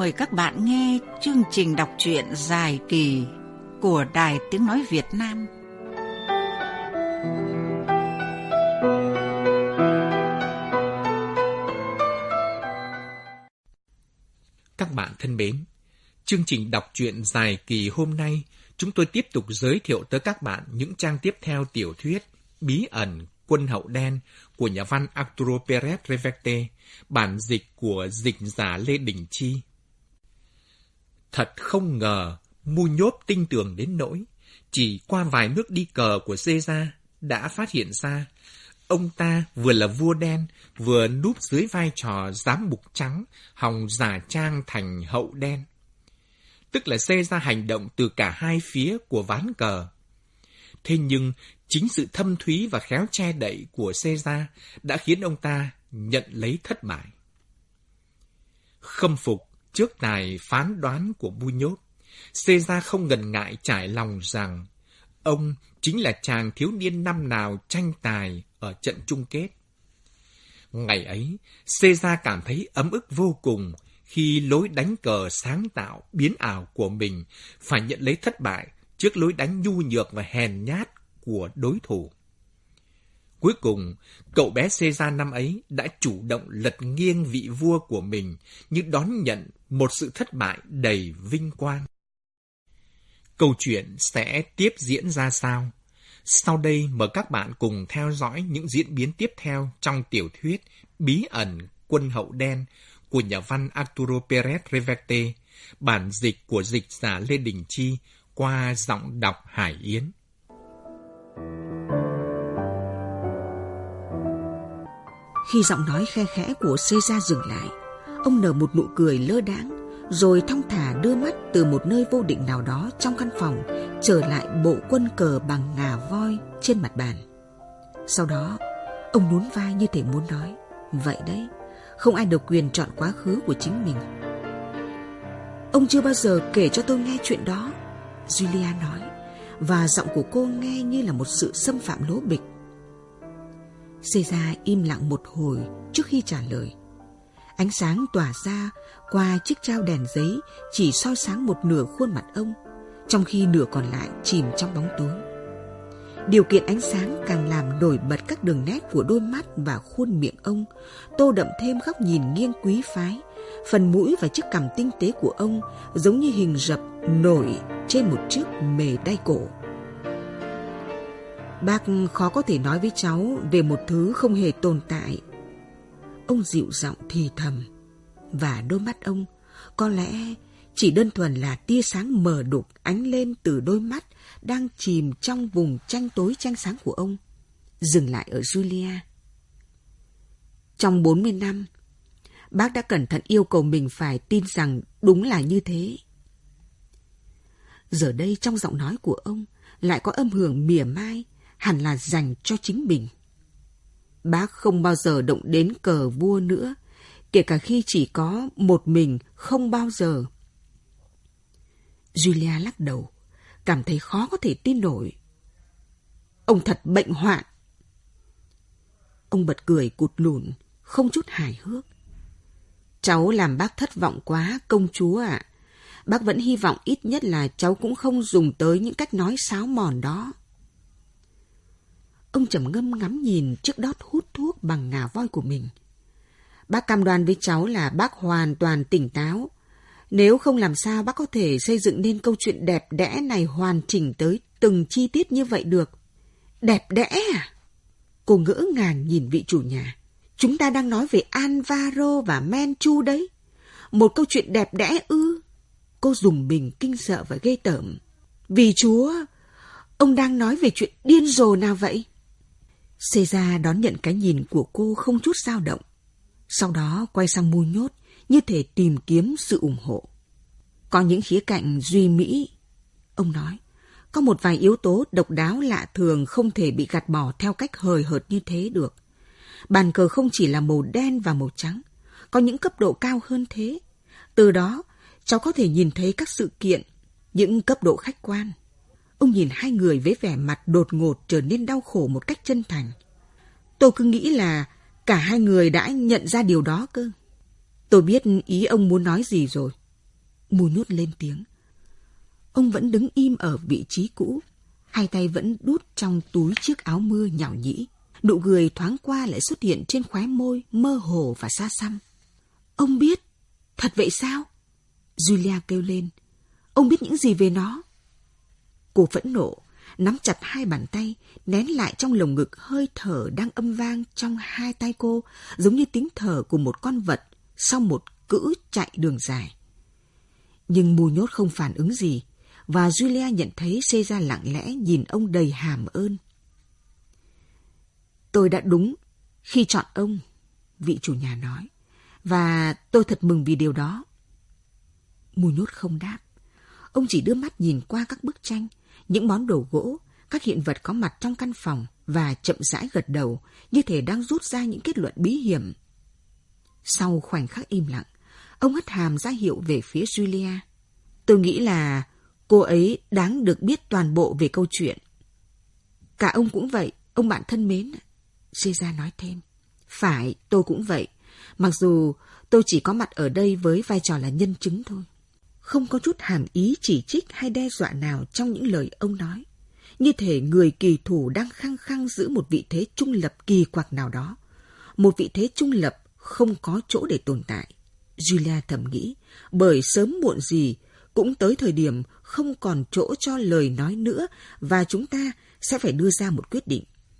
mời các bạn nghe chương trình đọc truyện dài kỳ của Đài Tiếng Nói Việt Nam. Các bạn thân mến, chương trình đọc truyện dài kỳ hôm nay, chúng tôi tiếp tục giới thiệu tới các bạn những trang tiếp theo tiểu thuyết Bí ẩn Quân hậu đen của nhà văn Arturo Pérez Reverte, bản dịch của dịch giả Lê Đình Chi. Thật không ngờ, Muñoz tinh tường đến nỗi, chỉ qua vài bước đi cờ của Caesar đã phát hiện ra, ông ta vừa là vua đen, vừa núp dưới vai trò giám mục trắng, hòng giả trang thành hậu đen. Tức là Caesar hành động từ cả hai phía của ván cờ. Thế nhưng, chính sự thâm thúy và khéo che đậy của Caesar đã khiến ông ta nhận lấy thất bại. Khâm phục trước tài phán đoán của Muñoz, Caesar không ngần ngại trải lòng rằng ông chính là chàng thiếu niên năm nào tranh tài ở trận chung kết. Ngày ấy, Caesar cảm thấy ấm ức vô cùng khi lối đánh cờ sáng tạo biến ảo của mình phải nhận lấy thất bại trước lối đánh nhu nhược và hèn nhát của đối thủ. Cuối cùng, cậu bé Caesar năm ấy đã chủ động lật nghiêng vị vua của mình như đón nhận một sự thất bại đầy vinh quang. Câu chuyện sẽ tiếp diễn ra sao? Sau đây mời các bạn cùng theo dõi những diễn biến tiếp theo trong tiểu thuyết Bí ẩn Quân hậu đen của nhà văn Arturo Pérez Reverte, bản dịch của dịch giả Lê Đình Chi qua giọng đọc Hải Yến. Khi giọng nói khe khẽ của Caesar dừng lại, ông nở một nụ cười lơ đãng, rồi thong thả đưa mắt từ một nơi vô định nào đó trong căn phòng trở lại bộ quân cờ bằng ngà voi trên mặt bàn. Sau đó, ông nhún vai như thể muốn nói, vậy đấy, không ai được quyền chọn quá khứ của chính mình. Ông chưa bao giờ kể cho tôi nghe chuyện đó, Julia nói, và giọng của cô nghe như là một sự xâm phạm lố bịch. Caesar im lặng một hồi trước khi trả lời. Ánh sáng tỏa ra qua chiếc trao đèn giấy chỉ soi sáng một nửa khuôn mặt ông, trong khi nửa còn lại chìm trong bóng tối. Điều kiện ánh sáng càng làm nổi bật các đường nét của đôi mắt và khuôn miệng ông, tô đậm thêm góc nhìn nghiêng quý phái. Phần mũi và chiếc cằm tinh tế của ông giống như hình rập nổi trên một chiếc mề đay cổ. Bác khó có thể nói với cháu về một thứ không hề tồn tại. Ông dịu giọng thì thầm, và đôi mắt ông có lẽ chỉ đơn thuần là tia sáng mờ đục ánh lên từ đôi mắt đang chìm trong vùng tranh tối tranh sáng của ông, dừng lại ở Julia. Trong 40 năm, bác đã cẩn thận yêu cầu mình phải tin rằng đúng là như thế. Giờ đây trong giọng nói của ông lại có âm hưởng mỉa mai, hẳn là dành cho chính mình. Bác không bao giờ động đến cờ vua nữa, kể cả khi chỉ có một mình, không bao giờ. Julia lắc đầu, cảm thấy khó có thể tin nổi. Ông thật bệnh hoạn. Ông bật cười cụt lùn, không chút hài hước. Cháu làm bác thất vọng quá, công chúa ạ. Bác vẫn hy vọng ít nhất là cháu cũng không dùng tới những cách nói sáo mòn đó. Ông trầm ngâm ngắm nhìn chiếc đót hút thuốc bằng ngà voi của mình. Bác cam đoan với cháu là bác hoàn toàn tỉnh táo. Nếu không làm sao bác có thể xây dựng nên câu chuyện đẹp đẽ này hoàn chỉnh tới từng chi tiết như vậy được. Đẹp đẽ à? Cô ngỡ ngàng nhìn vị chủ nhà. Chúng ta đang nói về Alvaro và Menchu đấy. Một câu chuyện đẹp đẽ ư? Cô rùng mình kinh sợ và ghê tởm. Vì Chúa, ông đang nói về chuyện điên rồ nào vậy? Caesar đón nhận cái nhìn của cô không chút dao động. Sau đó quay sang Muñoz như thể tìm kiếm sự ủng hộ. Có những khía cạnh duy mỹ, ông nói. Có một vài yếu tố độc đáo lạ thường không thể bị gạt bỏ theo cách hời hợt như thế được. Bàn cờ không chỉ là màu đen và màu trắng, có những cấp độ cao hơn thế. Từ đó, cháu có thể nhìn thấy các sự kiện, những cấp độ khách quan. Ông nhìn hai người với vẻ mặt đột ngột trở nên đau khổ một cách chân thành. Tôi cứ nghĩ là cả hai người đã nhận ra điều đó cơ. Tôi biết ý ông muốn nói gì rồi. Muñoz lên tiếng. Ông vẫn đứng im ở vị trí cũ, hai tay vẫn đút trong túi chiếc áo mưa nhão nhĩ. Nụ cười thoáng qua lại xuất hiện trên khóe môi mơ hồ và xa xăm. Ông biết? Thật vậy sao? Julia kêu lên. Ông biết những gì về nó? Cô phẫn nộ, nắm chặt hai bàn tay, nén lại trong lồng ngực hơi thở đang âm vang trong hai tay cô, giống như tiếng thở của một con vật sau một cữ chạy đường dài. Nhưng Muñoz không phản ứng gì, và Julia nhận thấy Caesar lặng lẽ nhìn ông đầy hàm ơn. Tôi đã đúng khi chọn ông, vị chủ nhà nói, và tôi thật mừng vì điều đó. Muñoz không đáp. Ông chỉ đưa mắt nhìn qua các bức tranh, những món đồ gỗ, các hiện vật có mặt trong căn phòng và chậm rãi gật đầu, như thể đang rút ra những kết luận bí hiểm. Sau khoảnh khắc im lặng, ông hất hàm ra hiệu về phía Julia. Tôi nghĩ là cô ấy đáng được biết toàn bộ về câu chuyện. Cả ông cũng vậy, ông bạn thân mến. Caesar nói thêm. Phải, tôi cũng vậy, mặc dù tôi chỉ có mặt ở đây với vai trò là nhân chứng thôi. Không có chút hàm ý chỉ trích hay đe dọa nào trong những lời ông nói. Như thể người kỳ thủ đang khăng khăng giữ một vị thế trung lập kỳ quặc nào đó. Một vị thế trung lập không có chỗ để tồn tại. Julia thầm nghĩ, bởi sớm muộn gì cũng tới thời điểm không còn chỗ cho lời nói nữa và chúng ta sẽ phải đưa ra một quyết định.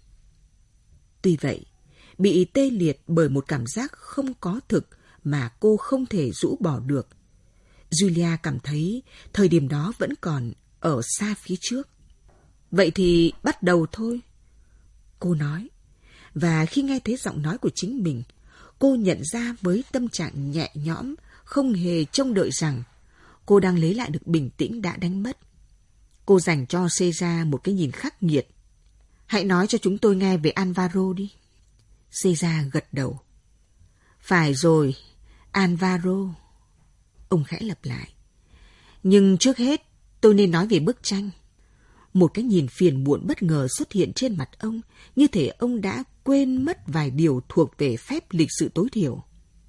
Tuy vậy, bị tê liệt bởi một cảm giác không có thực mà cô không thể rũ bỏ được, Julia cảm thấy thời điểm đó vẫn còn ở xa phía trước. Vậy thì bắt đầu thôi, cô nói. Và khi nghe thấy giọng nói của chính mình, cô nhận ra với tâm trạng nhẹ nhõm, không hề trông đợi rằng cô đang lấy lại được bình tĩnh đã đánh mất. Cô dành cho Caesar một cái nhìn khắc nghiệt. Hãy nói cho chúng tôi nghe về Alvaro đi. Caesar gật đầu. Phải rồi, Alvaro. Ông khẽ lặp lại. Nhưng trước hết, tôi nên nói về bức tranh. Một cái nhìn phiền muộn bất ngờ xuất hiện trên mặt ông, như thể ông đã quên mất vài điều thuộc về phép lịch sự tối thiểu.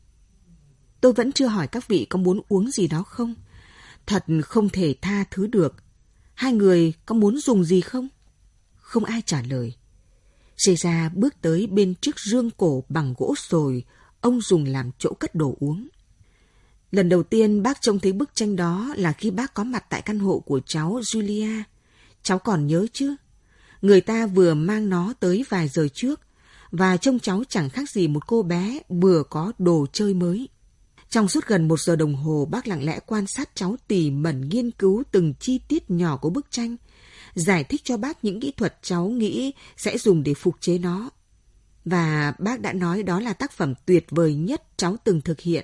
Tôi vẫn chưa hỏi các vị có muốn uống gì đó không? Thật không thể tha thứ được. Hai người có muốn dùng gì không? Không ai trả lời. Caesar bước tới bên chiếc rương cổ bằng gỗ sồi, ông dùng làm chỗ cất đồ uống. Lần đầu tiên bác trông thấy bức tranh đó là khi bác có mặt tại căn hộ của cháu Julia. Cháu còn nhớ chứ? Người ta vừa mang nó tới vài giờ trước, và trông cháu chẳng khác gì một cô bé vừa có đồ chơi mới. Trong suốt gần 1 giờ đồng hồ, bác lặng lẽ quan sát cháu tỉ mẩn nghiên cứu từng chi tiết nhỏ của bức tranh, giải thích cho bác những kỹ thuật cháu nghĩ sẽ dùng để phục chế nó. Và bác đã nói đó là tác phẩm tuyệt vời nhất cháu từng thực hiện.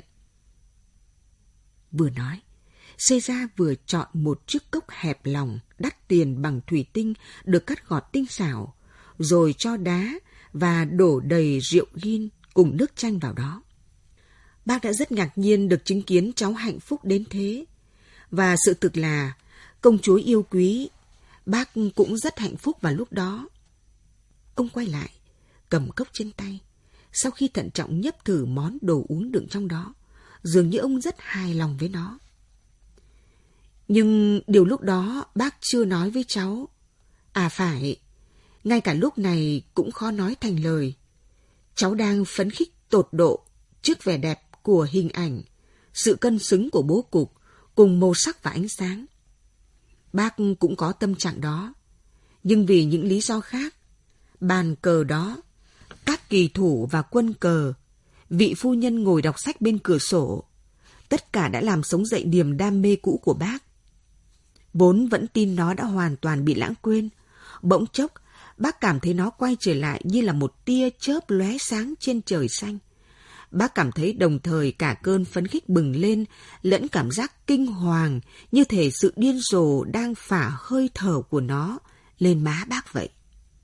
Vừa nói, Caesar vừa chọn một chiếc cốc hẹp lòng, đắt tiền bằng thủy tinh, được cắt gọt tinh xảo, rồi cho đá và đổ đầy rượu gin cùng nước chanh vào đó. Bác đã rất ngạc nhiên được chứng kiến cháu hạnh phúc đến thế. Và sự thực là, công chúa yêu quý, bác cũng rất hạnh phúc vào lúc đó. Ông quay lại, cầm cốc trên tay. Sau khi thận trọng nhấp thử món đồ uống đựng trong đó, dường như ông rất hài lòng với nó. Nhưng điều lúc đó bác chưa nói với cháu. À phải, ngay cả lúc này cũng khó nói thành lời. Cháu đang phấn khích tột độ trước vẻ đẹp của hình ảnh, sự cân xứng của bố cục cùng màu sắc và ánh sáng. Bác cũng có tâm trạng đó, nhưng vì những lý do khác, bàn cờ đó, các kỳ thủ và quân cờ, vị phu nhân ngồi đọc sách bên cửa sổ, tất cả đã làm sống dậy niềm đam mê cũ của bác. Vốn vẫn tin nó đã hoàn toàn bị lãng quên, bỗng chốc bác cảm thấy nó quay trở lại như là một tia chớp lóe sáng trên trời xanh. Bác cảm thấy đồng thời cả cơn phấn khích bừng lên lẫn cảm giác kinh hoàng, như thể sự điên rồ đang phả hơi thở của nó lên má bác vậy.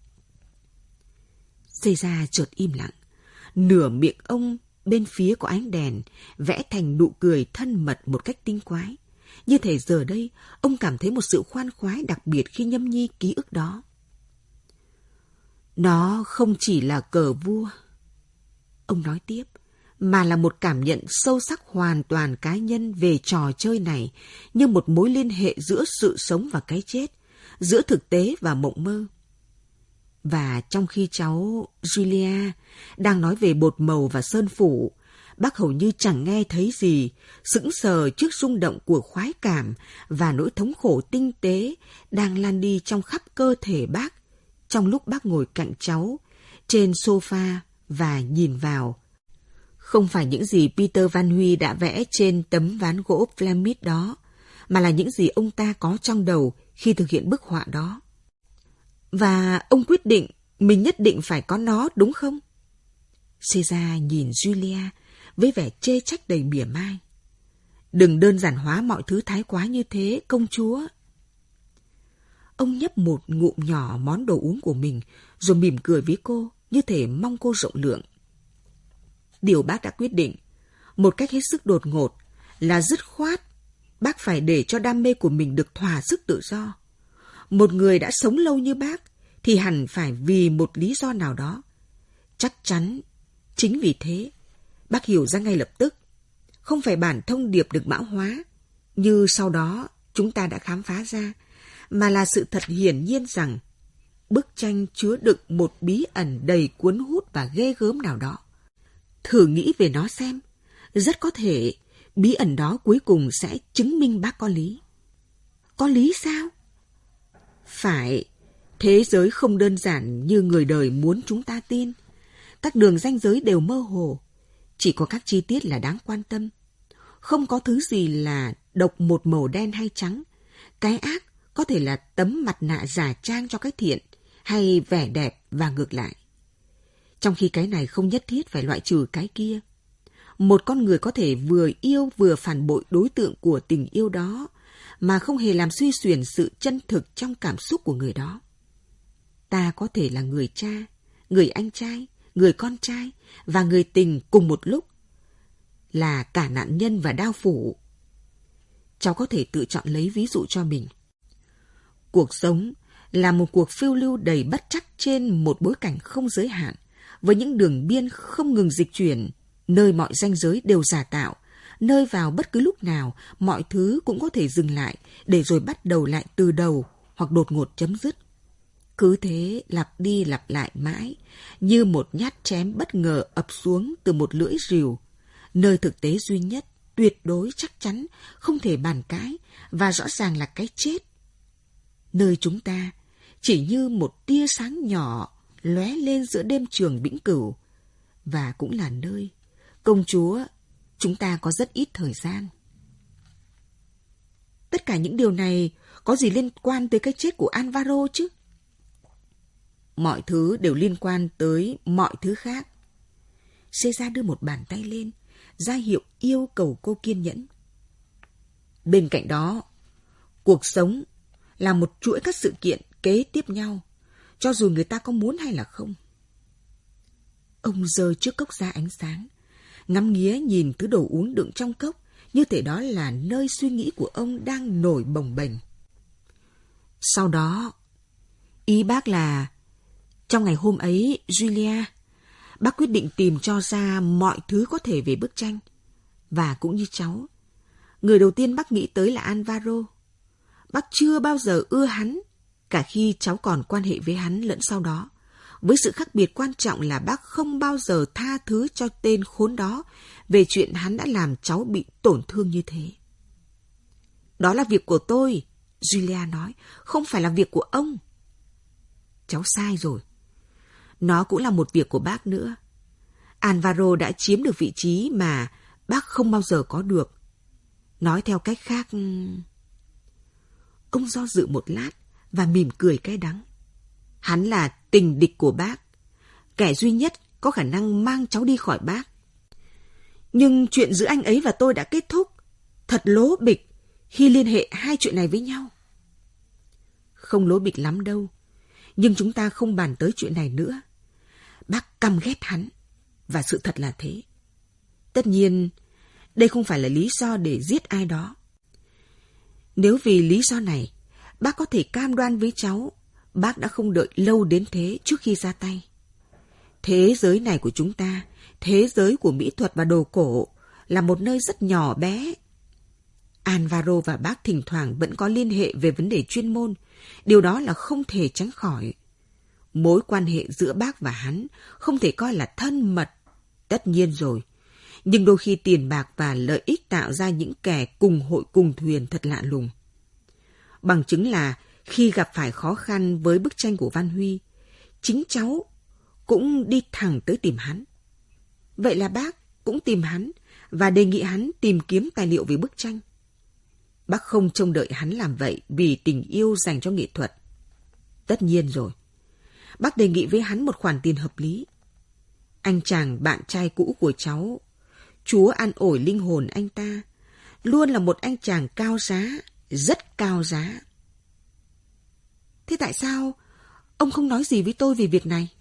Caesar chợt im lặng, nửa miệng ông bên phía của ánh đèn vẽ thành nụ cười thân mật một cách tinh quái. Như thể giờ đây ông cảm thấy một sự khoan khoái đặc biệt khi nhâm nhi ký ức đó. Nó không chỉ là cờ vua, ông nói tiếp, mà là một cảm nhận sâu sắc hoàn toàn cá nhân về trò chơi này như một mối liên hệ giữa sự sống và cái chết, giữa thực tế và mộng mơ. Và trong khi cháu Julia đang nói về bột màu và sơn phủ, bác hầu như chẳng nghe thấy gì, sững sờ trước rung động của khoái cảm và nỗi thống khổ tinh tế đang lan đi trong khắp cơ thể bác, trong lúc bác ngồi cạnh cháu, trên sofa và nhìn vào. Không phải những gì Peter Van Huy đã vẽ trên tấm ván gỗ Flemish đó, mà là những gì ông ta có trong đầu khi thực hiện bức họa đó. Và ông quyết định mình nhất định phải có nó, đúng không? Caesar nhìn Julia với vẻ chê trách đầy mỉa mai. Đừng đơn giản hóa mọi thứ thái quá như thế, công chúa. Ông nhấp một ngụm nhỏ món đồ uống của mình, rồi mỉm cười với cô, như thể mong cô rộng lượng. Điều bác đã quyết định, một cách hết sức đột ngột, là dứt khoát, bác phải để cho đam mê của mình được thỏa sức tự do. Một người đã sống lâu như bác, thì hẳn phải vì một lý do nào đó. Chắc chắn, chính vì thế, bác hiểu ra ngay lập tức, không phải bản thông điệp được mã hóa, như sau đó chúng ta đã khám phá ra, mà là sự thật hiển nhiên rằng bức tranh chứa đựng một bí ẩn đầy cuốn hút và ghê gớm nào đó. Thử nghĩ về nó xem, rất có thể bí ẩn đó cuối cùng sẽ chứng minh bác có lý. Có lý sao? Phải, thế giới không đơn giản như người đời muốn chúng ta tin. Các đường ranh giới đều mơ hồ, chỉ có các chi tiết là đáng quan tâm. Không có thứ gì là độc một màu đen hay trắng. Cái ác có thể là tấm mặt nạ giả trang cho cái thiện, hay vẻ đẹp và ngược lại. Trong khi cái này không nhất thiết phải loại trừ cái kia. Một con người có thể vừa yêu vừa phản bội đối tượng của tình yêu đó, mà không hề làm suy xuyển sự chân thực trong cảm xúc của người đó. Ta có thể là người cha, người anh trai, người con trai và người tình cùng một lúc, là cả nạn nhân và đao phủ. Cháu có thể tự chọn lấy ví dụ cho mình. Cuộc sống là một cuộc phiêu lưu đầy bất trắc trên một bối cảnh không giới hạn, với những đường biên không ngừng dịch chuyển, nơi mọi ranh giới đều giả tạo, nơi vào bất cứ lúc nào mọi thứ cũng có thể dừng lại để rồi bắt đầu lại từ đầu hoặc đột ngột chấm dứt. Cứ thế lặp đi lặp lại mãi, như một nhát chém bất ngờ ập xuống từ một lưỡi rìu, nơi thực tế duy nhất, tuyệt đối chắc chắn, không thể bàn cãi và rõ ràng là cái chết. Nơi chúng ta chỉ như một tia sáng nhỏ lóe lên giữa đêm trường vĩnh cửu, và cũng là nơi, công chúa, chúng ta có rất ít thời gian. Tất cả những điều này có gì liên quan tới cái chết của Alvaro chứ? Mọi thứ đều liên quan tới mọi thứ khác. Caesar đưa một bàn tay lên, ra hiệu yêu cầu cô kiên nhẫn. Bên cạnh đó, cuộc sống là một chuỗi các sự kiện kế tiếp nhau, cho dù người ta có muốn hay là không. Ông giơ chiếc cốc ra ánh sáng, ngắm nghía nhìn thứ đồ uống đựng trong cốc, như thể đó là nơi suy nghĩ của ông đang nổi bồng bềnh. Sau đó, ý bác là trong ngày hôm ấy, Julia, bác quyết định tìm cho ra mọi thứ có thể về bức tranh. Và cũng như cháu, người đầu tiên bác nghĩ tới là Alvaro. Bác chưa bao giờ ưa hắn, cả khi cháu còn quan hệ với hắn lẫn sau đó. Với sự khác biệt quan trọng là bác không bao giờ tha thứ cho tên khốn đó về chuyện hắn đã làm cháu bị tổn thương như thế. Đó là việc của tôi, Julia nói, không phải là việc của ông. Cháu sai rồi. Nó cũng là một việc của bác nữa. Alvaro đã chiếm được vị trí mà bác không bao giờ có được. Nói theo cách khác... Ông do dự một lát và mỉm cười cay đắng. Hắn là tình địch của bác, kẻ duy nhất có khả năng mang cháu đi khỏi bác. Nhưng chuyện giữa anh ấy và tôi đã kết thúc. Thật lố bịch khi liên hệ hai chuyện này với nhau. Không lố bịch lắm đâu, nhưng chúng ta không bàn tới chuyện này nữa. Bác căm ghét hắn, và sự thật là thế. Tất nhiên, đây không phải là lý do để giết ai đó. Nếu vì lý do này, bác có thể cam đoan với cháu, bác đã không đợi lâu đến thế trước khi ra tay. Thế giới này của chúng ta, thế giới của mỹ thuật và đồ cổ, là một nơi rất nhỏ bé. Alvaro và bác thỉnh thoảng vẫn có liên hệ về vấn đề chuyên môn. Điều đó là không thể tránh khỏi. Mối quan hệ giữa bác và hắn không thể coi là thân mật. Tất nhiên rồi. Nhưng đôi khi tiền bạc và lợi ích tạo ra những kẻ cùng hội cùng thuyền thật lạ lùng. Bằng chứng là khi gặp phải khó khăn với bức tranh của Văn Huy, chính cháu cũng đi thẳng tới tìm hắn. Vậy là bác cũng tìm hắn và đề nghị hắn tìm kiếm tài liệu về bức tranh. Bác không trông đợi hắn làm vậy vì tình yêu dành cho nghệ thuật. Tất nhiên rồi. Bác đề nghị với hắn một khoản tiền hợp lý. Anh chàng bạn trai cũ của cháu, Chúa an ủi linh hồn anh ta, luôn là một anh chàng cao giá, rất cao giá. Thế tại sao ông không nói gì với tôi về việc này?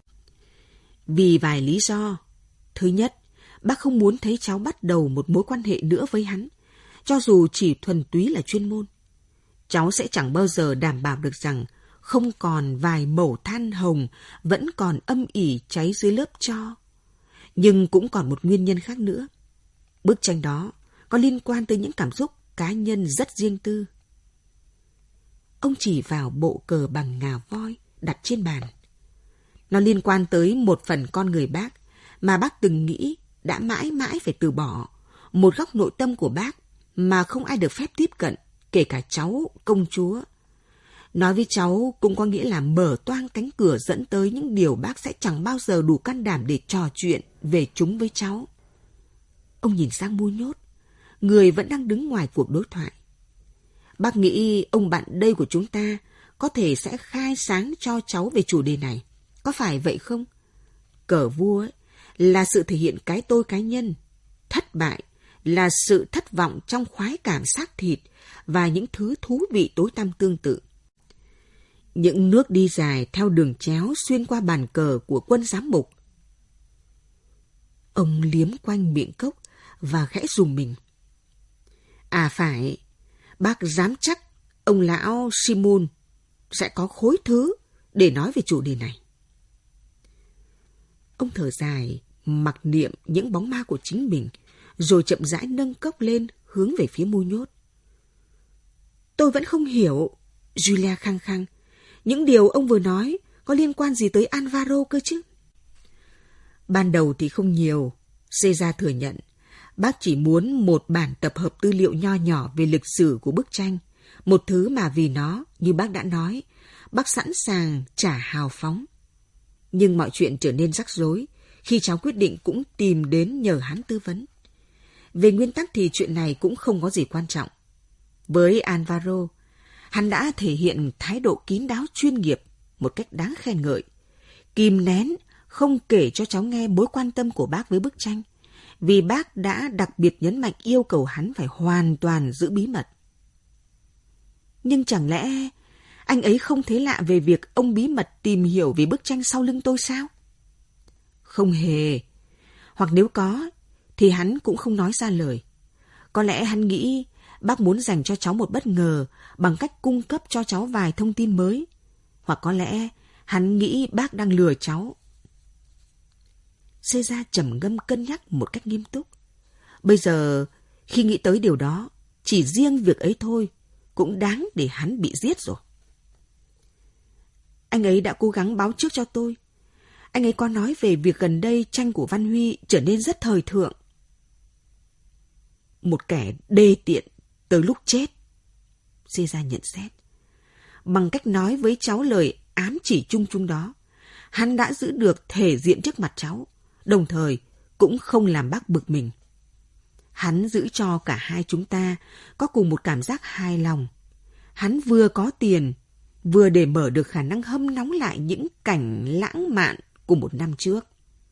Vì vài lý do. Thứ nhất, bác không muốn thấy cháu bắt đầu một mối quan hệ nữa với hắn, cho dù chỉ thuần túy là chuyên môn. Cháu sẽ chẳng bao giờ đảm bảo được rằng không còn vài mẩu than hồng vẫn còn âm ỉ cháy dưới lớp tro. Nhưng cũng còn một nguyên nhân khác nữa. Bức tranh đó có liên quan tới những cảm xúc cá nhân rất riêng tư. Ông chỉ vào bộ cờ bằng ngà voi đặt trên bàn. Nó liên quan tới một phần con người bác mà bác từng nghĩ đã mãi mãi phải từ bỏ. Một góc nội tâm của bác mà không ai được phép tiếp cận, kể cả cháu, công chúa. Nói với cháu cũng có nghĩa là mở toang cánh cửa dẫn tới những điều bác sẽ chẳng bao giờ đủ can đảm để trò chuyện về chúng với cháu. Ông nhìn sang Mu Nhốt, người vẫn đang đứng ngoài cuộc đối thoại. Bác nghĩ ông bạn đây của chúng ta có thể sẽ khai sáng cho cháu về chủ đề này. Có phải vậy không? Cờ vua ấy là sự thể hiện cái tôi cá nhân. Thất bại là sự thất vọng trong khoái cảm xác thịt và những thứ thú vị tối tăm tương tự. Những nước đi dài theo đường chéo xuyên qua bàn cờ của quân giám mục. Ông liếm quanh miệng cốc và khẽ rùng mình. À phải, bác dám chắc ông lão Simon sẽ có khối thứ để nói về chủ đề này. Ông thở dài, mặc niệm những bóng ma của chính mình, rồi chậm rãi nâng cốc lên hướng về phía Mu Nhốt. Tôi vẫn không hiểu, Julia khăng khăng, những điều ông vừa nói có liên quan gì tới Alvaro cơ chứ? Ban đầu thì không nhiều, Caesar thừa nhận. Bác chỉ muốn một bản tập hợp tư liệu nho nhỏ về lịch sử của bức tranh, một thứ mà vì nó, như bác đã nói, bác sẵn sàng trả hào phóng. Nhưng mọi chuyện trở nên rắc rối khi cháu quyết định cũng tìm đến nhờ hắn tư vấn. Về nguyên tắc thì chuyện này cũng không có gì quan trọng. Với Alvaro, hắn đã thể hiện thái độ kín đáo chuyên nghiệp một cách đáng khen ngợi, kìm nén không kể cho cháu nghe mối quan tâm của bác với bức tranh, vì bác đã đặc biệt nhấn mạnh yêu cầu hắn phải hoàn toàn giữ bí mật. Nhưng chẳng lẽ anh ấy không thấy lạ về việc ông bí mật tìm hiểu về bức tranh sau lưng tôi sao? Không hề. Hoặc nếu có, thì hắn cũng không nói ra lời. Có lẽ hắn nghĩ bác muốn dành cho cháu một bất ngờ bằng cách cung cấp cho cháu vài thông tin mới. Hoặc có lẽ hắn nghĩ bác đang lừa cháu. Caesar trầm ngâm cân nhắc một cách nghiêm túc. Bây giờ, khi nghĩ tới điều đó, chỉ riêng việc ấy thôi cũng đáng để hắn bị giết rồi. Anh ấy đã cố gắng báo trước cho tôi. Anh ấy có nói về việc gần đây tranh của Văn Huy trở nên rất thời thượng. Một kẻ đê tiện tới lúc chết, Caesar nhận xét. Bằng cách nói với cháu lời ám chỉ chung chung đó, hắn đã giữ được thể diện trước mặt cháu, đồng thời cũng không làm bác bực mình. Hắn giữ cho cả hai chúng ta có cùng một cảm giác hài lòng. Hắn vừa có tiền, vừa để mở được khả năng hâm nóng lại những cảnh lãng mạn của một năm trước.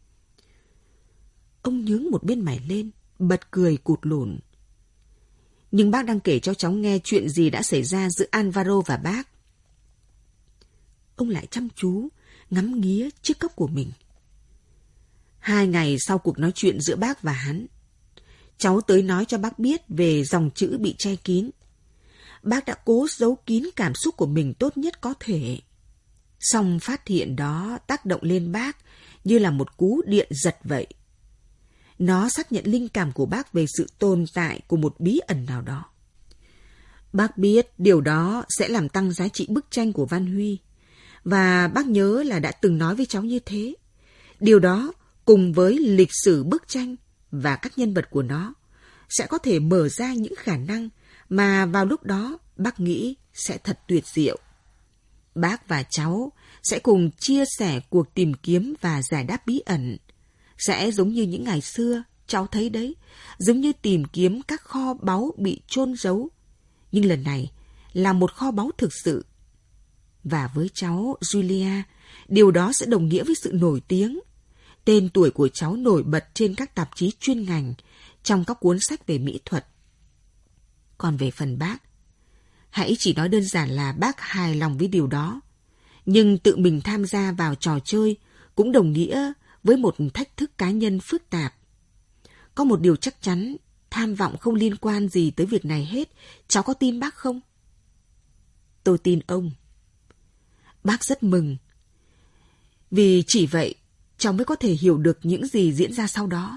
Ông nhướng một bên mày lên, bật cười cụt lủn. Nhưng bác đang kể cho cháu nghe chuyện gì đã xảy ra giữa Alvaro và bác. Ông lại chăm chú, ngắm nghía chiếc cốc của mình. 2 ngày sau cuộc nói chuyện giữa bác và hắn, cháu tới nói cho bác biết về dòng chữ bị che kín. Bác đã cố giấu kín cảm xúc của mình tốt nhất có thể. Song phát hiện đó tác động lên bác như là một cú điện giật vậy. Nó xác nhận linh cảm của bác về sự tồn tại của một bí ẩn nào đó. Bác biết điều đó sẽ làm tăng giá trị bức tranh của Văn Huy. Và bác nhớ là đã từng nói với cháu như thế. Điều đó cùng với lịch sử bức tranh và các nhân vật của nó sẽ có thể mở ra những khả năng mà vào lúc đó bác nghĩ sẽ thật tuyệt diệu. Bác và cháu sẽ cùng chia sẻ cuộc tìm kiếm và giải đáp bí ẩn. Sẽ giống như những ngày xưa, cháu thấy đấy, giống như tìm kiếm các kho báu bị chôn giấu. Nhưng lần này là một kho báu thực sự. Và với cháu, Julia, điều đó sẽ đồng nghĩa với sự nổi tiếng. Tên tuổi của cháu nổi bật trên các tạp chí chuyên ngành, trong các cuốn sách về mỹ thuật. Còn về phần bác, hãy chỉ nói đơn giản là bác hài lòng với điều đó. Nhưng tự mình tham gia vào trò chơi cũng đồng nghĩa với một thách thức cá nhân phức tạp. Có một điều chắc chắn, tham vọng không liên quan gì tới việc này hết. Cháu có tin bác không? Tôi tin ông. Bác rất mừng. Vì chỉ vậy, cháu mới có thể hiểu được những gì diễn ra sau đó.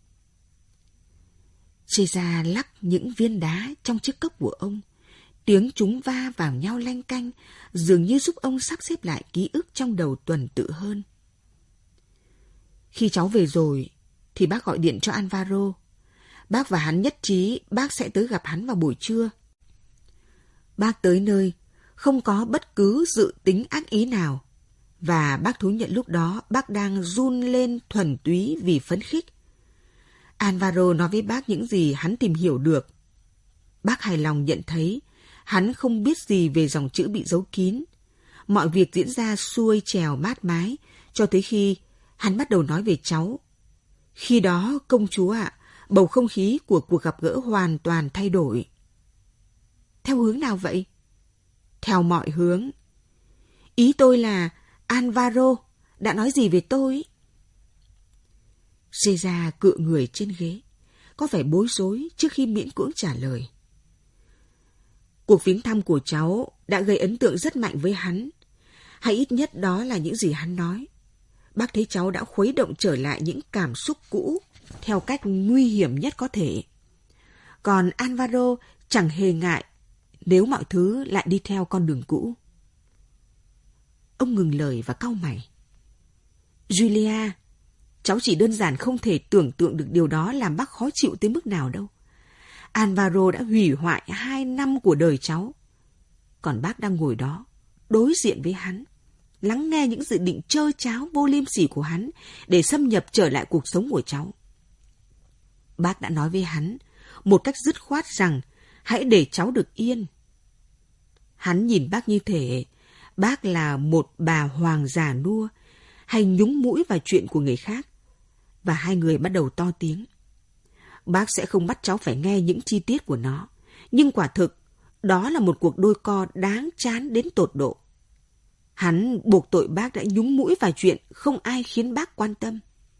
Caesar lắc những viên đá trong chiếc cốc của ông. Tiếng chúng va vào nhau lanh canh, dường như giúp ông sắp xếp lại ký ức trong đầu tuần tự hơn. Khi cháu về rồi, thì bác gọi điện cho Alvaro. Bác và hắn nhất trí bác sẽ tới gặp hắn vào buổi trưa. Bác tới nơi, không có bất cứ dự tính ác ý nào. Và bác thú nhận lúc đó bác đang run lên thuần túy vì phấn khích. Alvaro nói với bác những gì hắn tìm hiểu được. Bác hài lòng nhận thấy hắn không biết gì về dòng chữ bị giấu kín. Mọi việc diễn ra xuôi trèo mát mái cho tới khi hắn bắt đầu nói về cháu. Khi đó, công chúa ạ, bầu không khí của cuộc gặp gỡ hoàn toàn thay đổi. Theo hướng nào vậy? Theo mọi hướng. Ý tôi là Alvaro đã nói gì về tôi? Caesar cựa người trên ghế, có vẻ bối rối trước khi miễn cưỡng trả lời. Cuộc viếng thăm của cháu đã gây ấn tượng rất mạnh với hắn. Hay ít nhất đó là những gì hắn nói. Bác thấy cháu đã khuấy động trở lại những cảm xúc cũ theo cách nguy hiểm nhất có thể. Còn Alvaro chẳng hề ngại nếu mọi thứ lại đi theo con đường cũ. Ông ngừng lời và cau mày. Julia, cháu chỉ đơn giản không thể tưởng tượng được điều đó làm bác khó chịu tới mức nào đâu. Alvaro đã hủy hoại 2 năm của đời cháu. Còn bác đang ngồi đó, đối diện với hắn, lắng nghe những dự định trơ tráo vô liêm sỉ của hắn để xâm nhập trở lại cuộc sống của cháu. Bác đã nói với hắn một cách dứt khoát rằng hãy để cháu được yên. Hắn nhìn bác như thể bác là một bà hoàng già nua hay nhúng mũi vào chuyện của người khác. Và hai người bắt đầu to tiếng. Bác sẽ không bắt cháu phải nghe những chi tiết của nó. Nhưng quả thực, đó là một cuộc đôi co đáng chán đến tột độ. Hắn buộc tội bác đã nhúng mũi vào chuyện không ai khiến bác quan tâm.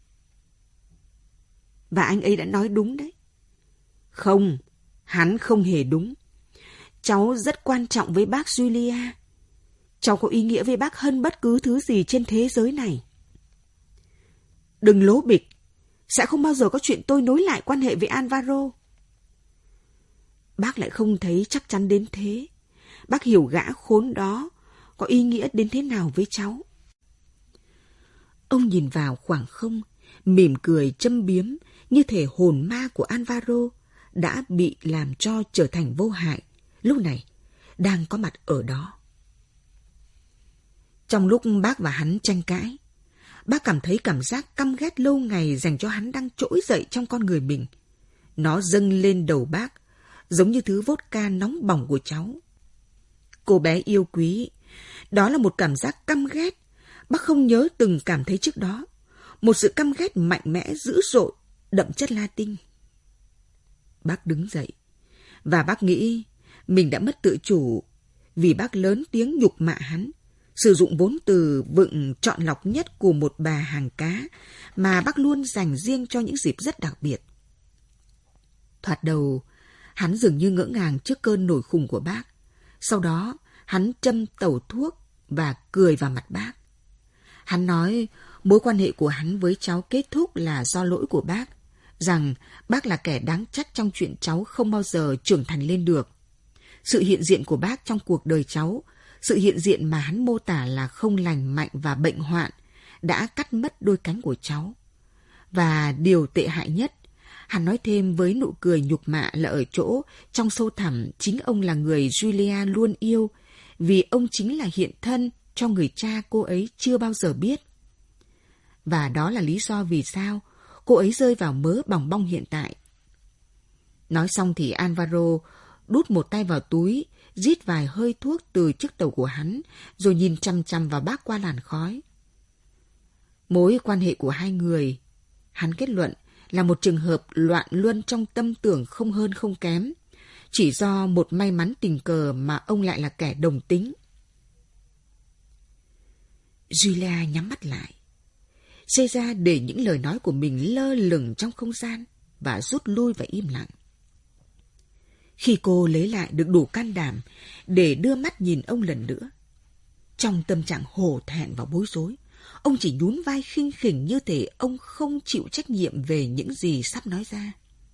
Và anh ấy đã nói đúng đấy. Không, hắn không hề đúng. Cháu rất quan trọng với bác Julia. Cháu có ý nghĩa với bác hơn bất cứ thứ gì trên thế giới này. Đừng lố bịch. Sẽ không bao giờ có chuyện tôi nối lại quan hệ với Alvaro. Bác lại không thấy chắc chắn đến thế. Bác hiểu gã khốn đó có ý nghĩa đến thế nào với cháu. Ông nhìn vào khoảng không, mỉm cười châm biếm như thể hồn ma của Alvaro đã bị làm cho trở thành vô hại, lúc này đang có mặt ở đó. Trong lúc bác và hắn tranh cãi, bác cảm thấy cảm giác căm ghét lâu ngày dành cho hắn đang trỗi dậy trong con người mình. Nó dâng lên đầu bác, giống như thứ vodka nóng bỏng của cháu. Cô bé yêu quý, đó là một cảm giác căm ghét bác không nhớ từng cảm thấy trước đó. Một sự căm ghét mạnh mẽ, dữ dội, đậm chất Latin. Bác đứng dậy, và bác nghĩ mình đã mất tự chủ vì bác lớn tiếng nhục mạ hắn, sử dụng vốn từ vựng chọn lọc nhất của một bà hàng cá mà bác luôn dành riêng cho những dịp rất đặc biệt. Thoạt đầu, hắn dường như ngỡ ngàng trước cơn nổi khùng của bác. Sau đó, hắn châm tẩu thuốc và cười vào mặt bác. Hắn nói mối quan hệ của hắn với cháu kết thúc là do lỗi của bác, rằng bác là kẻ đáng trách trong chuyện cháu không bao giờ trưởng thành lên được. Sự hiện diện của bác trong cuộc đời cháu, sự hiện diện mà hắn mô tả là không lành mạnh và bệnh hoạn, đã cắt mất đôi cánh của cháu. Và điều tệ hại nhất, hắn nói thêm với nụ cười nhục mạ, là ở chỗ trong sâu thẳm chính ông là người Julia luôn yêu, vì ông chính là hiện thân cho người cha cô ấy chưa bao giờ biết. Và đó là lý do vì sao cô ấy rơi vào mớ bòng bong hiện tại. Nói xong thì Alvaro đút một tay vào túi, rít vài hơi thuốc từ chiếc tàu của hắn, rồi nhìn chằm chằm vào bác qua làn khói. Mối quan hệ của hai người, hắn kết luận, là một trường hợp loạn luân trong tâm tưởng không hơn không kém, chỉ do một may mắn tình cờ mà ông lại là kẻ đồng tính. Julia nhắm mắt lại. César để những lời nói của mình lơ lửng trong không gian và rút lui và im lặng. Khi cô lấy lại được đủ can đảm để đưa mắt nhìn ông lần nữa, trong tâm trạng hổ thẹn và bối rối, ông chỉ nhún vai khinh khỉnh như thể ông không chịu trách nhiệm về những gì sắp nói ra.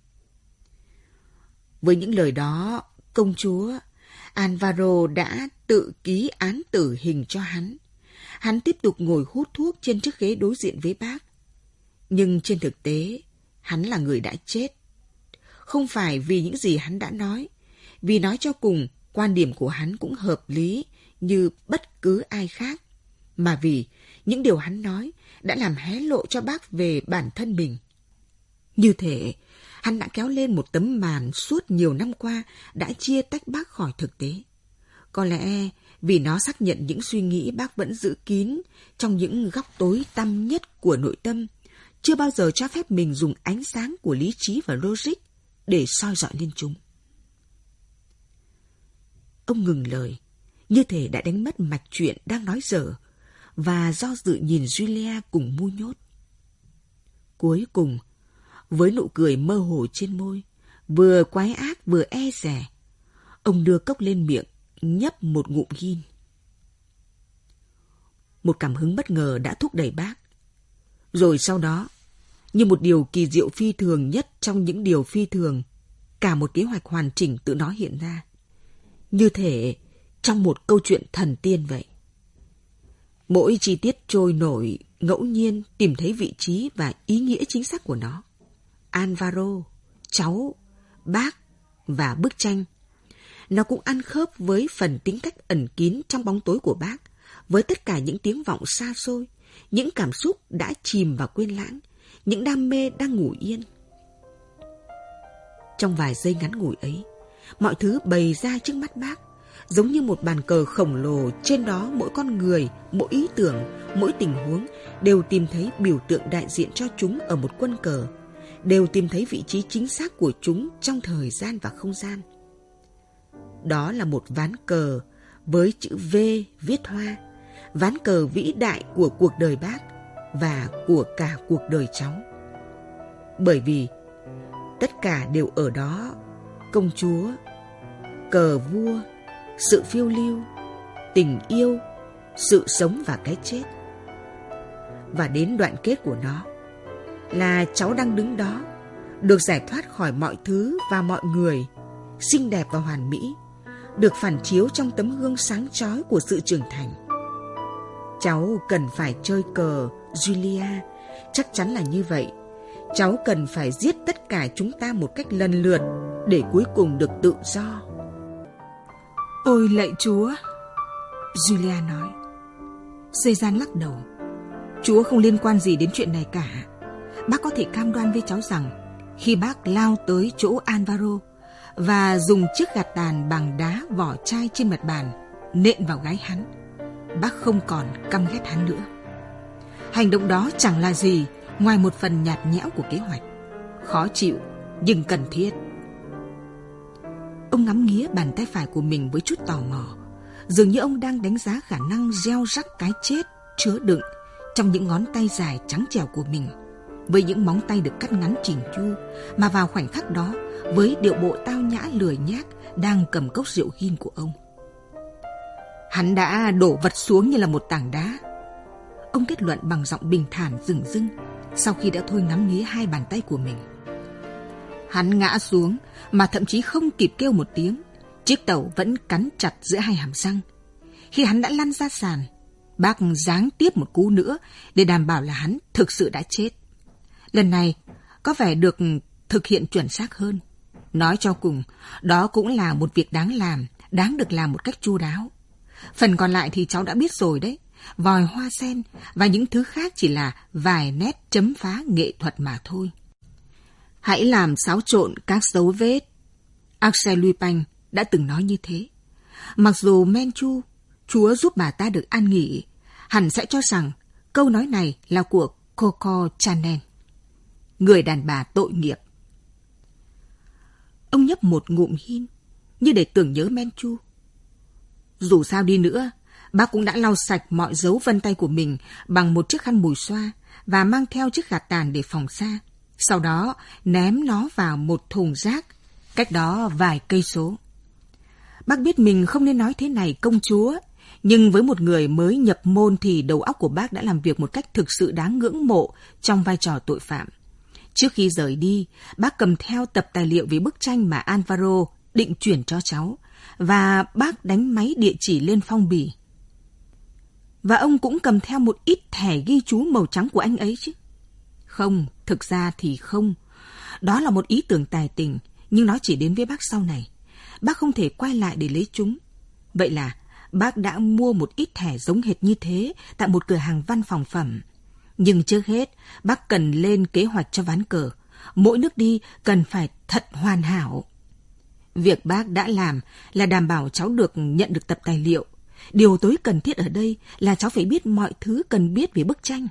Với những lời đó, công chúa Alvaro đã tự ký án tử hình cho hắn. Hắn tiếp tục ngồi hút thuốc trên chiếc ghế đối diện với bác. Nhưng trên thực tế, hắn là người đã chết. Không phải vì những gì hắn đã nói, vì nói cho cùng, quan điểm của hắn cũng hợp lý như bất cứ ai khác, mà vì những điều hắn nói đã làm hé lộ cho bác về bản thân mình. Như thể hắn đã kéo lên một tấm màn suốt nhiều năm qua đã chia tách bác khỏi thực tế. Có lẽ vì nó xác nhận những suy nghĩ bác vẫn giữ kín trong những góc tối tăm nhất của nội tâm, chưa bao giờ cho phép mình dùng ánh sáng của lý trí và logic để soi rọi lên chúng. Ông ngừng lời, như thể đã đánh mất mạch chuyện đang nói dở, và do dự nhìn Julia cùng Mu Nhốt. Cuối cùng, với nụ cười mơ hồ trên môi, vừa quái ác vừa e dè, ông đưa cốc lên miệng, nhấp một ngụm gin. Một cảm hứng bất ngờ đã thúc đẩy bác. Rồi sau đó, như một điều kỳ diệu phi thường nhất trong những điều phi thường, cả một kế hoạch hoàn chỉnh tự nó hiện ra. Như thể trong một câu chuyện thần tiên vậy. Mỗi chi tiết trôi nổi, ngẫu nhiên tìm thấy vị trí và ý nghĩa chính xác của nó. Alvaro, cháu, bác và bức tranh. Nó cũng ăn khớp với phần tính cách ẩn kín trong bóng tối của bác, với tất cả những tiếng vọng xa xôi, những cảm xúc đã chìm và quên lãng, những đam mê đang ngủ yên. Trong vài giây ngắn ngủi ấy, mọi thứ bày ra trước mắt bác, giống như một bàn cờ khổng lồ, trên đó mỗi con người, mỗi ý tưởng, mỗi tình huống đều tìm thấy biểu tượng đại diện cho chúng ở một quân cờ, đều tìm thấy vị trí chính xác của chúng trong thời gian và không gian. Đó là một ván cờ với chữ V viết hoa, ván cờ vĩ đại của cuộc đời bác và của cả cuộc đời cháu. Bởi vì tất cả đều ở đó: công chúa, cờ vua, sự phiêu lưu, tình yêu, sự sống và cái chết. Và đến đoạn kết của nó là cháu đang đứng đó, được giải thoát khỏi mọi thứ và mọi người, xinh đẹp và hoàn mỹ, được phản chiếu trong tấm gương sáng chói của sự trưởng thành. Cháu cần phải chơi cờ, Julia, chắc chắn là như vậy. Cháu cần phải giết tất cả chúng ta một cách lần lượt để cuối cùng được tự do. Ôi lạy Chúa, Julia nói. César lắc đầu. Chúa không liên quan gì đến chuyện này cả. Bác có thể cam đoan với cháu rằng khi bác lao tới chỗ Alvaro và dùng chiếc gạt tàn bằng đá vỏ chai trên mặt bàn nện vào gáy hắn, bác không còn căm ghét hắn nữa. Hành động đó chẳng là gì ngoài một phần nhạt nhẽo của kế hoạch, khó chịu nhưng cần thiết. Ông ngắm nghía bàn tay phải của mình với chút tò mò, dường như ông đang đánh giá khả năng gieo rắc cái chết chứa đựng trong những ngón tay dài trắng trẻo của mình, với những móng tay được cắt ngắn chỉn chu, mà vào khoảnh khắc đó, với điệu bộ tao nhã lười nhác, đang cầm cốc rượu gin của ông. Hắn đã đổ vật xuống như là một tảng đá. Ông kết luận bằng giọng bình thản dửng dưng sau khi đã thôi ngắm nghía hai bàn tay của mình. Hắn ngã xuống mà thậm chí không kịp kêu một tiếng. Chiếc tàu vẫn cắn chặt giữa hai hàm răng. Khi hắn đã lăn ra sàn, bác giáng tiếp một cú nữa để đảm bảo là hắn thực sự đã chết. Lần này có vẻ được thực hiện chuẩn xác hơn. Nói cho cùng, đó cũng là một việc đáng làm, đáng được làm một cách chu đáo. Phần còn lại thì cháu đã biết rồi đấy. Vòi hoa sen và những thứ khác chỉ là vài nét chấm phá nghệ thuật mà thôi. Hãy làm xáo trộn các dấu vết. Arsène Lupin đã từng nói như thế. Mặc dù Menchu, Chúa giúp bà ta được an nghỉ, hẳn sẽ cho rằng câu nói này là của Coco Chanel, người đàn bà tội nghiệp. Ông nhấp một ngụm hin như để tưởng nhớ Menchu. Dù sao đi nữa, bác cũng đã lau sạch mọi dấu vân tay của mình bằng một chiếc khăn mùi xoa và mang theo chiếc gạt tàn để phòng xa. Sau đó ném nó vào một thùng rác, cách đó vài cây số. Bác biết mình không nên nói thế này công chúa, nhưng với một người mới nhập môn thì đầu óc của bác đã làm việc một cách thực sự đáng ngưỡng mộ trong vai trò tội phạm. Trước khi rời đi, bác cầm theo tập tài liệu về bức tranh mà Alvaro định chuyển cho cháu, và bác đánh máy địa chỉ lên phong bì. Và ông cũng cầm theo một ít thẻ ghi chú màu trắng của anh ấy chứ. Không, thực ra thì không. Đó là một ý tưởng tài tình, nhưng nó chỉ đến với bác sau này. Bác không thể quay lại để lấy chúng. Vậy là bác đã mua một ít thẻ giống hệt như thế tại một cửa hàng văn phòng phẩm. Nhưng trước hết, bác cần lên kế hoạch cho ván cờ. Mỗi nước đi cần phải thật hoàn hảo. Việc bác đã làm là đảm bảo cháu được nhận được tập tài liệu. Điều tối cần thiết ở đây là cháu phải biết mọi thứ cần biết về bức tranh.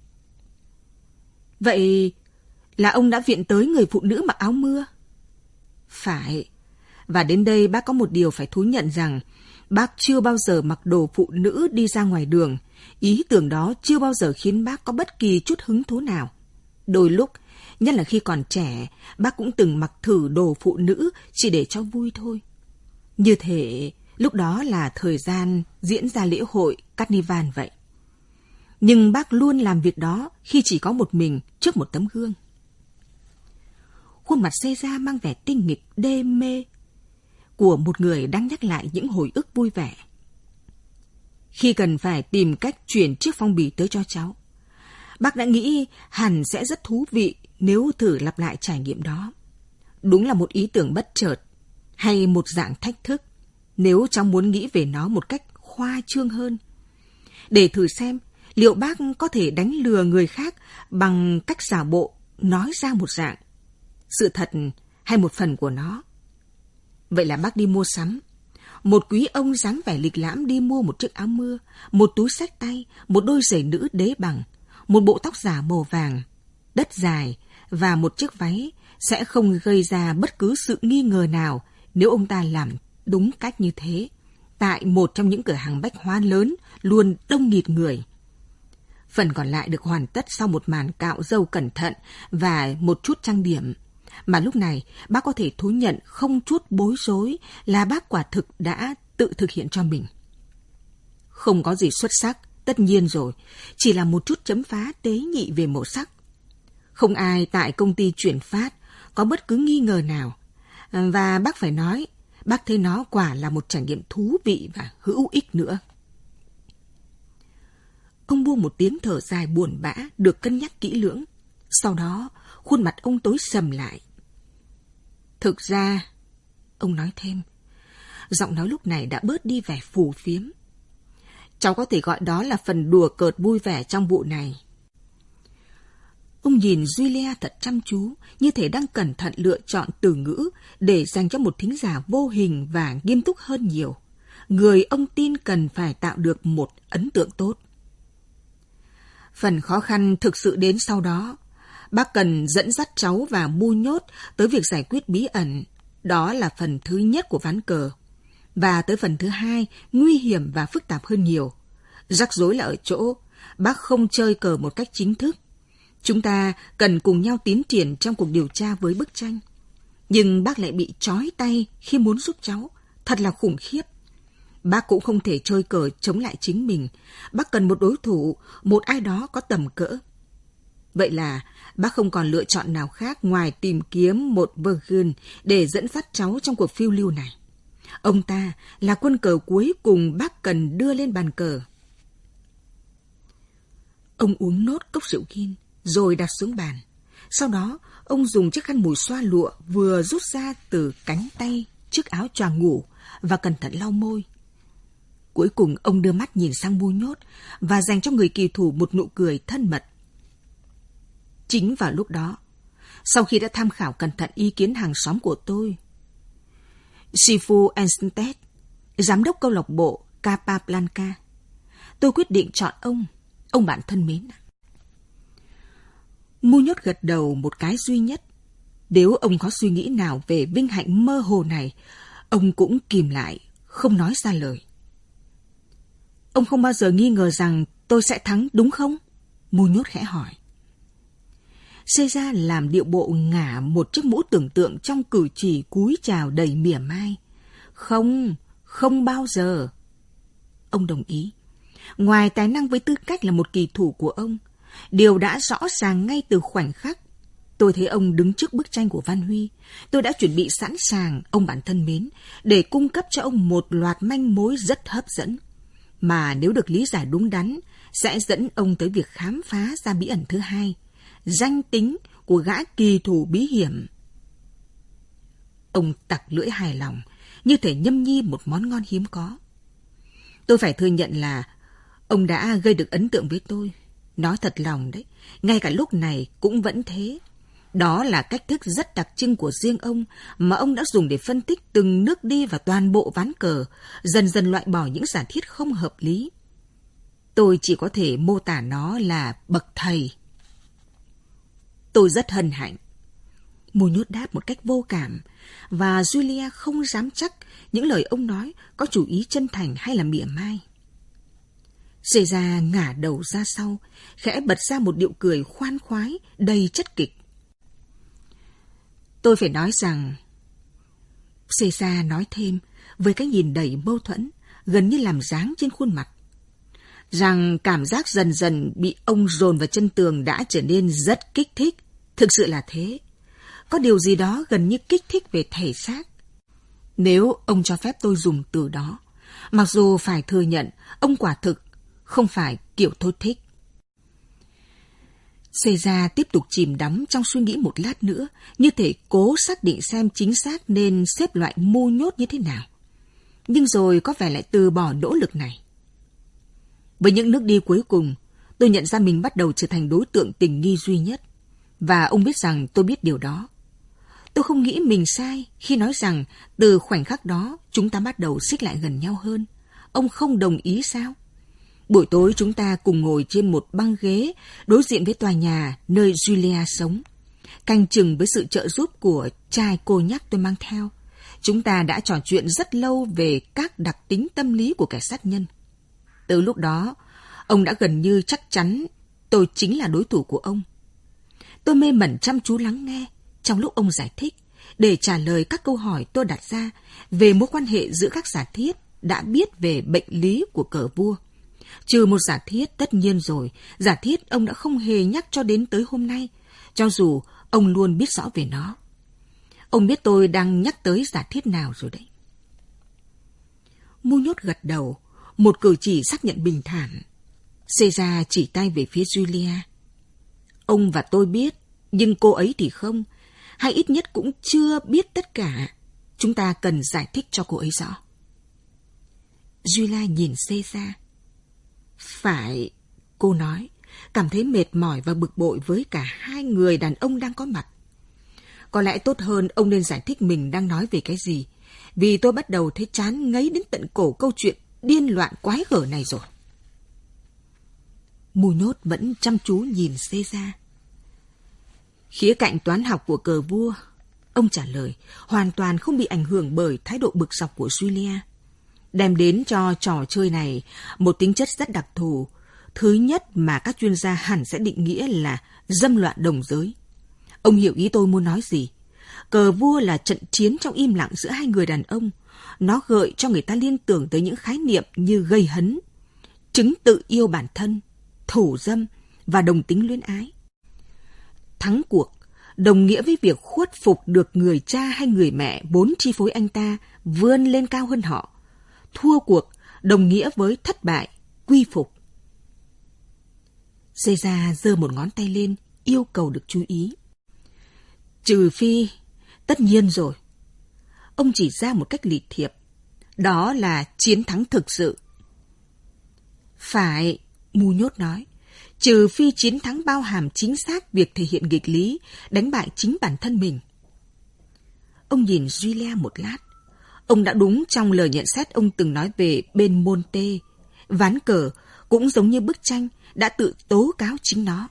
Vậy là ông đã viện tới người phụ nữ mặc áo mưa? Phải. Và đến đây bác có một điều phải thú nhận rằng bác chưa bao giờ mặc đồ phụ nữ đi ra ngoài đường. Ý tưởng đó chưa bao giờ khiến bác có bất kỳ chút hứng thú nào. Đôi lúc, nhất là khi còn trẻ, bác cũng từng mặc thử đồ phụ nữ chỉ để cho vui thôi. Như thế, lúc đó là thời gian diễn ra lễ hội Carnival vậy. Nhưng bác luôn làm việc đó khi chỉ có một mình trước một tấm gương. Khuôn mặt César mang vẻ tinh nghịch đê mê của một người đang nhắc lại những hồi ức vui vẻ. Khi cần phải tìm cách chuyển chiếc phong bì tới cho cháu, bác đã nghĩ hẳn sẽ rất thú vị nếu thử lặp lại trải nghiệm đó. Đúng là một ý tưởng bất chợt hay một dạng thách thức nếu cháu muốn nghĩ về nó một cách khoa trương hơn. Để thử xem liệu bác có thể đánh lừa người khác bằng cách giả bộ nói ra một dạng, sự thật hay một phần của nó. Vậy là bác đi mua sắm. Một quý ông dáng vẻ lịch lãm đi mua một chiếc áo mưa, một túi xách tay, một đôi giày nữ đế bằng, một bộ tóc giả màu vàng, đất dài và một chiếc váy sẽ không gây ra bất cứ sự nghi ngờ nào nếu ông ta làm đúng cách như thế tại một trong những cửa hàng bách hóa lớn luôn đông nghịt người. Phần còn lại được hoàn tất sau một màn cạo râu cẩn thận và một chút trang điểm, mà lúc này bác có thể thú nhận không chút bối rối là bác quả thực đã tự thực hiện cho mình. Không có gì xuất sắc, tất nhiên rồi, chỉ là một chút chấm phá tế nhị về màu sắc. Không ai tại công ty chuyển phát có bất cứ nghi ngờ nào, và bác phải nói, bác thấy nó quả là một trải nghiệm thú vị và hữu ích nữa. Ông buông một tiếng thở dài buồn bã được cân nhắc kỹ lưỡng. Sau đó, khuôn mặt ông tối sầm lại. Thực ra, ông nói thêm, giọng nói lúc này đã bớt đi vẻ phù phiếm. Cháu có thể gọi đó là phần đùa cợt vui vẻ trong vụ này. Ông nhìn Julia thật chăm chú, như thể đang cẩn thận lựa chọn từ ngữ để dành cho một thính giả vô hình và nghiêm túc hơn nhiều. Người ông tin cần phải tạo được một ấn tượng tốt. Phần khó khăn thực sự đến sau đó. Bác cần dẫn dắt cháu và Bu Nhốt tới việc giải quyết bí ẩn. Đó là phần thứ nhất của ván cờ. Và tới phần thứ hai, nguy hiểm và phức tạp hơn nhiều. Rắc rối là ở chỗ, bác không chơi cờ một cách chính thức. Chúng ta cần cùng nhau tiến triển trong cuộc điều tra với bức tranh. Nhưng bác lại bị trói tay khi muốn giúp cháu. Thật là khủng khiếp. Bác cũng không thể chơi cờ chống lại chính mình. Bác cần một đối thủ, một ai đó có tầm cỡ. Vậy là bác không còn lựa chọn nào khác ngoài tìm kiếm một Virgin để dẫn dắt cháu trong cuộc phiêu lưu này. Ông ta là quân cờ cuối cùng bác cần đưa lên bàn cờ. Ông uống nốt cốc rượu gin, rồi đặt xuống bàn. Sau đó, ông dùng chiếc khăn mùi xoa lụa vừa rút ra từ cánh tay chiếc áo choàng ngủ và cẩn thận lau môi. Cuối cùng, ông đưa mắt nhìn sang Muñoz và dành cho người kỳ thủ một nụ cười thân mật. Chính vào lúc đó, sau khi đã tham khảo cẩn thận ý kiến hàng xóm của tôi, Sifu Enstedt, giám đốc câu lạc bộ Capablanca, tôi quyết định chọn ông bạn thân mến. Muñoz gật đầu một cái duy nhất. Nếu ông có suy nghĩ nào về vinh hạnh mơ hồ này, ông cũng kìm lại, không nói ra lời. Ông không bao giờ nghi ngờ rằng tôi sẽ thắng, đúng không? Muñoz khẽ hỏi. Cesar làm điệu bộ ngả một chiếc mũ tưởng tượng trong cử chỉ cúi chào đầy mỉa mai. Không bao giờ. Ông đồng ý. Ngoài tài năng với tư cách là một kỳ thủ của ông, điều đã rõ ràng ngay từ khoảnh khắc tôi thấy ông đứng trước bức tranh của Văn Huy. Tôi đã chuẩn bị sẵn sàng, ông bạn thân mến, để cung cấp cho ông một loạt manh mối rất hấp dẫn, mà nếu được lý giải đúng đắn, sẽ dẫn ông tới việc khám phá ra bí ẩn thứ hai, danh tính của gã kỳ thủ bí hiểm. Ông tặc lưỡi hài lòng, như thể nhâm nhi một món ngon hiếm có. Tôi phải thừa nhận là ông đã gây được ấn tượng với tôi. Nói thật lòng đấy, ngay cả lúc này cũng vẫn thế. Đó là cách thức rất đặc trưng của riêng ông mà ông đã dùng để phân tích từng nước đi và toàn bộ ván cờ, dần dần loại bỏ những giả thiết không hợp lý. Tôi chỉ có thể mô tả nó là bậc thầy. Tôi rất hân hạnh. Muñoz đáp một cách vô cảm, và Julia không dám chắc những lời ông nói có chủ ý chân thành hay là mỉa mai. Cesar ngả đầu ra sau, khẽ bật ra một điệu cười khoan khoái, đầy chất kịch. Tôi phải nói rằng, Cesar nói thêm với cái nhìn đầy mâu thuẫn, gần như làm dáng trên khuôn mặt, rằng cảm giác dần dần bị ông dồn vào chân tường đã trở nên rất kích thích. Thực sự là thế. Có điều gì đó gần như kích thích về thể xác. Nếu ông cho phép tôi dùng từ đó, mặc dù phải thừa nhận ông quả thực không phải kiểu tôi thích. Cesar tiếp tục chìm đắm trong suy nghĩ một lát nữa, như thể cố xác định xem chính xác nên xếp loại Muñoz như thế nào. Nhưng rồi có vẻ lại từ bỏ nỗ lực này. Với những nước đi cuối cùng, tôi nhận ra mình bắt đầu trở thành đối tượng tình nghi duy nhất. Và ông biết rằng tôi biết điều đó. Tôi không nghĩ mình sai khi nói rằng từ khoảnh khắc đó chúng ta bắt đầu xích lại gần nhau hơn. Ông không đồng ý sao? Buổi tối chúng ta cùng ngồi trên một băng ghế đối diện với tòa nhà nơi Julia sống. Canh chừng với sự trợ giúp của chai cô nhắc tôi mang theo. Chúng ta đã trò chuyện rất lâu về các đặc tính tâm lý của kẻ sát nhân. Từ lúc đó, ông đã gần như chắc chắn tôi chính là đối thủ của ông. Tôi mê mẩn chăm chú lắng nghe trong lúc ông giải thích để trả lời các câu hỏi tôi đặt ra về mối quan hệ giữa các giả thiết đã biết về bệnh lý của cờ vua. Trừ một giả thiết, tất nhiên rồi, giả thiết ông đã không hề nhắc cho đến tới hôm nay, cho dù ông luôn biết rõ về nó. Ông biết tôi đang nhắc tới giả thiết nào rồi đấy. Muñoz gật đầu, một cử chỉ xác nhận bình thản. Cesar chỉ tay về phía Julia. Ông và tôi biết, nhưng cô ấy thì không, hay ít nhất cũng chưa biết tất cả. Chúng ta cần giải thích cho cô ấy rõ. Julia nhìn Cesar. Phải, cô nói, cảm thấy mệt mỏi và bực bội với cả hai người đàn ông đang có mặt. Có lẽ tốt hơn ông nên giải thích mình đang nói về cái gì, vì tôi bắt đầu thấy chán ngấy đến tận cổ câu chuyện điên loạn quái gở này rồi. Muñoz vẫn chăm chú nhìn Cesar. Khía cạnh toán học của cờ vua, ông trả lời, hoàn toàn không bị ảnh hưởng bởi thái độ bực dọc của Julia, đem đến cho trò chơi này một tính chất rất đặc thù. Thứ nhất mà các chuyên gia hẳn sẽ định nghĩa là dâm loạn đồng giới. Ông hiểu ý tôi muốn nói gì. Cờ vua là trận chiến trong im lặng giữa hai người đàn ông. Nó gợi cho người ta liên tưởng tới những khái niệm như gây hấn, chứng tự yêu bản thân, thủ dâm và đồng tính luyến ái. Thắng cuộc đồng nghĩa với việc khuất phục được người cha hay người mẹ vốn chi phối anh ta vươn lên cao hơn họ. Thua cuộc đồng nghĩa với thất bại, quy phục. Caesar giơ một ngón tay lên, yêu cầu được chú ý. Trừ phi, tất nhiên rồi. Ông chỉ ra một cách lịch thiệp. Đó là chiến thắng thực sự. Phải, Muñoz nói. Trừ phi chiến thắng bao hàm chính xác việc thể hiện nghịch lý, đánh bại chính bản thân mình. Ông nhìn Julia một lát. Ông đã đúng trong lời nhận xét ông từng nói về Belmonte. Ván cờ cũng giống như bức tranh đã tự tố cáo chính nó.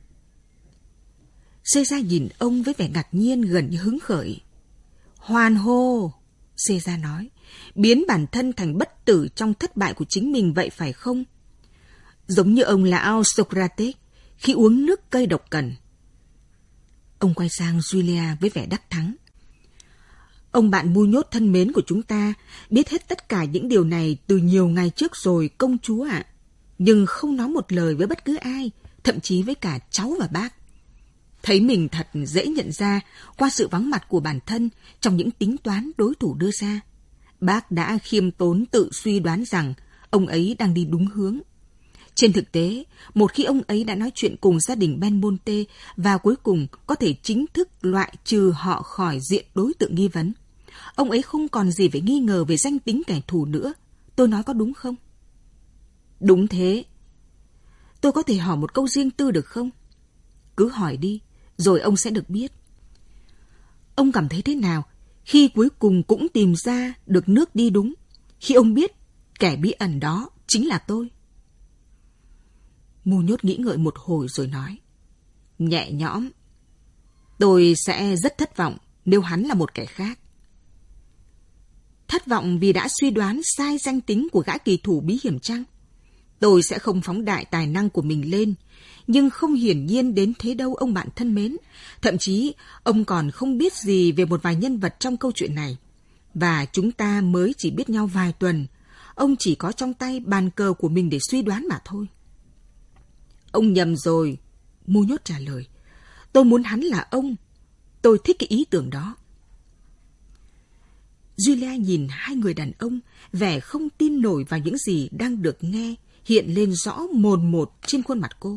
Caesar nhìn ông với vẻ ngạc nhiên gần như hứng khởi. Hoan hô, Caesar nói, biến bản thân thành bất tử trong thất bại của chính mình vậy phải không? Giống như ông lão Socrates khi uống nước cây độc cần. Ông quay sang Julia với vẻ đắc thắng. Ông bạn Muñoz thân mến của chúng ta biết hết tất cả những điều này từ nhiều ngày trước rồi, công chúa ạ. Nhưng không nói một lời với bất cứ ai, thậm chí với cả cháu và bác. Thấy mình thật dễ nhận ra qua sự vắng mặt của bản thân trong những tính toán đối thủ đưa ra. Bác đã khiêm tốn tự suy đoán rằng ông ấy đang đi đúng hướng. Trên thực tế, một khi ông ấy đã nói chuyện cùng gia đình Belmonte và cuối cùng có thể chính thức loại trừ họ khỏi diện đối tượng nghi vấn, ông ấy không còn gì phải nghi ngờ về danh tính kẻ thù nữa. Tôi nói có đúng không? Đúng thế. Tôi có thể hỏi một câu riêng tư được không? Cứ hỏi đi, rồi ông sẽ được biết. Ông cảm thấy thế nào khi cuối cùng cũng tìm ra được nước đi đúng, khi ông biết kẻ bí ẩn đó chính là tôi? Muñoz nghĩ ngợi một hồi rồi nói, nhẹ nhõm, tôi sẽ rất thất vọng nếu hắn là một kẻ khác. Thất vọng vì đã suy đoán sai danh tính của gã kỳ thủ bí hiểm chăng? Tôi sẽ không phóng đại tài năng của mình lên, nhưng không hiển nhiên đến thế đâu ông bạn thân mến. Thậm chí, ông còn không biết gì về một vài nhân vật trong câu chuyện này. Và chúng ta mới chỉ biết nhau vài tuần. Ông chỉ có trong tay bàn cờ của mình để suy đoán mà thôi. Ông nhầm rồi, Muñoz trả lời. Tôi muốn hắn là ông. Tôi thích cái ý tưởng đó. Julia nhìn hai người đàn ông, vẻ không tin nổi vào những gì đang được nghe, hiện lên rõ mồn một trên khuôn mặt cô.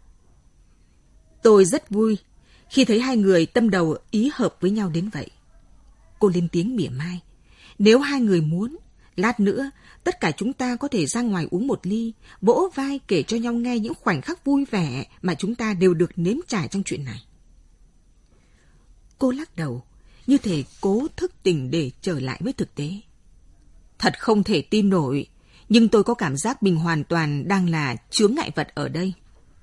Tôi rất vui khi thấy hai người tâm đầu ý hợp với nhau đến vậy. Cô lên tiếng mỉa mai. Nếu hai người muốn, lát nữa tất cả chúng ta có thể ra ngoài uống một ly, vỗ vai kể cho nhau nghe những khoảnh khắc vui vẻ mà chúng ta đều được nếm trải trong chuyện này. Cô lắc đầu, như thể cố thức tỉnh để trở lại với thực tế. Thật không thể tin nổi, nhưng tôi có cảm giác mình hoàn toàn đang là chướng ngại vật ở đây.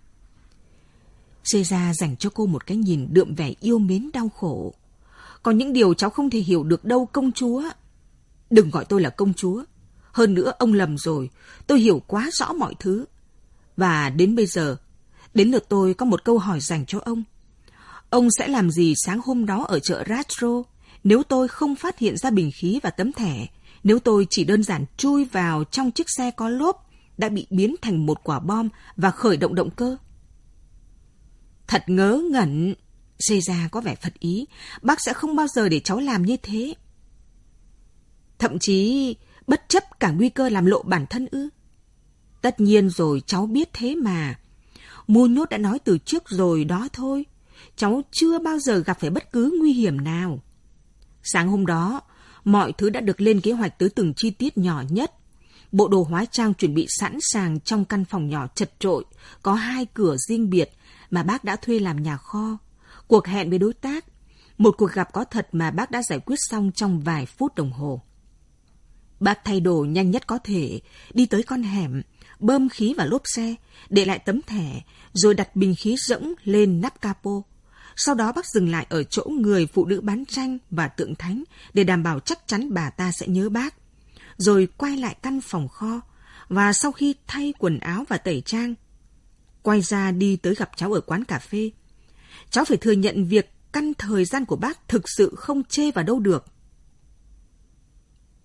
Caesar dành cho cô một cái nhìn đượm vẻ yêu mến đau khổ. Còn những điều cháu không thể hiểu được đâu, công chúa. Đừng gọi tôi là công chúa. Hơn nữa, ông lầm rồi. Tôi hiểu quá rõ mọi thứ. Và đến bây giờ, đến lượt tôi có một câu hỏi dành cho ông. Ông sẽ làm gì sáng hôm đó ở chợ Rastro nếu tôi không phát hiện ra bình khí và tấm thẻ, nếu tôi chỉ đơn giản chui vào trong chiếc xe có lốp đã bị biến thành một quả bom và khởi động động cơ? Thật ngớ ngẩn. Caesar có vẻ phật ý. Bác sẽ không bao giờ để cháu làm như thế. Thậm chí bất chấp cả nguy cơ làm lộ bản thân ư? Tất nhiên rồi, cháu biết thế mà. Muñoz đã nói từ trước rồi đó thôi. Cháu chưa bao giờ gặp phải bất cứ nguy hiểm nào. Sáng hôm đó, mọi thứ đã được lên kế hoạch tới từng chi tiết nhỏ nhất. Bộ đồ hóa trang chuẩn bị sẵn sàng trong căn phòng nhỏ chật chội, có 2 cửa riêng biệt mà bác đã thuê làm nhà kho. Cuộc hẹn với đối tác, một cuộc gặp có thật mà bác đã giải quyết xong trong vài phút đồng hồ. Bác thay đồ nhanh nhất có thể, đi tới con hẻm, bơm khí vào lốp xe, để lại tấm thẻ, rồi đặt bình khí rỗng lên nắp capo. Sau đó bác dừng lại ở chỗ người phụ nữ bán tranh và tượng thánh để đảm bảo chắc chắn bà ta sẽ nhớ bác. Rồi quay lại căn phòng kho, và sau khi thay quần áo và tẩy trang, quay ra đi tới gặp cháu ở quán cà phê. Cháu phải thừa nhận việc căn thời gian của bác thực sự không chê vào đâu được.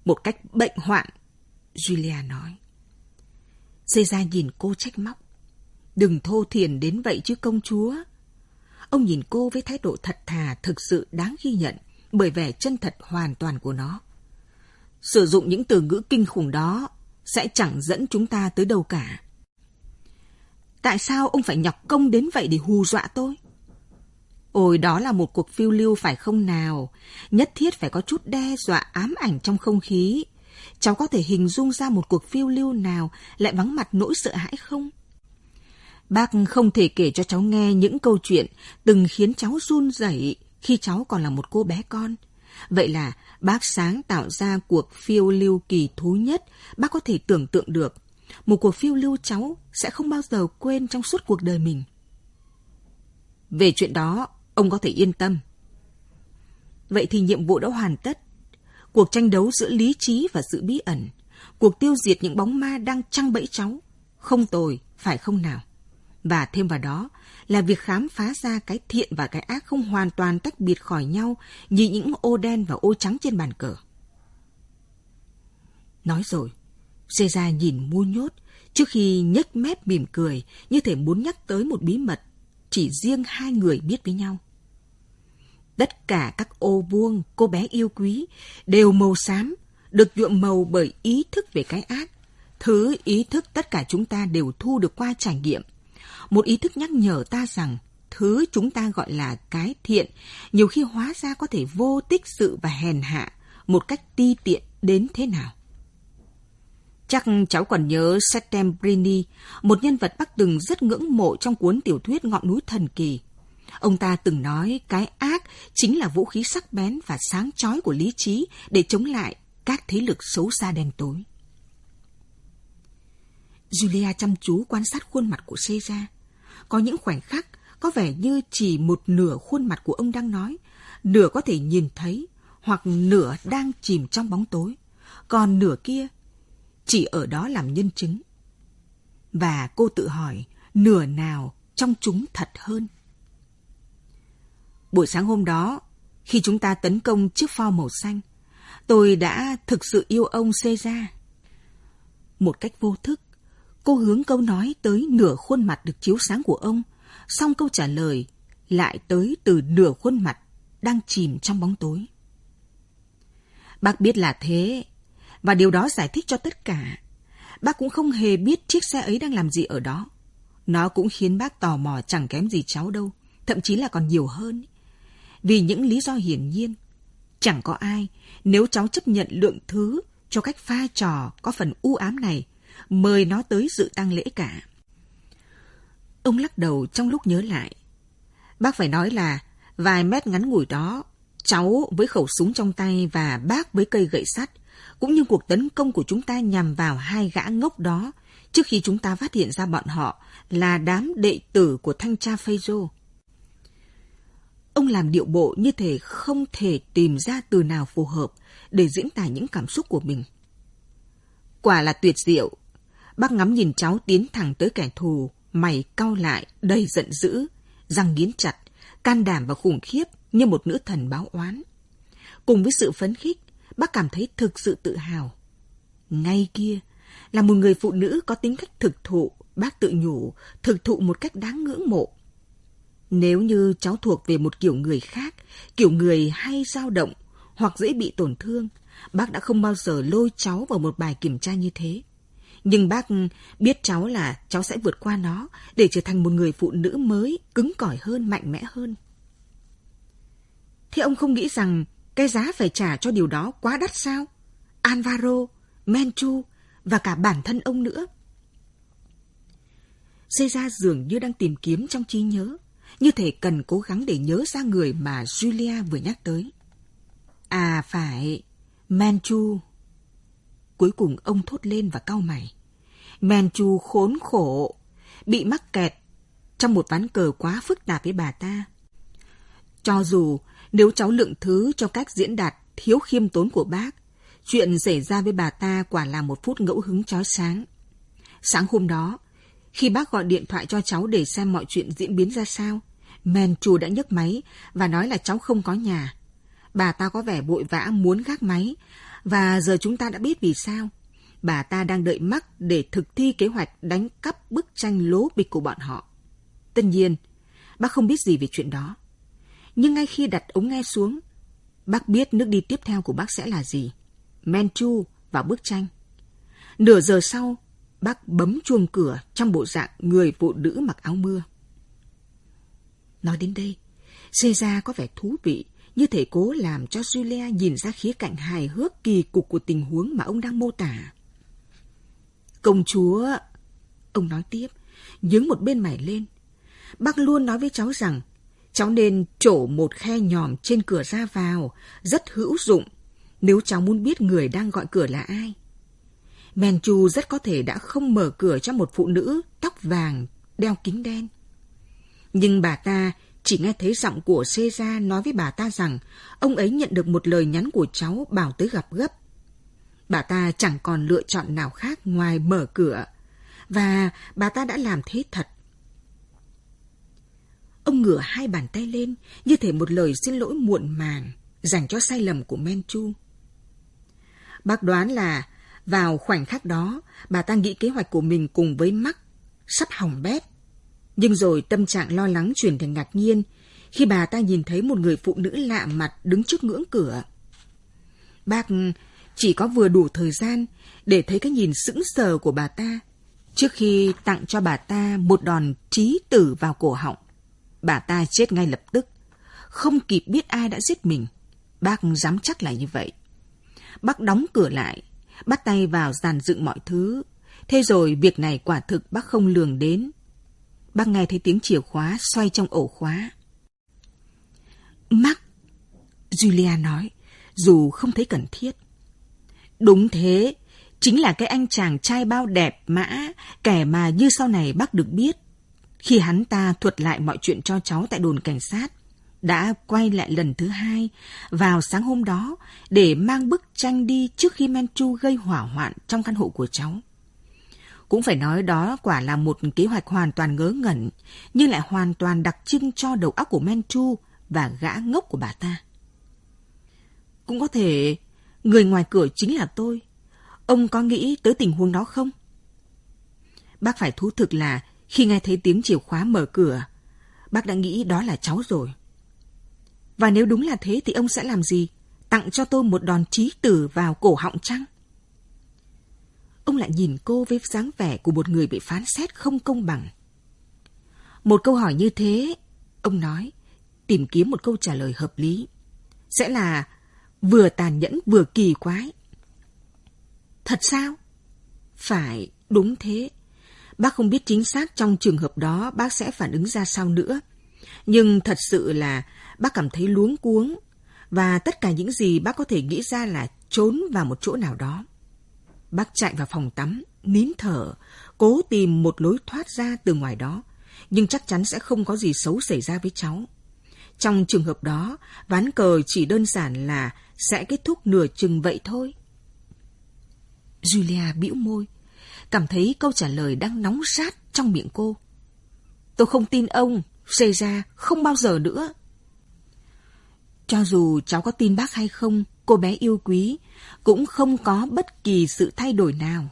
một cách bệnh hoạn, Julia nói. Caesar nhìn cô trách móc. Đừng thô thiển đến vậy chứ công chúa. Ông nhìn cô với thái độ thật thà thực sự đáng ghi nhận bởi vẻ chân thật hoàn toàn của nó. Sử dụng những từ ngữ kinh khủng đó sẽ chẳng dẫn chúng ta tới đâu cả. Tại sao ông phải nhọc công đến vậy để hù dọa tôi? Ôi, đó là một cuộc phiêu lưu phải không nào? Nhất thiết phải có chút đe dọa ám ảnh trong không khí. Cháu có thể hình dung ra một cuộc phiêu lưu nào lại vắng mặt nỗi sợ hãi không? Bác không thể kể cho cháu nghe những câu chuyện từng khiến cháu run rẩy khi cháu còn là một cô bé con. Vậy là bác sáng tạo ra cuộc phiêu lưu kỳ thú nhất bác có thể tưởng tượng được. Một cuộc phiêu lưu cháu sẽ không bao giờ quên trong suốt cuộc đời mình. Về chuyện đó, ông có thể yên tâm. Vậy thì nhiệm vụ đã hoàn tất. Cuộc tranh đấu giữa lý trí và sự bí ẩn, cuộc tiêu diệt những bóng ma đang trăng bẫy cháu, không tồi, phải không nào? Và thêm vào đó là việc khám phá ra cái thiện và cái ác không hoàn toàn tách biệt khỏi nhau như những ô đen và ô trắng trên bàn cờ. Nói rồi, Caesar nhìn Mu Nhốt trước khi nhếch mép mỉm cười như thể muốn nhắc tới một bí mật chỉ riêng hai người biết với nhau. Tất cả các ô vuông cô bé yêu quý đều màu xám, được nhuộm màu bởi ý thức về cái ác, thứ ý thức tất cả chúng ta đều thu được qua trải nghiệm. Một ý thức nhắc nhở ta rằng thứ chúng ta gọi là cái thiện nhiều khi hóa ra có thể vô tích sự và hèn hạ một cách ti tiện đến thế nào. Chắc cháu còn nhớ Settembrini, một nhân vật bác từng rất ngưỡng mộ trong cuốn tiểu thuyết Ngọn núi thần kỳ. Ông ta từng nói cái ác chính là vũ khí sắc bén và sáng chói của lý trí để chống lại các thế lực xấu xa đen tối. Julia chăm chú quan sát khuôn mặt của Caesar. Có những khoảnh khắc có vẻ như chỉ một nửa khuôn mặt của ông đang nói, nửa có thể nhìn thấy hoặc nửa đang chìm trong bóng tối, còn nửa kia chỉ ở đó làm nhân chứng. Và cô tự hỏi nửa nào trong chúng thật hơn. Buổi sáng hôm đó, khi chúng ta tấn công chiếc phao màu xanh, tôi đã thực sự yêu ông Caesar. Một cách vô thức, cô hướng câu nói tới nửa khuôn mặt được chiếu sáng của ông, song câu trả lời lại tới từ nửa khuôn mặt đang chìm trong bóng tối. Bác biết là thế, và điều đó giải thích cho tất cả. Bác cũng không hề biết chiếc xe ấy đang làm gì ở đó. Nó cũng khiến bác tò mò chẳng kém gì cháu đâu, thậm chí là còn nhiều hơn. Vì những lý do hiển nhiên, chẳng có ai, nếu cháu chấp nhận lượng thứ cho cách pha trò có phần u ám này, mời nó tới dự tang lễ cả. Ông lắc đầu trong lúc nhớ lại. Bác phải nói là vài mét ngắn ngủi đó, cháu với khẩu súng trong tay và bác với cây gậy sắt, cũng như cuộc tấn công của chúng ta nhằm vào hai gã ngốc đó trước khi chúng ta phát hiện ra bọn họ là đám đệ tử của thanh tra Phêrô. Ông làm điệu bộ như thể không thể tìm ra từ nào phù hợp để diễn tả những cảm xúc của mình. Quả là tuyệt diệu. Bác ngắm nhìn cháu tiến thẳng tới kẻ thù, mày cau lại, đầy giận dữ, răng nghiến chặt, can đảm và khủng khiếp như một nữ thần báo oán. Cùng với sự phấn khích, bác cảm thấy thực sự tự hào. Ngay kia, là một người phụ nữ có tính cách thực thụ, bác tự nhủ, thực thụ một cách đáng ngưỡng mộ. Nếu như cháu thuộc về một kiểu người khác, kiểu người hay dao động hoặc dễ bị tổn thương, bác đã không bao giờ lôi cháu vào một bài kiểm tra như thế. Nhưng bác biết cháu là cháu sẽ vượt qua nó để trở thành một người phụ nữ mới, cứng cỏi hơn, mạnh mẽ hơn. Thế ông không nghĩ rằng cái giá phải trả cho điều đó quá đắt sao? Alvaro, Menchu và cả bản thân ông nữa. Caesar dường như đang tìm kiếm trong trí nhớ, như thể cần cố gắng để nhớ ra người mà Julia vừa nhắc tới. À phải, Menchu. Cuối cùng ông thốt lên và cau mày. Menchu khốn khổ, bị mắc kẹt trong một ván cờ quá phức tạp với bà ta. Cho dù nếu cháu lượng thứ cho cách diễn đạt thiếu khiêm tốn của bác, chuyện xảy ra với bà ta quả là một phút ngẫu hứng chói sáng. Sáng hôm đó, khi bác gọi điện thoại cho cháu để xem mọi chuyện diễn biến ra sao, Menchu đã nhấc máy và nói là cháu không có nhà. Bà ta có vẻ vội vã muốn gác máy Và giờ chúng ta đã biết vì sao. Bà ta đang đợi Mark để thực thi kế hoạch đánh cắp bức tranh lố bịch của bọn họ. Tất nhiên, bác không biết gì về chuyện đó. Nhưng ngay khi đặt ống nghe xuống, bác biết nước đi tiếp theo của bác sẽ là gì. Manchu vào bức tranh. Nửa giờ sau, bác bấm chuông cửa trong bộ dạng người phụ nữ mặc áo mưa. Nói đến đây, Caesar có vẻ thú vị, như thể cố làm cho Julia nhìn ra khía cạnh hài hước kỳ cục của tình huống mà ông đang mô tả. Công chúa, ông nói tiếp, nhướng một bên mày lên. Bác luôn nói với cháu rằng cháu nên trổ một khe nhòm trên cửa ra vào, rất hữu dụng nếu cháu muốn biết người đang gọi cửa là ai. Manchu rất có thể đã không mở cửa cho một phụ nữ tóc vàng, đeo kính đen. Nhưng bà ta chỉ nghe thấy giọng của Caesar nói với bà ta rằng ông ấy nhận được một lời nhắn của cháu bảo tới gặp gấp. Bà ta chẳng còn lựa chọn nào khác ngoài mở cửa, và bà ta đã làm thế thật. Ông ngửa hai bàn tay lên như thể một lời xin lỗi muộn màng dành cho sai lầm của Manchu. Bác đoán là vào khoảnh khắc đó, bà ta nghĩ kế hoạch của mình cùng với Mark sắp hỏng bét. Nhưng rồi tâm trạng lo lắng chuyển thành ngạc nhiên khi bà ta nhìn thấy một người phụ nữ lạ mặt đứng trước ngưỡng cửa. Bác chỉ có vừa đủ thời gian để thấy cái nhìn sững sờ của bà ta trước khi tặng cho bà ta một đòn trí tử vào cổ họng. Bà ta chết ngay lập tức, không kịp biết ai đã giết mình. Bác dám chắc là như vậy. Bác đóng cửa lại, bắt tay vào dàn dựng mọi thứ. Thế rồi việc này quả thực bác không lường đến. Bác nghe thấy tiếng chìa khóa xoay trong ổ khóa. Mark, Julia nói, dù không thấy cần thiết. Đúng thế, chính là cái anh chàng trai bao đẹp mã, kẻ mà như sau này bác được biết. Khi hắn ta thuật lại mọi chuyện cho cháu tại đồn cảnh sát, đã quay lại lần thứ hai vào sáng hôm đó để mang bức tranh đi trước khi Manchu gây hỏa hoạn trong căn hộ của cháu. Cũng phải nói đó quả là một kế hoạch hoàn toàn ngớ ngẩn, nhưng lại hoàn toàn đặc trưng cho đầu óc của Manchu và gã ngốc của bà ta. Cũng có thể người ngoài cửa chính là tôi. Ông có nghĩ tới tình huống đó không? Bác phải thú thực là khi nghe thấy tiếng chìa khóa mở cửa, bác đã nghĩ đó là cháu rồi. Và nếu đúng là thế thì ông sẽ làm gì? Tặng cho tôi một đòn chí tử vào cổ họng chăng? Ông lại nhìn cô với dáng vẻ của một người bị phán xét không công bằng. Một câu hỏi như thế, ông nói, tìm kiếm một câu trả lời hợp lý, sẽ là vừa tàn nhẫn vừa kỳ quái. Thật sao? Phải, đúng thế. Bác không biết chính xác trong trường hợp đó bác sẽ phản ứng ra sao nữa. Nhưng thật sự là bác cảm thấy luống cuống, và tất cả những gì bác có thể nghĩ ra là trốn vào một chỗ nào đó. Bác chạy vào phòng tắm, nín thở, cố tìm một lối thoát ra từ ngoài đó, nhưng chắc chắn sẽ không có gì xấu xảy ra với cháu. Trong trường hợp đó, ván cờ chỉ đơn giản là sẽ kết thúc nửa chừng vậy thôi. Julia bĩu môi, cảm thấy câu trả lời đang nóng rát trong miệng cô. Tôi không tin ông, Caesar, không bao giờ nữa. Cho dù cháu có tin bác hay không, cô bé yêu quý, cũng không có bất kỳ sự thay đổi nào.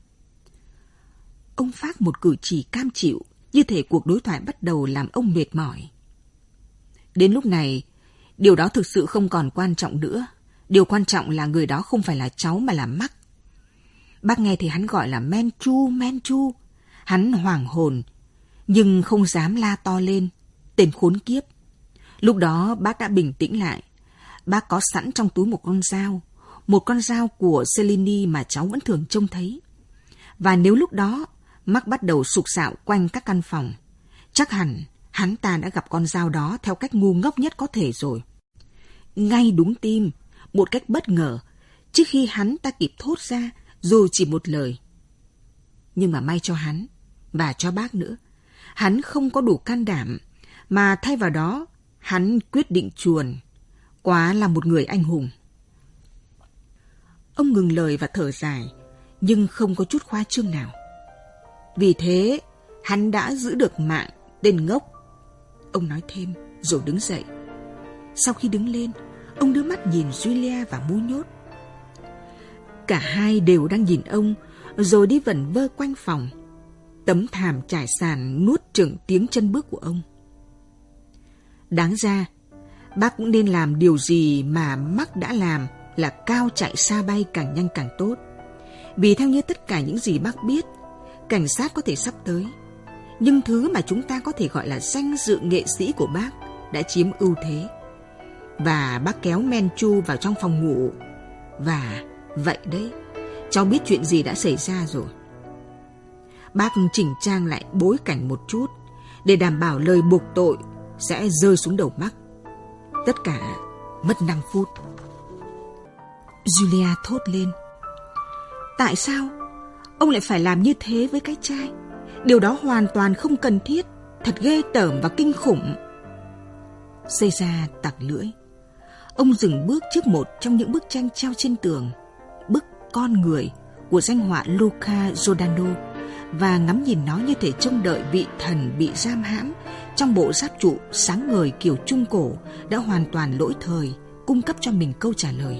Ông phát một cử chỉ cam chịu, như thể cuộc đối thoại bắt đầu làm ông mệt mỏi. Đến lúc này, điều đó thực sự không còn quan trọng nữa. Điều quan trọng là người đó không phải là cháu mà là Mark. Bác nghe thì hắn gọi là Manchu, Manchu. Hắn hoảng hồn, nhưng không dám la to lên. Tên khốn kiếp. Lúc đó bác đã bình tĩnh lại. Bác có sẵn trong túi một con dao của Cellini mà cháu vẫn thường trông thấy. Và nếu lúc đó Mark bắt đầu sục sạo quanh các căn phòng, chắc hẳn hắn ta đã gặp con dao đó theo cách ngu ngốc nhất có thể rồi. Ngay đúng tim, một cách bất ngờ, trước khi hắn ta kịp thốt ra dù chỉ một lời. Nhưng mà may cho hắn, và cho bác nữa, hắn không có đủ can đảm, mà thay vào đó, hắn quyết định chuồn. Quá là một người anh hùng. Ông ngừng lời và thở dài, nhưng không có chút khoa trương nào. Vì thế, hắn đã giữ được mạng tên ngốc. Ông nói thêm, rồi đứng dậy. Sau khi đứng lên, ông đưa mắt nhìn Julia và Muñoz. Cả hai đều đang nhìn ông, rồi đi vẩn vơ quanh phòng. Tấm thảm trải sàn nuốt chửng tiếng chân bước của ông. Đáng ra, bác cũng nên làm điều gì mà Mark đã làm, là cao chạy xa bay càng nhanh càng tốt. Vì theo như tất cả những gì bác biết, cảnh sát có thể sắp tới. Nhưng thứ mà chúng ta có thể gọi là danh dự nghệ sĩ của bác đã chiếm ưu thế. Và bác kéo Manchu vào trong phòng ngủ. Và vậy đấy, cháu biết chuyện gì đã xảy ra rồi. Bác chỉnh trang lại bối cảnh một chút để đảm bảo lời buộc tội sẽ rơi xuống đầu Mark. Tất cả mất 5 phút. Julia thốt lên. Tại sao ông lại phải làm như thế với cái trai? Điều đó hoàn toàn không cần thiết. Thật ghê tởm và kinh khủng. Caesar tặc lưỡi. Ông dừng bước trước một trong những bức tranh treo trên tường, bức Con người của danh họa Luca Giordano, và ngắm nhìn nó như thể trông đợi vị thần bị giam hãm trong bộ giáp trụ sáng ngời kiểu Trung Cổ đã hoàn toàn lỗi thời cung cấp cho mình câu trả lời.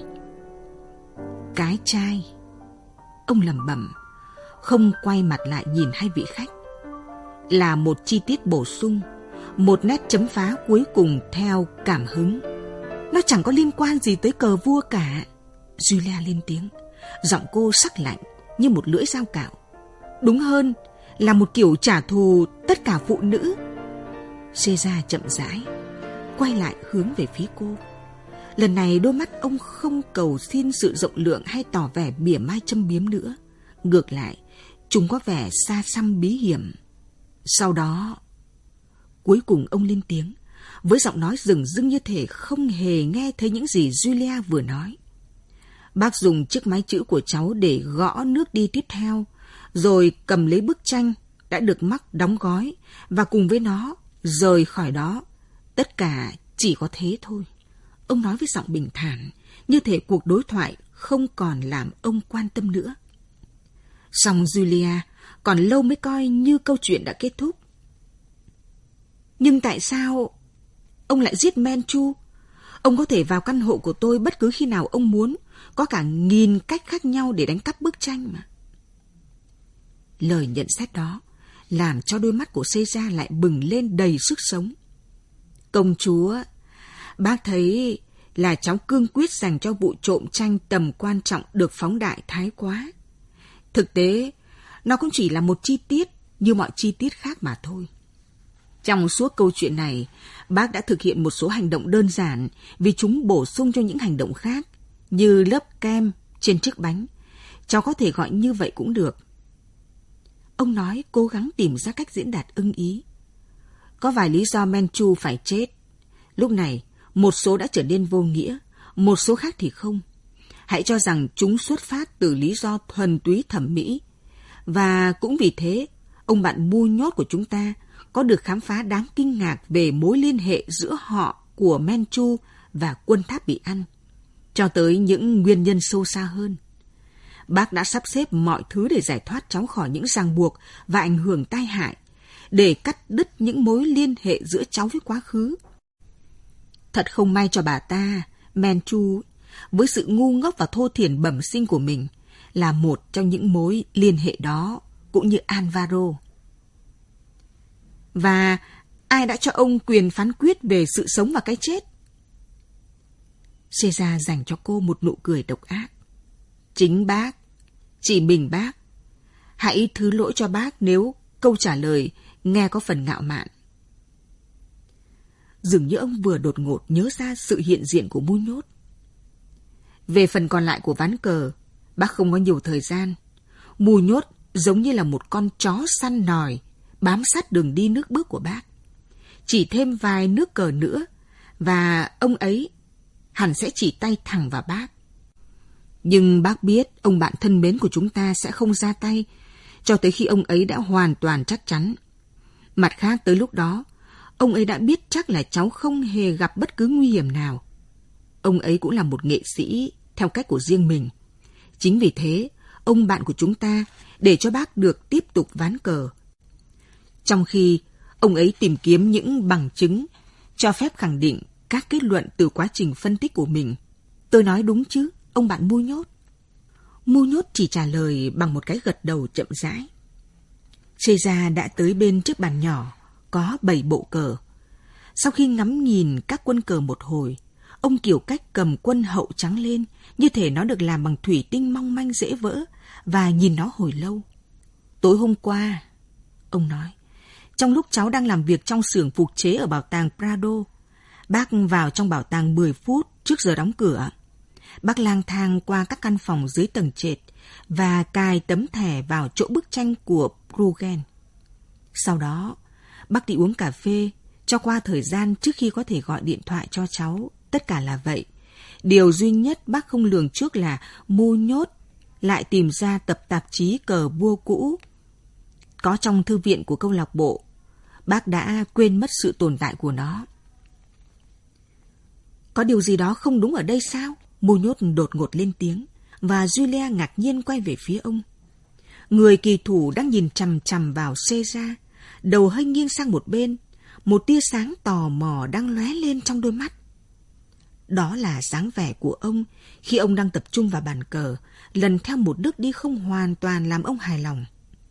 Cái trai, ông lẩm bẩm, không quay mặt lại nhìn hai vị khách, là một chi tiết bổ sung, một nét chấm phá cuối cùng theo cảm hứng. Nó chẳng có liên quan gì tới cờ vua cả. Julia lên tiếng, giọng cô sắc lạnh như một lưỡi dao cạo. Đúng hơn là một kiểu trả thù tất cả phụ nữ. Caesar chậm rãi quay lại hướng về phía cô. Lần này đôi mắt ông không cầu xin sự rộng lượng hay tỏ vẻ mỉa mai châm biếm nữa. Ngược lại, chúng có vẻ xa xăm bí hiểm. Sau đó, cuối cùng ông lên tiếng, với giọng nói dửng dưng như thể không hề nghe thấy những gì Julia vừa nói. Bác dùng chiếc máy chữ của cháu để gõ nước đi tiếp theo, rồi cầm lấy bức tranh đã được Mark đóng gói và cùng với nó rời khỏi đó. Tất cả chỉ có thế thôi. Ông nói với giọng bình thản, như thể cuộc đối thoại không còn làm ông quan tâm nữa. Song Julia còn lâu mới coi như câu chuyện đã kết thúc. Nhưng tại sao ông lại giết Manchu? Ông có thể vào căn hộ của tôi bất cứ khi nào ông muốn. Có cả 1000 cách khác nhau để đánh cắp bức tranh mà. Lời nhận xét đó làm cho đôi mắt của Caesar lại bừng lên đầy sức sống. Công chúa, bác thấy là cháu cương quyết dành cho vụ trộm tranh tầm quan trọng được phóng đại thái quá. Thực tế, nó cũng chỉ là một chi tiết như mọi chi tiết khác mà thôi. Trong suốt câu chuyện này, bác đã thực hiện một số hành động đơn giản vì chúng bổ sung cho những hành động khác, như lớp kem trên chiếc bánh. Cháu có thể gọi như vậy cũng được. Ông nói cố gắng tìm ra cách diễn đạt ưng ý. Có vài lý do Manchu phải chết. Lúc này, một số đã trở nên vô nghĩa, một số khác thì không. Hãy cho rằng chúng xuất phát từ lý do thuần túy thẩm mỹ. Và cũng vì thế, ông bạn ngu nhốt của chúng ta có được khám phá đáng kinh ngạc về mối liên hệ giữa họ của Manchu và quân tháp bị ăn, cho tới những nguyên nhân sâu xa hơn. Bác đã sắp xếp mọi thứ để giải thoát cháu khỏi những ràng buộc và ảnh hưởng tai hại, để cắt đứt những mối liên hệ giữa cháu với quá khứ. Thật không may cho bà ta, Manchu, với sự ngu ngốc và thô thiển bẩm sinh của mình, là một trong những mối liên hệ đó, cũng như Alvaro. Và ai đã cho ông quyền phán quyết về sự sống và cái chết? Caesar dành cho cô một nụ cười độc ác. Chính bác, chỉ mình bác. Hãy thứ lỗi cho bác nếu câu trả lời nghe có phần ngạo mạn. Dường như ông vừa đột ngột nhớ ra sự hiện diện của Mu Nhốt. Về phần còn lại của ván cờ, bác không có nhiều thời gian. Mu Nhốt giống như là một con chó săn nòi bám sát đường đi nước bước của bác. Chỉ thêm vài nước cờ nữa và ông ấy hẳn sẽ chỉ tay thẳng vào bác. Nhưng bác biết ông bạn thân mến của chúng ta sẽ không ra tay cho tới khi ông ấy đã hoàn toàn chắc chắn. Mặt khác, tới lúc đó, ông ấy đã biết chắc là cháu không hề gặp bất cứ nguy hiểm nào. Ông ấy cũng là một nghệ sĩ theo cách của riêng mình. Chính vì thế, ông bạn của chúng ta để cho bác được tiếp tục ván cờ. Trong khi ông ấy tìm kiếm những bằng chứng cho phép khẳng định các kết luận từ quá trình phân tích của mình. Tôi nói đúng chứ, ông bạn Mu Nhốt? Mu Nhốt chỉ trả lời bằng một cái gật đầu chậm rãi. Caesar đã tới bên chiếc bàn nhỏ, có 7 bộ cờ. Sau khi ngắm nhìn các quân cờ một hồi, ông kiểu cách cầm quân hậu trắng lên, như thể nó được làm bằng thủy tinh mong manh dễ vỡ, và nhìn nó hồi lâu. Tối hôm qua, ông nói, trong lúc cháu đang làm việc trong xưởng phục chế ở bảo tàng Prado, bác vào trong bảo tàng 10 phút trước giờ đóng cửa. Bác lang thang qua các căn phòng dưới tầng trệt và cài tấm thẻ vào chỗ bức tranh của Bruegel. Sau đó, bác đi uống cà phê, cho qua thời gian trước khi có thể gọi điện thoại cho cháu. Tất cả là vậy. Điều duy nhất bác không lường trước là Mu Nhốt lại tìm ra tập tạp chí cờ vua cũ có trong thư viện của câu lạc bộ. Bác đã quên mất sự tồn tại của nó. Có điều gì đó không đúng ở đây sao? Mu Nhốt đột ngột lên tiếng, và Julia ngạc nhiên quay về phía ông. Người kỳ thủ đang nhìn chằm chằm vào Caesar, đầu hơi nghiêng sang một bên, một tia sáng tò mò đang lóe lên trong đôi mắt. Đó là dáng vẻ của ông khi ông đang tập trung vào bàn cờ, lần theo một bước đi không hoàn toàn làm ông hài lòng.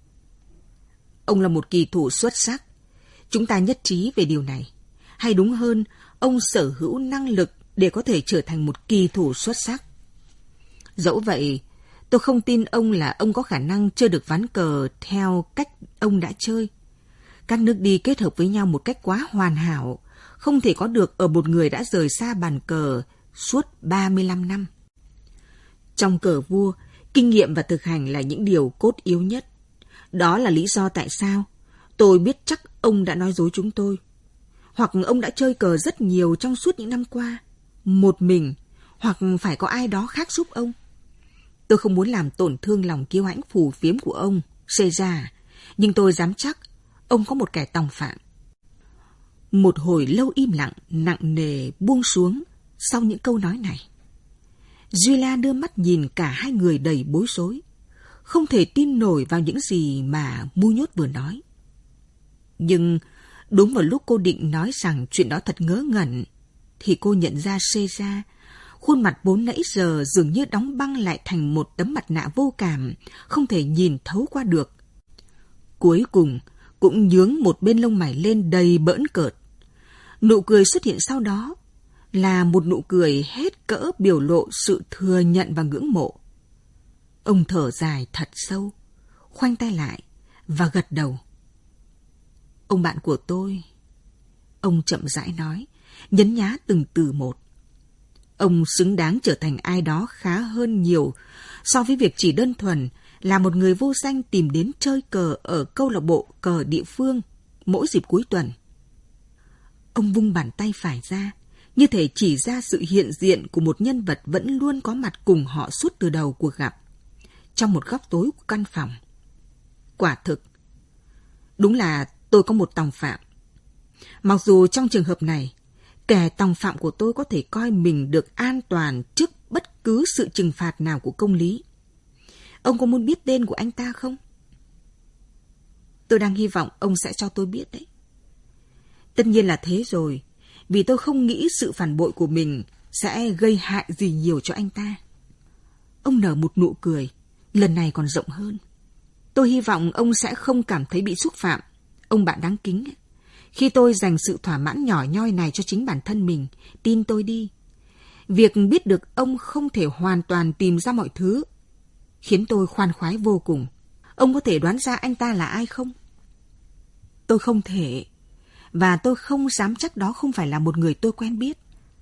Ông là một kỳ thủ xuất sắc. Chúng ta nhất trí về điều này. Hay đúng hơn, ông sở hữu năng lực để có thể trở thành một kỳ thủ xuất sắc. Dẫu vậy, tôi không tin ông có khả năng chơi được ván cờ theo cách ông đã chơi. Các nước đi kết hợp với nhau một cách quá hoàn hảo, không thể có được ở một người đã rời xa bàn cờ suốt 35 năm. Trong cờ vua, kinh nghiệm và thực hành là những điều cốt yếu nhất. Đó là lý do tại sao tôi biết chắc ông đã nói dối chúng tôi. Hoặc ông đã chơi cờ rất nhiều trong suốt những năm qua, một mình, hoặc phải có ai đó khác giúp ông. Tôi không muốn làm tổn thương lòng kiêu hãnh phù phiếm của ông, Caesar, nhưng tôi dám chắc ông có một kẻ tòng phạm. Một hồi lâu im lặng, nặng nề buông xuống sau những câu nói này. Julia đưa mắt nhìn cả hai người đầy bối rối, không thể tin nổi vào những gì mà Mu Nhốt vừa nói. Nhưng đúng vào lúc cô định nói rằng chuyện đó thật ngớ ngẩn, thì cô nhận ra Caesar, khuôn mặt vốn nãy giờ dường như đóng băng lại thành một tấm mặt nạ vô cảm, không thể nhìn thấu qua được. Cuối cùng cũng nhướng một bên lông mày lên đầy bỡn cợt. Nụ cười xuất hiện sau đó là một nụ cười hết cỡ biểu lộ sự thừa nhận và ngưỡng mộ. Ông thở dài thật sâu, khoanh tay lại và gật đầu. Ông bạn của tôi, ông chậm rãi nói, nhấn nhá từng từ một. Ông xứng đáng trở thành ai đó khá hơn nhiều so với việc chỉ đơn thuần là một người vô danh tìm đến chơi cờ ở câu lạc bộ cờ địa phương mỗi dịp cuối tuần. Ông vung bàn tay phải ra, như thể chỉ ra sự hiện diện của một nhân vật vẫn luôn có mặt cùng họ suốt từ đầu cuộc gặp, trong một góc tối của căn phòng. Quả thực, đúng là tôi có một tòng phạm. Mặc dù trong trường hợp này, kẻ tòng phạm của tôi có thể coi mình được an toàn trước bất cứ sự trừng phạt nào của công lý. Ông có muốn biết tên của anh ta không? Tôi đang hy vọng ông sẽ cho tôi biết đấy. Tất nhiên là thế rồi, vì tôi không nghĩ sự phản bội của mình sẽ gây hại gì nhiều cho anh ta. Ông nở một nụ cười, lần này còn rộng hơn. Tôi hy vọng ông sẽ không cảm thấy bị xúc phạm, ông bạn đáng kính. Khi tôi dành sự thỏa mãn nhỏ nhoi này cho chính bản thân mình, tin tôi đi. Việc biết được ông không thể hoàn toàn tìm ra mọi thứ khiến tôi khoan khoái vô cùng. Ông có thể đoán ra anh ta là ai không? Tôi không thể, và tôi không dám chắc đó không phải là một người tôi quen biết.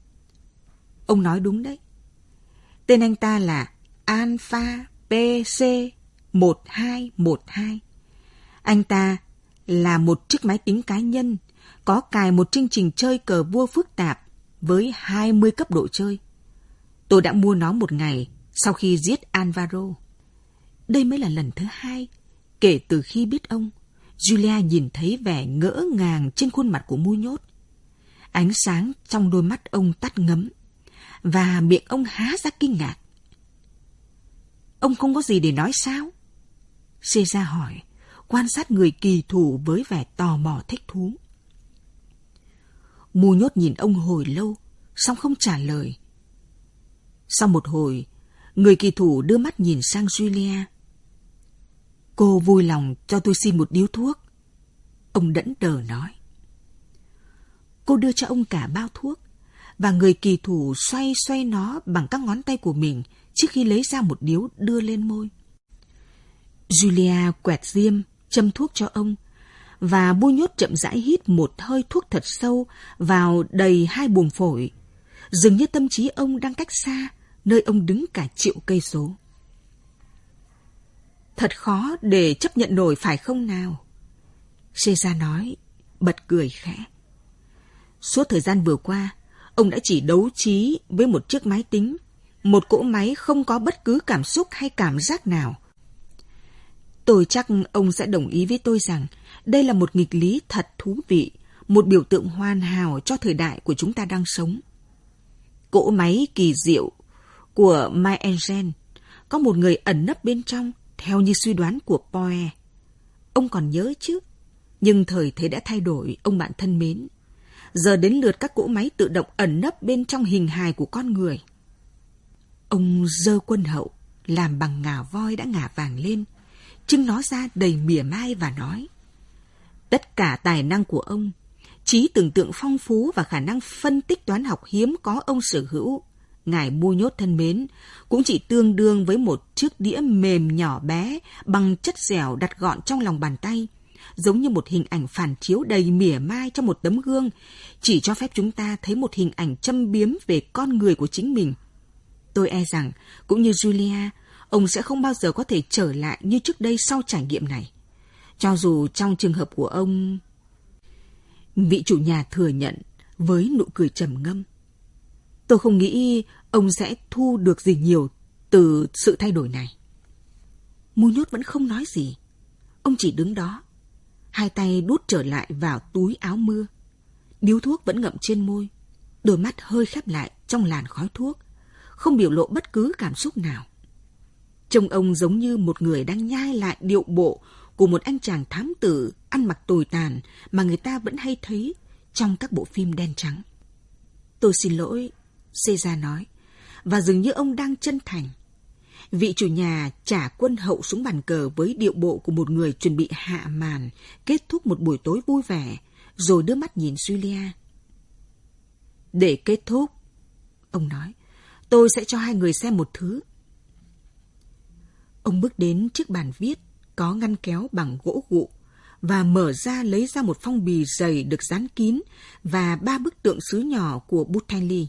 Ông nói đúng đấy. Tên anh ta là Alpha PC 1212. Anh ta là một chiếc máy tính cá nhân, có cài một chương trình chơi cờ vua phức tạp với 20 cấp độ chơi. Tôi đã mua nó một ngày sau khi giết Alvaro. Đây mới là lần thứ hai kể từ khi biết ông, Julia nhìn thấy vẻ ngỡ ngàng trên khuôn mặt của Mu Nhốt. Ánh sáng trong đôi mắt ông tắt ngấm, và miệng ông há ra kinh ngạc. Ông không có gì để nói sao? Caesar hỏi, quan sát người kỳ thủ với vẻ tò mò thích thú. Mu Nhốt nhìn ông hồi lâu, song không trả lời. Sau một hồi, Người kỳ thủ đưa mắt nhìn sang Julia. Cô vui lòng cho tôi xin một điếu thuốc. Ông đẫn đờ nói. Cô đưa cho ông cả bao thuốc, và người kỳ thủ xoay xoay nó bằng các ngón tay của mình trước khi lấy ra một điếu đưa lên môi. Julia quẹt diêm, châm thuốc cho ông, và Bu Nhốt chậm rãi hít một hơi thuốc thật sâu vào đầy 2 buồng phổi, dường như tâm trí ông đang cách xa nơi ông đứng cả triệu cây số. Thật khó để chấp nhận nổi phải không nào? Caesar nói, bật cười khẽ. Suốt thời gian vừa qua, ông đã chỉ đấu trí với một chiếc máy tính, một cỗ máy không có bất cứ cảm xúc hay cảm giác nào. Tôi chắc ông sẽ đồng ý với tôi rằng đây là một nghịch lý thật thú vị, một biểu tượng hoàn hảo cho thời đại của chúng ta đang sống. Cỗ máy kỳ diệu của MyEngine có một người ẩn nấp bên trong, theo như suy đoán của Poe. Ông còn nhớ chứ? Nhưng thời thế đã thay đổi, ông bạn thân mến. Giờ đến lượt các cỗ máy tự động ẩn nấp bên trong hình hài của con người. Ông giơ quân hậu, làm bằng ngà voi đã ngả vàng lên, trưng nó ra đầy mỉa mai và nói. Tất cả tài năng của ông, trí tưởng tượng phong phú và khả năng phân tích toán học hiếm có ông sở hữu, ngài Bu Nhốt thân mến, cũng chỉ tương đương với một chiếc đĩa mềm nhỏ bé bằng chất dẻo đặt gọn trong lòng bàn tay, giống như một hình ảnh phản chiếu đầy mỉa mai trong một tấm gương, chỉ cho phép chúng ta thấy một hình ảnh châm biếm về con người của chính mình. Tôi e rằng, cũng như Julia, ông sẽ không bao giờ có thể trở lại như trước đây sau trải nghiệm này. Cho dù trong trường hợp của ông... Vị chủ nhà thừa nhận với nụ cười trầm ngâm. Tôi không nghĩ ông sẽ thu được gì nhiều từ sự thay đổi này. Bu Nhốt vẫn không nói gì. Ông chỉ đứng đó, 2 tay đút trở lại vào túi áo mưa. Điếu thuốc vẫn ngậm trên môi, đôi mắt hơi khép lại trong làn khói thuốc, không biểu lộ bất cứ cảm xúc nào. Trông ông giống như một người đang nhai lại điệu bộ của một anh chàng thám tử ăn mặc tồi tàn mà người ta vẫn hay thấy trong các bộ phim đen trắng. Tôi xin lỗi, Caesar nói, và dường như ông đang chân thành. Vị chủ nhà trả quân hậu xuống bàn cờ với điệu bộ của một người chuẩn bị hạ màn, kết thúc một buổi tối vui vẻ, rồi đưa mắt nhìn Julia. Để kết thúc, ông nói, tôi sẽ cho 2 người xem một thứ. Ông bước đến chiếc bàn viết có ngăn kéo bằng gỗ gụ và mở ra lấy ra một phong bì dày được dán kín và 3 bức tượng sứ nhỏ của Botticelli.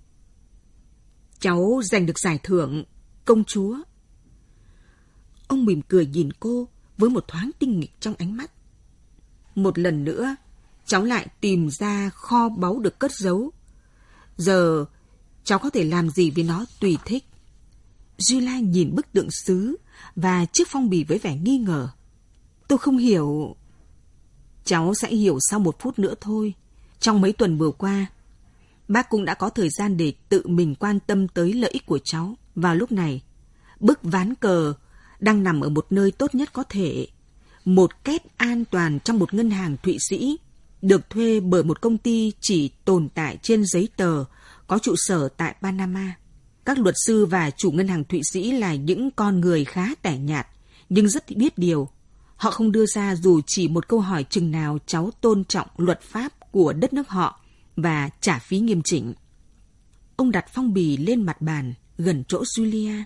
Cháu giành được giải thưởng, công chúa. Ông mỉm cười nhìn cô với một thoáng tinh nghịch trong ánh mắt. Một lần nữa, cháu lại tìm ra kho báu được cất giấu. Giờ, cháu có thể làm gì với nó tùy thích. Julia nhìn bức tượng sứ và chiếc phong bì với vẻ nghi ngờ. Tôi không hiểu. Cháu sẽ hiểu sau 1 phút nữa thôi. Trong mấy tuần vừa qua, bác cũng đã có thời gian để tự mình quan tâm tới lợi ích của cháu. Vào lúc này, bức ván cờ đang nằm ở một nơi tốt nhất có thể. Một két an toàn trong một ngân hàng Thụy Sĩ, được thuê bởi một công ty chỉ tồn tại trên giấy tờ, có trụ sở tại Panama. Các luật sư và chủ ngân hàng Thụy Sĩ là những con người khá tẻ nhạt, nhưng rất biết điều. Họ không đưa ra dù chỉ một câu hỏi chừng nào cháu tôn trọng luật pháp của đất nước họ và trả phí nghiêm chỉnh. Ông đặt phong bì lên mặt bàn, gần chỗ Julia.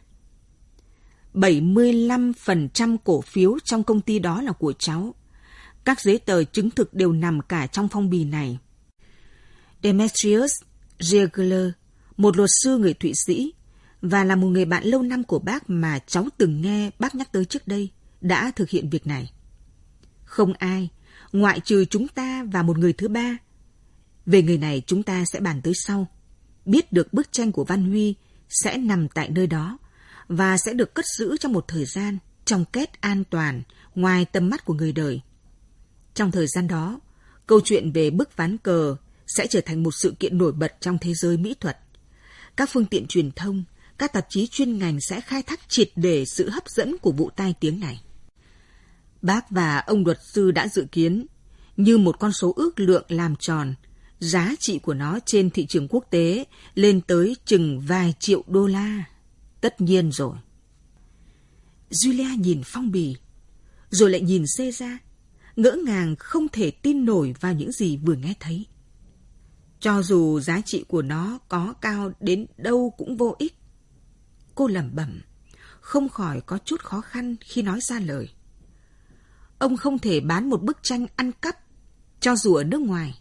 75% cổ phiếu trong công ty đó là của cháu. Các giấy tờ chứng thực đều nằm cả trong phong bì này. Demetrius Ziegler, một luật sư người Thụy Sĩ, và là một người bạn lâu năm của bác mà cháu từng nghe bác nhắc tới trước đây, đã thực hiện việc này. Không ai, ngoại trừ chúng ta và một người thứ 3. Về người này chúng ta sẽ bàn tới sau. Biết được bức tranh của Văn Huy sẽ nằm tại nơi đó và sẽ được cất giữ trong một thời gian trong két an toàn ngoài tầm mắt của người đời. Trong thời gian đó, câu chuyện về bức ván cờ sẽ trở thành một sự kiện nổi bật trong thế giới mỹ thuật. Các phương tiện truyền thông, các tạp chí chuyên ngành sẽ khai thác triệt để sự hấp dẫn của vụ tai tiếng này. Bác và ông luật sư đã dự kiến, như một con số ước lượng làm tròn, giá trị của nó trên thị trường quốc tế lên tới chừng vài triệu đô la. Tất nhiên rồi. Julia nhìn phong bì, rồi lại nhìn Caesar, ngỡ ngàng không thể tin nổi vào những gì vừa nghe thấy. Cho dù giá trị của nó có cao đến đâu cũng vô ích. Cô lẩm bẩm, không khỏi có chút khó khăn khi nói ra lời. Ông không thể bán một bức tranh ăn cắp, cho dù ở nước ngoài.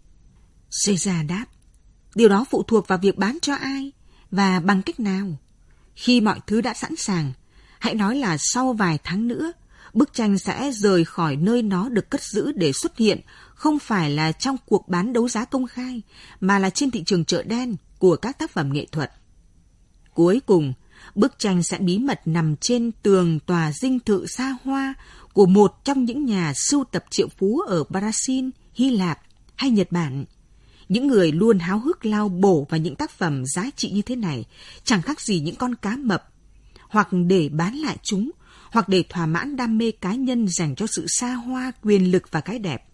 Caesar đáp, điều đó phụ thuộc vào việc bán cho ai và bằng cách nào. Khi mọi thứ đã sẵn sàng, hãy nói là sau vài tháng nữa, bức tranh sẽ rời khỏi nơi nó được cất giữ để xuất hiện, không phải là trong cuộc bán đấu giá công khai, mà là trên thị trường chợ đen của các tác phẩm nghệ thuật. Cuối cùng, bức tranh sẽ bí mật nằm trên tường tòa dinh thự xa hoa của một trong những nhà sưu tập triệu phú ở Brazil, Hy Lạp hay Nhật Bản. Những người luôn háo hức lao bổ vào những tác phẩm giá trị như thế này chẳng khác gì những con cá mập, hoặc để bán lại chúng, hoặc để thỏa mãn đam mê cá nhân dành cho sự xa hoa, quyền lực và cái đẹp.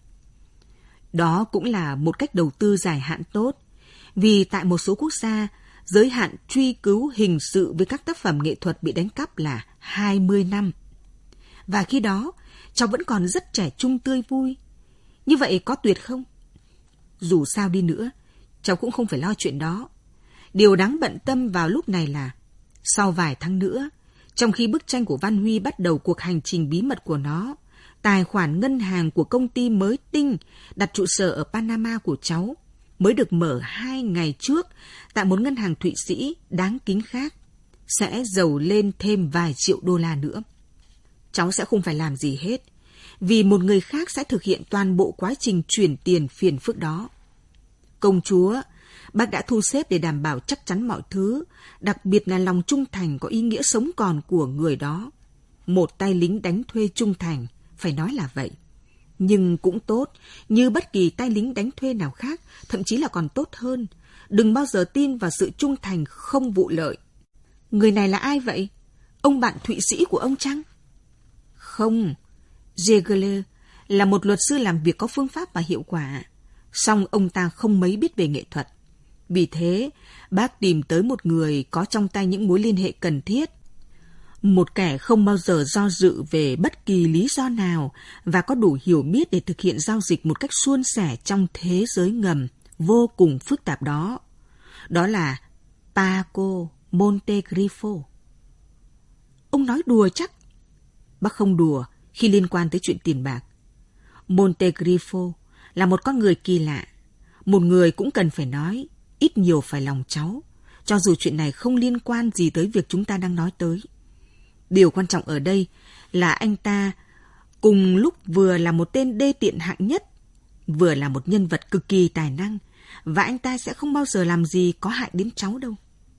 Đó cũng là một cách đầu tư dài hạn tốt, vì tại một số quốc gia, giới hạn truy cứu hình sự với các tác phẩm nghệ thuật bị đánh cắp là 20 năm. Và khi đó, cháu vẫn còn rất trẻ trung tươi vui. Như vậy có tuyệt không? Dù sao đi nữa, cháu cũng không phải lo chuyện đó. Điều đáng bận tâm vào lúc này là, sau vài tháng nữa, trong khi bức tranh của Văn Huy bắt đầu cuộc hành trình bí mật của nó, tài khoản ngân hàng của công ty mới tinh đặt trụ sở ở Panama của cháu mới được mở 2 ngày trước tại một ngân hàng Thụy Sĩ đáng kính khác, sẽ giàu lên thêm vài triệu đô la nữa. Cháu sẽ không phải làm gì hết, vì một người khác sẽ thực hiện toàn bộ quá trình chuyển tiền phiền phức đó. Công chúa, bác đã thu xếp để đảm bảo chắc chắn mọi thứ, đặc biệt là lòng trung thành có ý nghĩa sống còn của người đó. Một tay lính đánh thuê trung thành, phải nói là vậy. Nhưng cũng tốt, như bất kỳ tay lính đánh thuê nào khác, thậm chí là còn tốt hơn. Đừng bao giờ tin vào sự trung thành không vụ lợi. Người này là ai vậy? Ông bạn Thụy Sĩ của ông chăng? Không, Ziegler là một luật sư làm việc có phương pháp và hiệu quả. Song ông ta không mấy biết về nghệ thuật. Vì thế, bác tìm tới một người có trong tay những mối liên hệ cần thiết. Một kẻ không bao giờ do dự về bất kỳ lý do nào và có đủ hiểu biết để thực hiện giao dịch một cách suôn sẻ trong thế giới ngầm vô cùng phức tạp đó. Đó là Paco Montegrifo. Ông nói đùa chắc? Bác không đùa khi liên quan tới chuyện tiền bạc. Montegrifo là một con người kỳ lạ. Một người cũng cần phải nói, ít nhiều phải lòng cháu, cho dù chuyện này không liên quan gì tới việc chúng ta đang nói tới. Điều quan trọng ở đây là anh ta cùng lúc vừa là một tên đê tiện hạng nhất, vừa là một nhân vật cực kỳ tài năng, và anh ta sẽ không bao giờ làm gì có hại đến cháu đâu.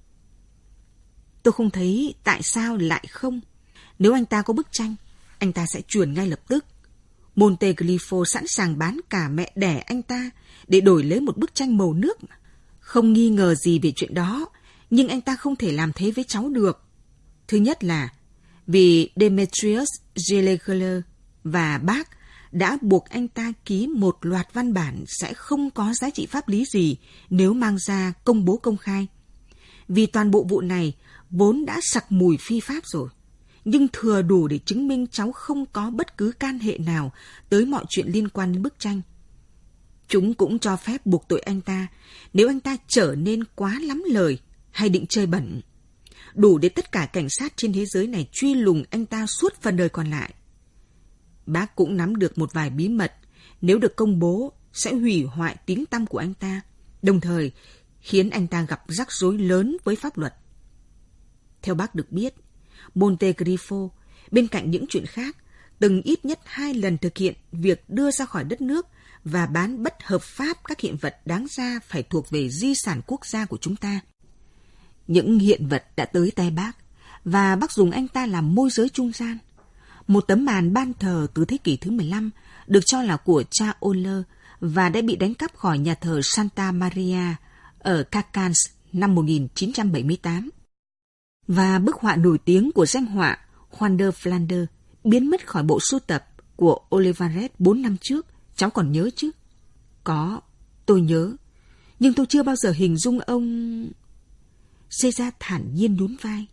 Tôi không thấy tại sao lại không. Nếu anh ta có bức tranh, anh ta sẽ chuyển ngay lập tức. Montegrifo sẵn sàng bán cả mẹ đẻ anh ta để đổi lấy một bức tranh màu nước. Không nghi ngờ gì về chuyện đó, nhưng anh ta không thể làm thế với cháu được. Thứ nhất là vì Demetrius Ziegler và bác đã buộc anh ta ký một loạt văn bản sẽ không có giá trị pháp lý gì nếu mang ra công bố công khai. Vì toàn bộ vụ này vốn đã sặc mùi phi pháp rồi, nhưng thừa đủ để chứng minh cháu không có bất cứ can hệ nào tới mọi chuyện liên quan đến bức tranh. Chúng cũng cho phép buộc tội anh ta nếu anh ta trở nên quá lắm lời hay định chơi bẩn. Đủ để tất cả cảnh sát trên thế giới này truy lùng anh ta suốt phần đời còn lại. Bác cũng nắm được một vài bí mật, nếu được công bố sẽ hủy hoại tiếng tăm của anh ta, đồng thời khiến anh ta gặp rắc rối lớn với pháp luật. Theo bác được biết, Montegrifo, bên cạnh những chuyện khác, từng ít nhất 2 lần thực hiện việc đưa ra khỏi đất nước và bán bất hợp pháp các hiện vật đáng ra phải thuộc về di sản quốc gia của chúng ta. Những hiện vật đã tới tay bác, và bác dùng anh ta làm môi giới trung gian. Một tấm màn ban thờ từ thế kỷ thứ 15 được cho là của cha Euler và đã bị đánh cắp khỏi nhà thờ Santa Maria ở Cacans năm 1978. Và bức họa nổi tiếng của danh họa Juan de Flanders biến mất khỏi bộ sưu tập của Olivares 4 năm trước. Cháu còn nhớ chứ? Có, tôi nhớ. Nhưng tôi chưa bao giờ hình dung ông... Caesar thản nhiên nhún vai.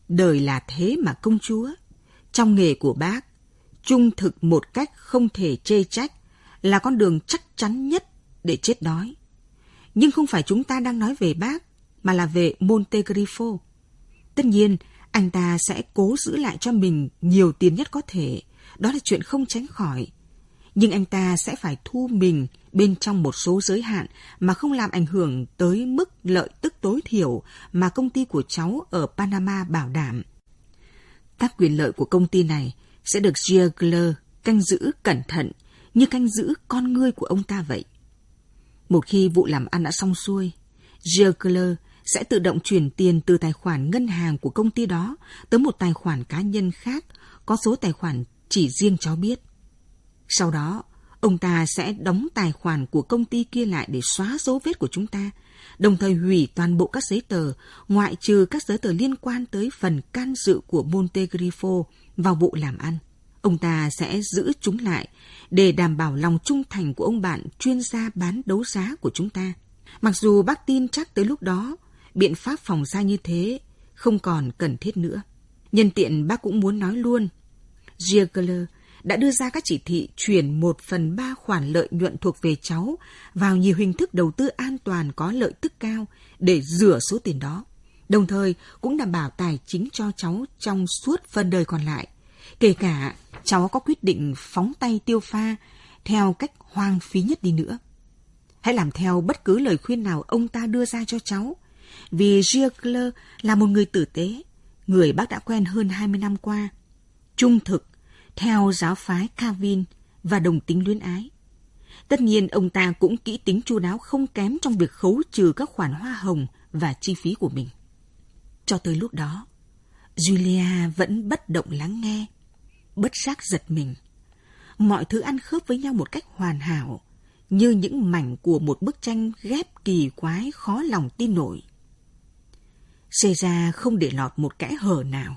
Đời là thế mà công chúa. Trong nghề của bác, trung thực một cách không thể chê trách là con đường chắc chắn nhất để chết đói. Nhưng không phải chúng ta đang nói về bác, mà là về Montegrifo. Tất nhiên, anh ta sẽ cố giữ lại cho mình nhiều tiền nhất có thể. Đó là chuyện không tránh khỏi. Nhưng anh ta sẽ phải thu mình bên trong một số giới hạn mà không làm ảnh hưởng tới mức lợi tức tối thiểu mà công ty của cháu ở Panama bảo đảm. Các quyền lợi của công ty này sẽ được Ziegler canh giữ cẩn thận như canh giữ con ngươi của ông ta vậy. Một khi vụ làm ăn đã xong xuôi, Ziegler sẽ tự động chuyển tiền từ tài khoản ngân hàng của công ty đó tới một tài khoản cá nhân khác có số tài khoản chỉ riêng cháu biết. Sau đó, ông ta sẽ đóng tài khoản của công ty kia lại để xóa dấu vết của chúng ta, đồng thời hủy toàn bộ các giấy tờ, ngoại trừ các giấy tờ liên quan tới phần can dự của Montegrifo vào vụ làm ăn. Ông ta sẽ giữ chúng lại để đảm bảo lòng trung thành của ông bạn chuyên gia bán đấu giá của chúng ta. Mặc dù bác tin chắc tới lúc đó, biện pháp phòng da như thế không còn cần thiết nữa. Nhân tiện bác cũng muốn nói luôn, Ziegler đã đưa ra các chỉ thị chuyển 1/3 khoản lợi nhuận thuộc về cháu vào nhiều hình thức đầu tư an toàn có lợi tức cao để rửa số tiền đó, đồng thời cũng đảm bảo tài chính cho cháu trong suốt phần đời còn lại, kể cả cháu có quyết định phóng tay tiêu pha theo cách hoang phí nhất đi nữa. Hãy làm theo bất cứ lời khuyên nào ông ta đưa ra cho cháu, vì Ziegler là một người tử tế, người bác đã quen hơn 20 năm qua, trung thực, theo giáo phái Calvin và đồng tính luyến ái. Tất nhiên ông ta cũng kỹ tính chu đáo không kém trong việc khấu trừ các khoản hoa hồng và chi phí của mình. Cho tới lúc đó, Julia vẫn bất động lắng nghe, bất giác giật mình. Mọi thứ ăn khớp với nhau một cách hoàn hảo, như những mảnh của một bức tranh ghép kỳ quái khó lòng tin nổi. Caesar không để lọt một kẽ hở nào.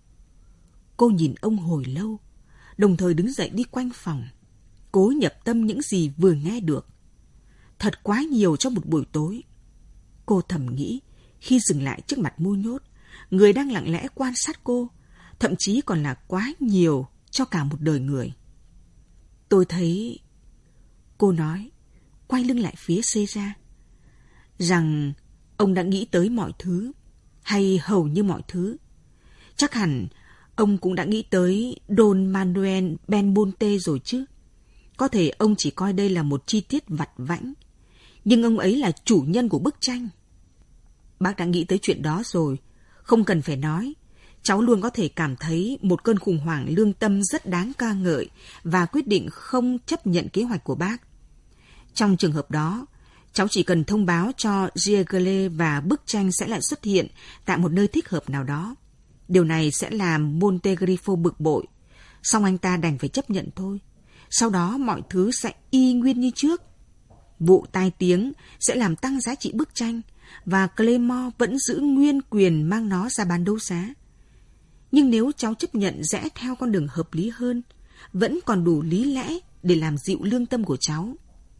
Cô nhìn ông hồi lâu, đồng thời đứng dậy đi quanh phòng, cố nhập tâm những gì vừa nghe được. Thật quá nhiều trong một buổi tối. Cô thầm nghĩ khi dừng lại trước mặt Mu Nhốt, người đang lặng lẽ quan sát cô, thậm chí còn là quá nhiều cho cả một đời người. Tôi thấy, cô nói, quay lưng lại phía Caesar, rằng ông đã nghĩ tới mọi thứ, hay hầu như mọi thứ. Chắc hẳn ông cũng đã nghĩ tới Don Manuel Belmonte rồi chứ. Có thể ông chỉ coi đây là một chi tiết vặt vãnh, nhưng ông ấy là chủ nhân của bức tranh. Bác đã nghĩ tới chuyện đó rồi, không cần phải nói. Cháu luôn có thể cảm thấy một cơn khủng hoảng lương tâm rất đáng ca ngợi và quyết định không chấp nhận kế hoạch của bác. Trong trường hợp đó, cháu chỉ cần thông báo cho Ziegler và bức tranh sẽ lại xuất hiện tại một nơi thích hợp nào đó. Điều này sẽ làm Montegrifo bực bội, song anh ta đành phải chấp nhận thôi. Sau đó mọi thứ sẽ y nguyên như trước. Vụ tai tiếng sẽ làm tăng giá trị bức tranh và Claymore vẫn giữ nguyên quyền mang nó ra bán đấu giá. Nhưng nếu cháu chấp nhận rẽ theo con đường hợp lý hơn, vẫn còn đủ lý lẽ để làm dịu lương tâm của cháu.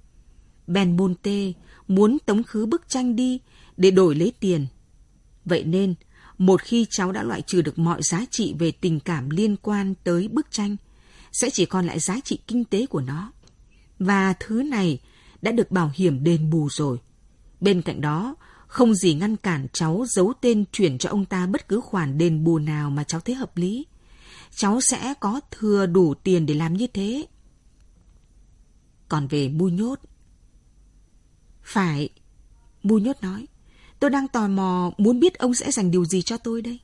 Belmonte muốn tống khứ bức tranh đi để đổi lấy tiền. Vậy nên, một khi cháu đã loại trừ được mọi giá trị về tình cảm liên quan tới bức tranh, sẽ chỉ còn lại giá trị kinh tế của nó. Và thứ này đã được bảo hiểm đền bù rồi. Bên cạnh đó, không gì ngăn cản cháu giấu tên chuyển cho ông ta bất cứ khoản đền bù nào mà cháu thấy hợp lý. Cháu sẽ có thừa đủ tiền để làm như thế. Còn về Mu Nhốt. Phải, Mu Nhốt nói. Tôi đang tò mò muốn biết ông sẽ dành điều gì cho tôi đây.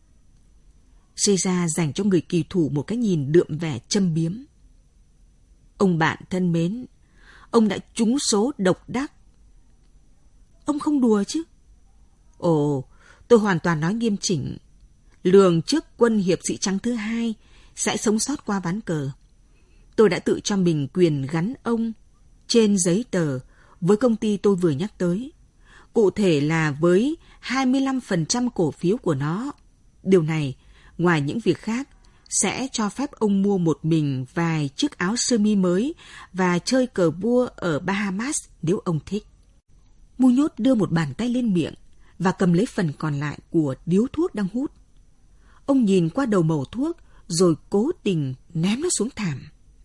Caesar dành cho người kỳ thủ một cái nhìn đượm vẻ châm biếm. Ông bạn thân mến, ông đã trúng số độc đắc. Ông không đùa chứ? Ồ, tôi hoàn toàn nói nghiêm chỉnh. Lường trước quân hiệp sĩ trắng thứ hai sẽ sống sót qua ván cờ. Tôi đã tự cho mình quyền gắn ông trên giấy tờ với công ty tôi vừa nhắc tới. Cụ thể là với 25% cổ phiếu của nó. Điều này, ngoài những việc khác, sẽ cho phép ông mua một mình vài chiếc áo sơ mi mới và chơi cờ vua ở Bahamas nếu ông thích. Mu Nhốt đưa một bàn tay lên miệng và cầm lấy phần còn lại của điếu thuốc đang hút. Ông nhìn qua đầu mẩu thuốc rồi cố tình ném nó xuống thảm.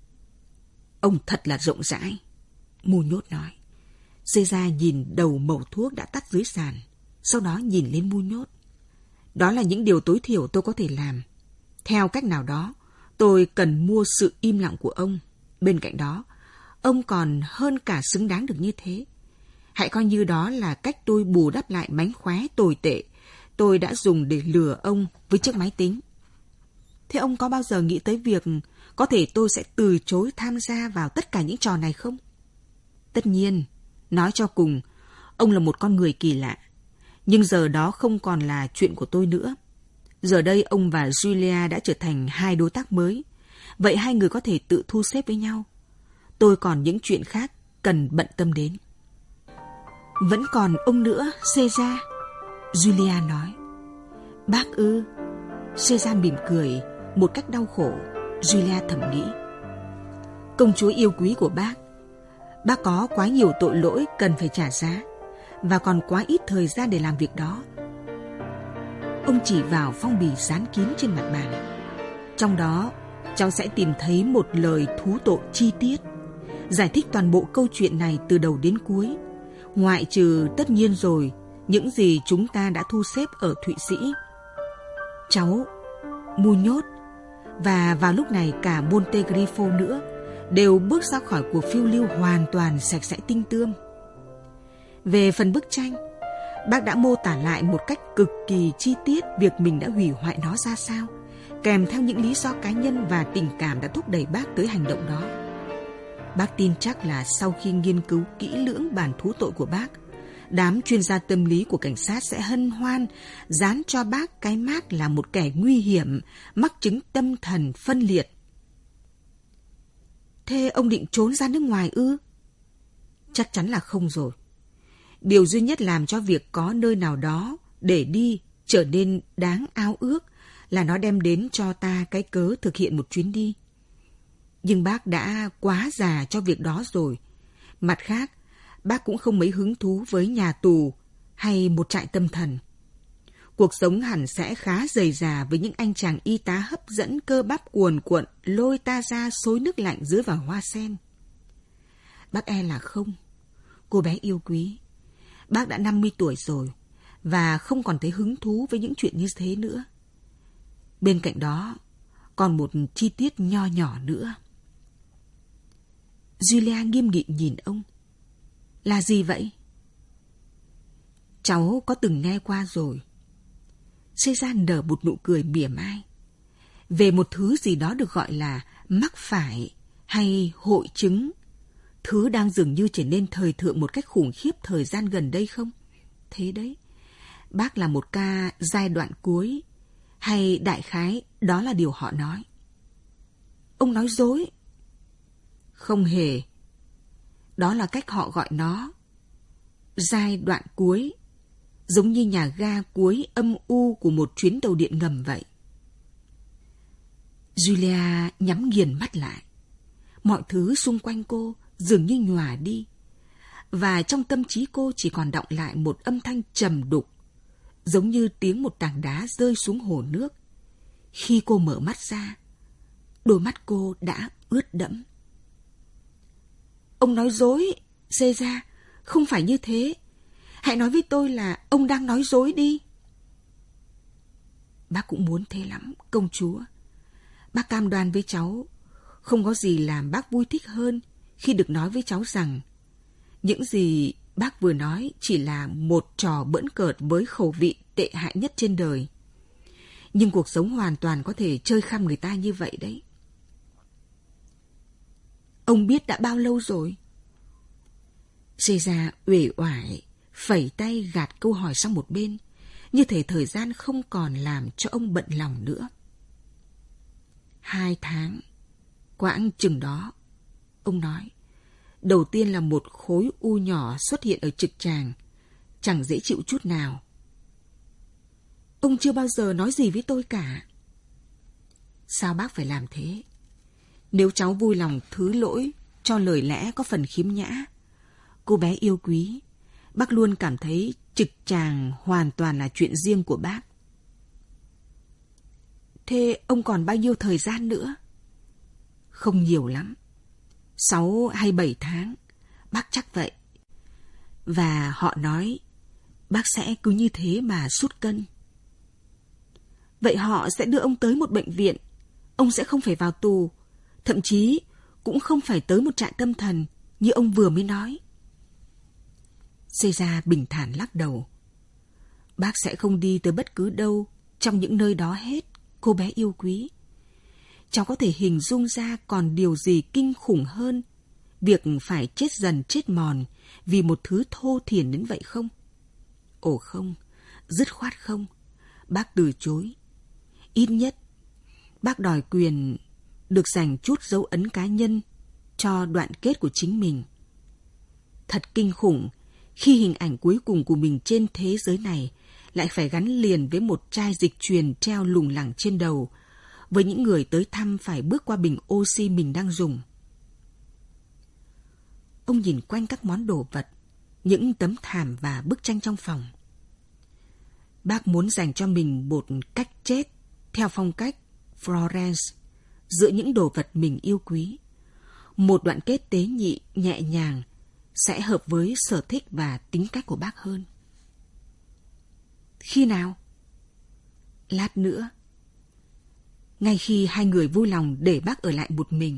Ông thật là rộng rãi, Mu Nhốt nói. Caesar nhìn đầu mẩu thuốc đã tắt dưới sàn, sau đó nhìn lên Mu Nhốt. Đó là những điều tối thiểu tôi có thể làm. Theo cách nào đó, tôi cần mua sự im lặng của ông. Bên cạnh đó, ông còn hơn cả xứng đáng được như thế. Hãy coi như đó là cách tôi bù đắp lại mánh khóe tồi tệ tôi đã dùng để lừa ông với chiếc máy tính. Thế ông có bao giờ nghĩ tới việc có thể tôi sẽ từ chối tham gia vào tất cả những trò này không? Tất nhiên, nói cho cùng, ông là một con người kỳ lạ. Nhưng giờ đó không còn là chuyện của tôi nữa. Giờ đây ông và Julia đã trở thành hai đối tác mới. Vậy hai người có thể tự thu xếp với nhau. Tôi còn những chuyện khác cần bận tâm đến. Vẫn còn ông nữa, Caesar, Julia nói. Bác ư? Caesar mỉm cười một cách đau khổ. Julia thầm nghĩ. Công chúa yêu quý của bác có quá nhiều tội lỗi cần phải trả giá, và còn quá ít thời gian để làm việc đó. Ông chỉ vào phong bì dán kín trên mặt bàn. Trong đó, cháu sẽ tìm thấy một lời thú tội chi tiết, giải thích toàn bộ câu chuyện này từ đầu đến cuối, ngoại trừ tất nhiên rồi những gì chúng ta đã thu xếp ở Thụy Sĩ. Cháu, Mu Nhốt, và vào lúc này cả Montegrifo nữa đều bước ra khỏi cuộc phiêu lưu hoàn toàn sạch sẽ tinh tươm. Về phần bức tranh, bác đã mô tả lại một cách cực kỳ chi tiết việc mình đã hủy hoại nó ra sao, kèm theo những lý do cá nhân và tình cảm đã thúc đẩy bác tới hành động đó. Bác tin chắc là sau khi nghiên cứu kỹ lưỡng bản thú tội của bác, đám chuyên gia tâm lý của cảnh sát sẽ hân hoan dán cho bác cái mác là một kẻ nguy hiểm, mắc chứng tâm thần phân liệt. Thế ông định trốn ra nước ngoài ư? Chắc chắn là không rồi. Điều duy nhất làm cho việc có nơi nào đó để đi trở nên đáng ao ước là nó đem đến cho ta cái cớ thực hiện một chuyến đi. Nhưng bác đã quá già cho việc đó rồi. Mặt khác, bác cũng không mấy hứng thú với nhà tù hay một trại tâm thần. Cuộc sống hẳn sẽ khá dày dà với những anh chàng y tá hấp dẫn cơ bắp cuồn cuộn lôi ta ra xối nước lạnh dưới vào hoa sen. Bác e là không. Cô bé yêu quý, bác đã 50 tuổi rồi và không còn thấy hứng thú với những chuyện như thế nữa. Bên cạnh đó, còn một chi tiết nho nhỏ nữa. Julia nghiêm nghị nhìn ông. Là gì vậy? Cháu có từng nghe qua rồi. Caesar nở một nụ cười mỉa mai. Về một thứ gì đó được gọi là mắc phải hay hội chứng, thứ đang dường như trở nên thời thượng một cách khủng khiếp thời gian gần đây không? Thế đấy, bác là một ca giai đoạn cuối, hay đại khái đó là điều họ nói. Ông nói dối. Không hề. Đó là cách họ gọi nó. Giai đoạn cuối, giống như nhà ga cuối âm u của một chuyến tàu điện ngầm vậy. Julia nhắm nghiền mắt lại. Mọi thứ xung quanh cô dường như nhòa đi, và trong tâm trí cô chỉ còn đọng lại một âm thanh trầm đục, giống như tiếng một tảng đá rơi xuống hồ nước. Khi cô mở mắt ra, đôi mắt cô đã ướt đẫm. Ông nói dối, Caesar, không phải như thế. Hãy nói với tôi là ông đang nói dối đi. Bác cũng muốn thế lắm, công chúa. Bác cam đoan với cháu, không có gì làm bác vui thích hơn khi được nói với cháu rằng những gì bác vừa nói chỉ là một trò bỡn cợt với khẩu vị tệ hại nhất trên đời. Nhưng cuộc sống hoàn toàn có thể chơi khăm người ta như vậy đấy. Ông biết đã bao lâu rồi? Caesar uể oải, phẩy tay gạt câu hỏi sang một bên, như thể thời gian không còn làm cho ông bận lòng nữa. 2 tháng, quãng chừng đó, ông nói. Đầu tiên là một khối u nhỏ xuất hiện ở trực tràng, chẳng dễ chịu chút nào. Ông chưa bao giờ nói gì với tôi cả. Sao bác phải làm thế? Nếu cháu vui lòng thứ lỗi cho lời lẽ có phần khiếm nhã, cô bé yêu quý, bác luôn cảm thấy trực tràng hoàn toàn là chuyện riêng của bác. Thế ông còn bao nhiêu thời gian nữa? Không nhiều lắm. 6 hay 7 tháng, bác chắc vậy. Và họ nói bác sẽ cứ như thế mà sút cân. Vậy họ sẽ đưa ông tới một bệnh viện. Ông sẽ không phải vào tù, thậm chí cũng không phải tới một trại tâm thần như ông vừa mới nói. Caesar bình thản lắc đầu. Bác sẽ không đi tới bất cứ đâu trong những nơi đó hết, cô bé yêu quý. Cháu có thể hình dung ra còn điều gì kinh khủng hơn việc phải chết dần chết mòn vì một thứ thô thiển đến vậy không? Ồ không, dứt khoát không. Bác từ chối. Ít nhất, bác đòi quyền được dành chút dấu ấn cá nhân cho đoạn kết của chính mình. Thật kinh khủng khi hình ảnh cuối cùng của mình trên thế giới này lại phải gắn liền với một chai dịch truyền treo lủng lẳng trên đầu, với những người tới thăm phải bước qua bình oxy mình đang dùng. Ông nhìn quanh các món đồ vật, những tấm thảm và bức tranh trong phòng. Bác muốn dành cho mình một cách chết theo phong cách Florence giữa những đồ vật mình yêu quý. Một đoạn kết tế nhị, nhẹ nhàng sẽ hợp với sở thích và tính cách của bác hơn. Khi nào? Lát nữa. Ngay khi hai người vui lòng để bác ở lại một mình.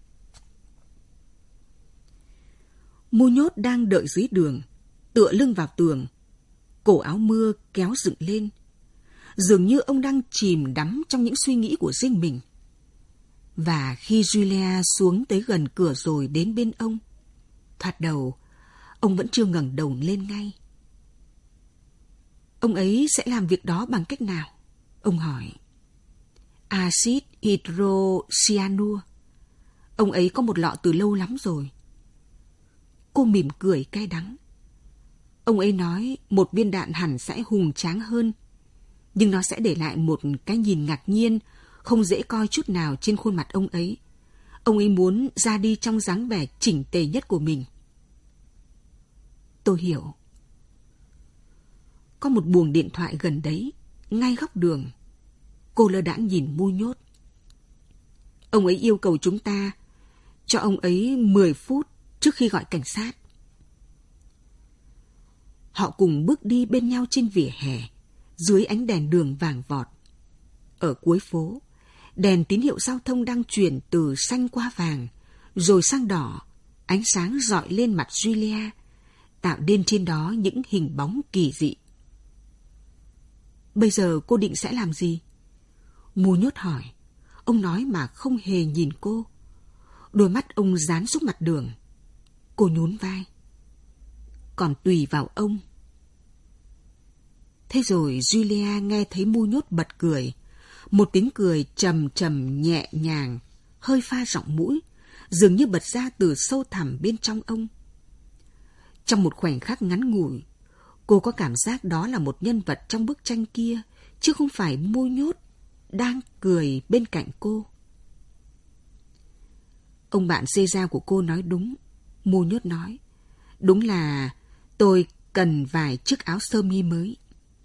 Mu nhốt đang đợi dưới đường, tựa lưng vào tường, cổ áo mưa kéo dựng lên. Dường như ông đang chìm đắm trong những suy nghĩ của riêng mình. Và khi Julia xuống tới gần cửa rồi đến bên ông, thoạt đầu, ông vẫn chưa ngẩng đầu lên ngay. Ông ấy sẽ làm việc đó bằng cách nào? Ông hỏi. Acid hydrocyanur. Ông ấy có một lọ từ lâu lắm rồi. Cô mỉm cười cay đắng. Ông ấy nói một viên đạn hẳn sẽ hùng tráng hơn, nhưng nó sẽ để lại một cái nhìn ngạc nhiên, không dễ coi chút nào trên khuôn mặt ông ấy. Ông ấy muốn ra đi trong dáng vẻ chỉnh tề nhất của mình. Tôi hiểu. Có một buồng điện thoại gần đấy, ngay góc đường. Cô lơ đãng nhìn Mu nhốt. Ông ấy yêu cầu chúng ta cho ông ấy 10 phút trước khi gọi cảnh sát. Họ cùng bước đi bên nhau trên vỉa hè, dưới ánh đèn đường vàng vọt. Ở cuối phố, đèn tín hiệu giao thông đang chuyển từ xanh qua vàng, rồi sang đỏ, ánh sáng rọi lên mặt Julia, tạo nên trên đó những hình bóng kỳ dị. Bây giờ cô định sẽ làm gì? Mu nhốt hỏi. Ông nói mà không hề nhìn cô. Đôi mắt ông dán xuống mặt đường. Cô nhún vai. Còn tùy vào ông. Thế rồi Julia nghe thấy Mu nhốt bật cười. Một tiếng cười trầm trầm nhẹ nhàng, hơi pha giọng mũi, dường như bật ra từ sâu thẳm bên trong ông. Trong một khoảnh khắc ngắn ngủi, cô có cảm giác đó là một nhân vật trong bức tranh kia, chứ không phải Mu nhốt đang cười bên cạnh cô. Ông bạn Caesar của cô nói đúng, Mu nhốt nói. Đúng là tôi cần vài chiếc áo sơ mi mới.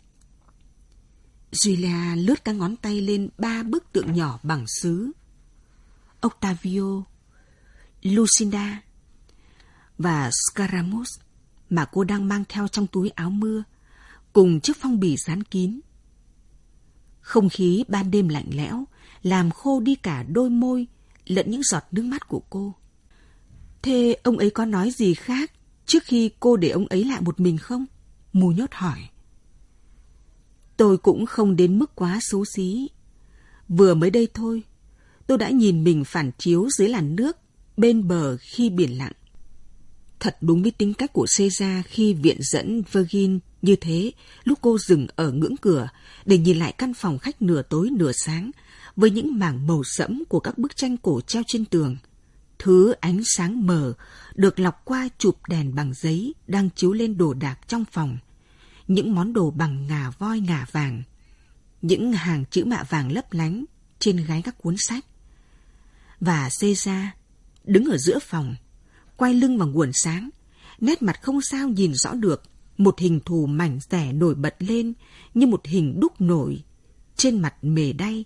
Julia lướt các ngón tay lên 3 bức tượng nhỏ bằng sứ. Octavio, Lucinda và Scaramouche mà cô đang mang theo trong túi áo mưa, cùng chiếc phong bì dán kín. Không khí ban đêm lạnh lẽo làm khô đi cả đôi môi lẫn những giọt nước mắt của cô. Thế ông ấy có nói gì khác trước khi cô để ông ấy lại một mình không? Mu nhốt hỏi. Tôi cũng không đến mức quá xấu xí. Vừa mới đây thôi, tôi đã nhìn mình phản chiếu dưới làn nước bên bờ khi biển lặng. Thật đúng với tính cách của Caesar khi viện dẫn Virgin như thế, lúc cô dừng ở ngưỡng cửa để nhìn lại căn phòng khách nửa tối nửa sáng với những mảng màu sẫm của các bức tranh cổ treo trên tường. Thứ ánh sáng mờ được lọc qua chụp đèn bằng giấy đang chiếu lên đồ đạc trong phòng. Những món đồ bằng ngà voi ngà vàng, những hàng chữ mạ vàng lấp lánh trên gáy các cuốn sách. Và Caesar đứng ở giữa phòng, quay lưng vào nguồn sáng, nét mặt không sao nhìn rõ được một hình thù mảnh rẻ nổi bật lên như một hình đúc nổi trên mặt mề đay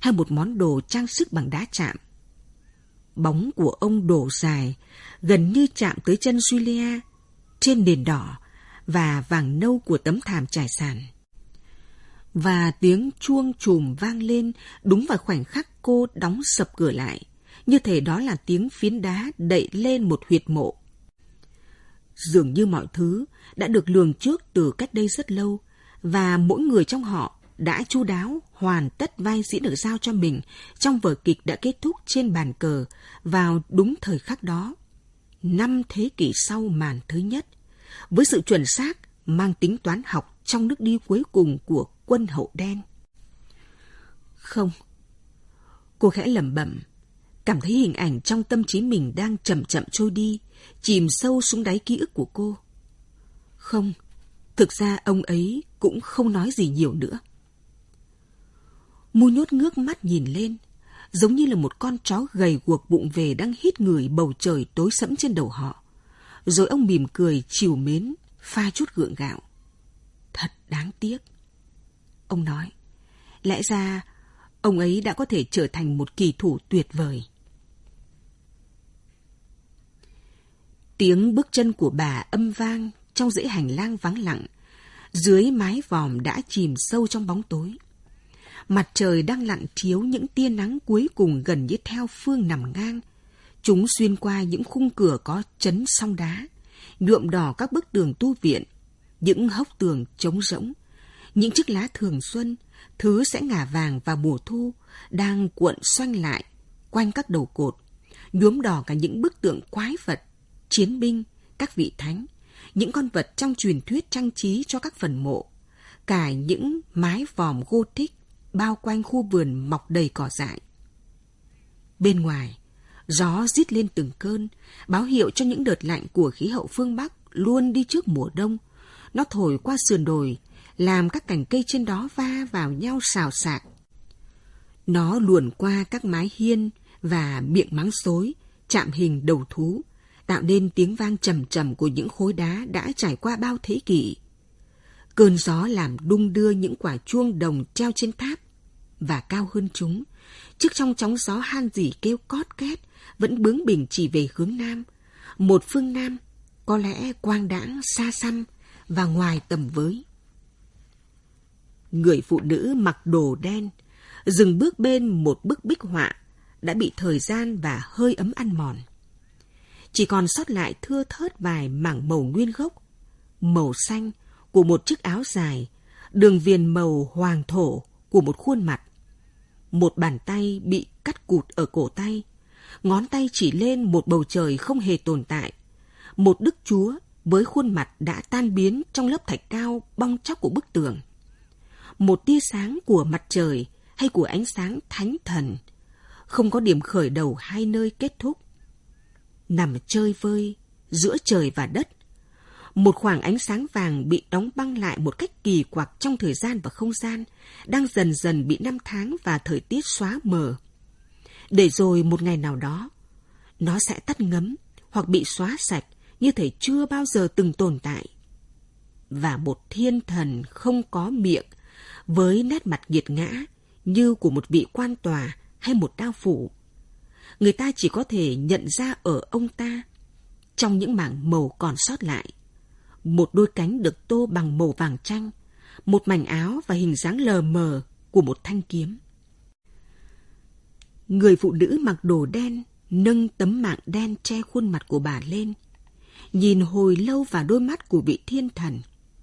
hay một món đồ trang sức bằng đá chạm. Bóng của ông đổ dài, gần như chạm tới chân Julia, trên nền đỏ và vàng nâu của tấm thảm trải sàn. Và tiếng chuông chùm vang lên đúng vào khoảnh khắc cô đóng sập cửa lại, như thể đó là tiếng phiến đá đậy lên một huyệt mộ. Dường như mọi thứ đã được lường trước từ cách đây rất lâu, và mỗi người trong họ đã chu đáo hoàn tất vai diễn được giao cho mình trong vở kịch đã kết thúc trên bàn cờ vào đúng thời khắc đó, 5 thế kỷ sau màn thứ nhất, với sự chuẩn xác mang tính toán học trong nước đi cuối cùng của quân hậu đen. Không, cô khẽ lẩm bẩm, cảm thấy hình ảnh trong tâm trí mình đang chậm chậm trôi đi, chìm sâu xuống đáy ký ức của cô. Không, thực ra ông ấy cũng không nói gì nhiều nữa. Mu nhốt ngước mắt nhìn lên, giống như là một con chó gầy guộc vụng về đang hít ngửi bầu trời tối sẫm trên đầu họ. Rồi ông mỉm cười trìu mến, pha chút gượng gạo. Thật đáng tiếc. Ông nói, lẽ ra ông ấy đã có thể trở thành một kỳ thủ tuyệt vời. Tiếng bước chân của bà âm vang trong dãy hành lang vắng lặng, dưới mái vòm đã chìm sâu trong bóng tối. Mặt trời đang lặn chiếu những tia nắng cuối cùng gần như theo phương nằm ngang. Chúng xuyên qua những khung cửa có chấn song đá, nhuộm đỏ các bức tường tu viện, những hốc tường trống rỗng, những chiếc lá thường xuân, thứ sẽ ngả vàng vào mùa thu, đang cuộn xoanh lại quanh các đầu cột, nhuốm đỏ cả những bức tượng quái vật, chiến binh, các vị thánh, những con vật trong truyền thuyết trang trí cho các phần mộ, cả những mái vòm Gothic bao quanh khu vườn mọc đầy cỏ dại. Bên ngoài, gió rít lên từng cơn, báo hiệu cho những đợt lạnh của khí hậu phương Bắc luôn đi trước mùa đông. Nó thổi qua sườn đồi, làm các cành cây trên đó va vào nhau xào xạc. Nó luồn qua các mái hiên và miệng máng xối, chạm hình đầu thú, tạo nên tiếng vang trầm trầm của những khối đá đã trải qua bao thế kỷ. Cơn gió làm đung đưa những quả chuông đồng treo trên tháp, và cao hơn chúng, trước trong chóng gió han rỉ kêu cót két, vẫn bướng bỉnh chỉ về hướng nam, một phương nam có lẽ quang đãng xa xăm và ngoài tầm với. Người phụ nữ mặc đồ đen dừng bước bên một bức bích họa đã bị thời gian và hơi ấm ăn mòn. Chỉ còn sót lại thưa thớt vài mảng màu nguyên gốc, màu xanh của một chiếc áo dài, đường viền màu hoàng thổ của một khuôn mặt. Một bàn tay bị cắt cụt ở cổ tay, ngón tay chỉ lên một bầu trời không hề tồn tại, một Đức Chúa với khuôn mặt đã tan biến trong lớp thạch cao bong tróc của bức tường. Một tia sáng của mặt trời hay của ánh sáng thánh thần, không có điểm khởi đầu hay nơi kết thúc. Nằm chơi vơi giữa trời và đất, một khoảng ánh sáng vàng bị đóng băng lại một cách kỳ quặc trong thời gian và không gian, đang dần dần bị năm tháng và thời tiết xóa mờ. Để rồi một ngày nào đó, nó sẽ tắt ngấm hoặc bị xóa sạch như thể chưa bao giờ từng tồn tại. Và một thiên thần không có miệng, với nét mặt nghiệt ngã như của một vị quan tòa hay một đao phủ, người ta chỉ có thể nhận ra ở ông ta, trong những mảng màu còn sót lại, một đôi cánh được tô bằng màu vàng chanh, một mảnh áo và hình dáng lờ mờ của một thanh kiếm. Người phụ nữ mặc đồ đen nâng tấm mạng đen che khuôn mặt của bà lên, nhìn hồi lâu vào đôi mắt của vị thiên thần.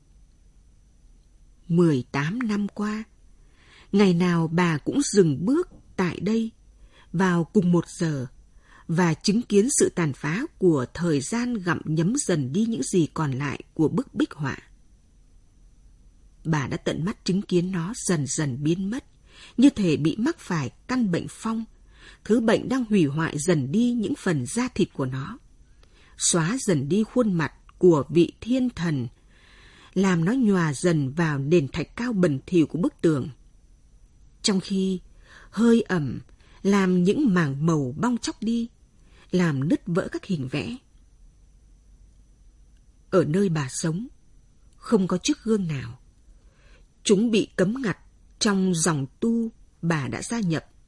18 năm qua, ngày nào bà cũng dừng bước tại đây vào cùng một giờ và chứng kiến sự tàn phá của thời gian gặm nhấm dần đi những gì còn lại của bức bích họa. Bà đã tận mắt chứng kiến nó dần dần biến mất, như thể bị mắc phải căn bệnh phong, thứ bệnh đang hủy hoại dần đi những phần da thịt của nó, xóa dần đi khuôn mặt của vị thiên thần, làm nó nhòa dần vào nền thạch cao bẩn thỉu của bức tường. Trong khi hơi ẩm làm những mảng màu bong chóc đi, làm nứt vỡ các hình vẽ. Ở nơi bà sống, không có chiếc gương nào. Chúng bị cấm ngặt trong dòng tu bà đã gia nhập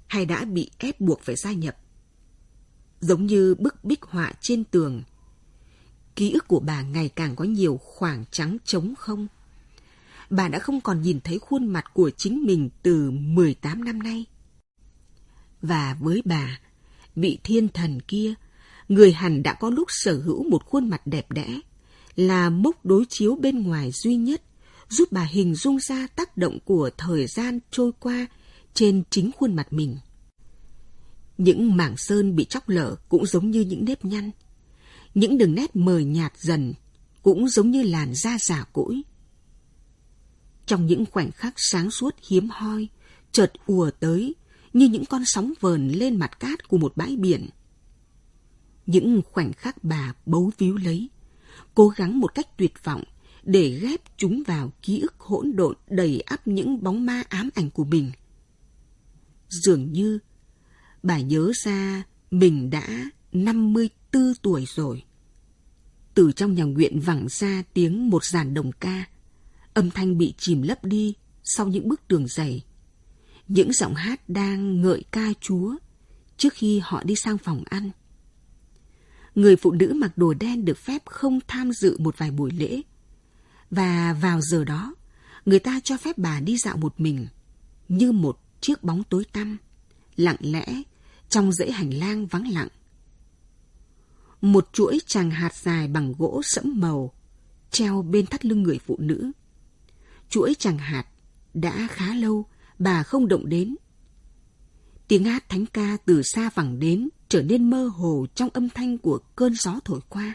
hay đã bị ép buộc phải gia nhập. Giống như bức bích họa trên tường, ký ức của bà ngày càng có nhiều khoảng trắng trống không. Bà đã không còn nhìn thấy khuôn mặt của chính mình từ 18 năm nay. Và với bà, vị thiên thần kia, người hẳn đã có lúc sở hữu một khuôn mặt đẹp đẽ, là mốc đối chiếu bên ngoài duy nhất, giúp bà hình dung ra tác động của thời gian trôi qua trên chính khuôn mặt mình. Những mảng sơn bị chóc lở cũng giống như những nếp nhăn. Những đường nét mờ nhạt dần cũng giống như làn da già cỗi. Trong những khoảnh khắc sáng suốt hiếm hoi, chợt ùa tới như những con sóng vờn lên mặt cát của một bãi biển. Những khoảnh khắc bà bấu víu lấy, cố gắng một cách tuyệt vọng để ghép chúng vào ký ức hỗn độn đầy ắp những bóng ma ám ảnh của mình. Dường như bà nhớ ra mình đã 54 tuổi rồi. Từ trong nhà nguyện vẳng ra tiếng một dàn đồng ca, âm thanh bị chìm lấp đi sau những bức tường dày. Những giọng hát đang ngợi ca Chúa trước khi họ đi sang phòng ăn. Người phụ nữ mặc đồ đen được phép không tham dự một vài buổi lễ. Và vào giờ đó, người ta cho phép bà đi dạo một mình, như một chiếc bóng tối tăm, lặng lẽ trong dãy hành lang vắng lặng. Một chuỗi tràng hạt dài bằng gỗ sẫm màu treo bên thắt lưng người phụ nữ. Chuỗi tràng hạt đã khá lâu bà không động đến. Tiếng hát thánh ca từ xa vẳng đến trở nên mơ hồ trong âm thanh của cơn gió thổi qua.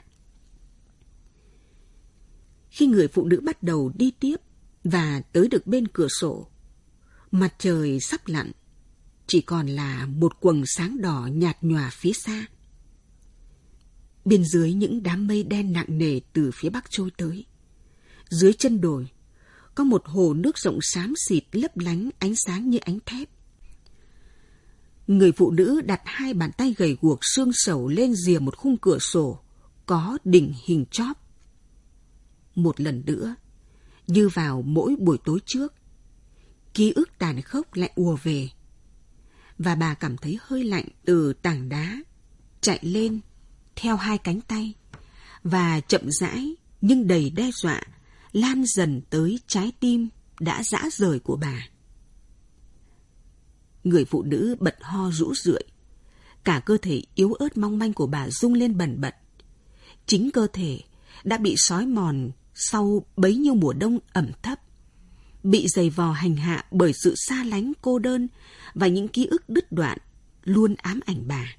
Khi người phụ nữ bắt đầu đi tiếp và tới được bên cửa sổ, mặt trời sắp lặn, chỉ còn là một quầng sáng đỏ nhạt nhòa phía xa. Bên dưới những đám mây đen nặng nề từ phía bắc trôi tới, dưới chân đồi có một hồ nước rộng xám xịt lấp lánh ánh sáng như ánh thép. Người phụ nữ đặt hai bàn tay gầy guộc xương sẩu lên rìa một khung cửa sổ có đỉnh hình chóp. Một lần nữa, như vào mỗi buổi tối trước, ký ức tàn khốc lại ùa về. Và bà cảm thấy hơi lạnh từ tảng đá chạy lên theo hai cánh tay và chậm rãi nhưng đầy đe dọa lan dần tới trái tim đã rã rời của bà. Người phụ nữ bật ho rũ rượi. Cả cơ thể yếu ớt mong manh của bà rung lên bần bật. Chính cơ thể đã bị xói mòn sau bấy nhiêu mùa đông ẩm thấp, bị giày vò hành hạ bởi sự xa lánh cô đơn và những ký ức đứt đoạn luôn ám ảnh bà.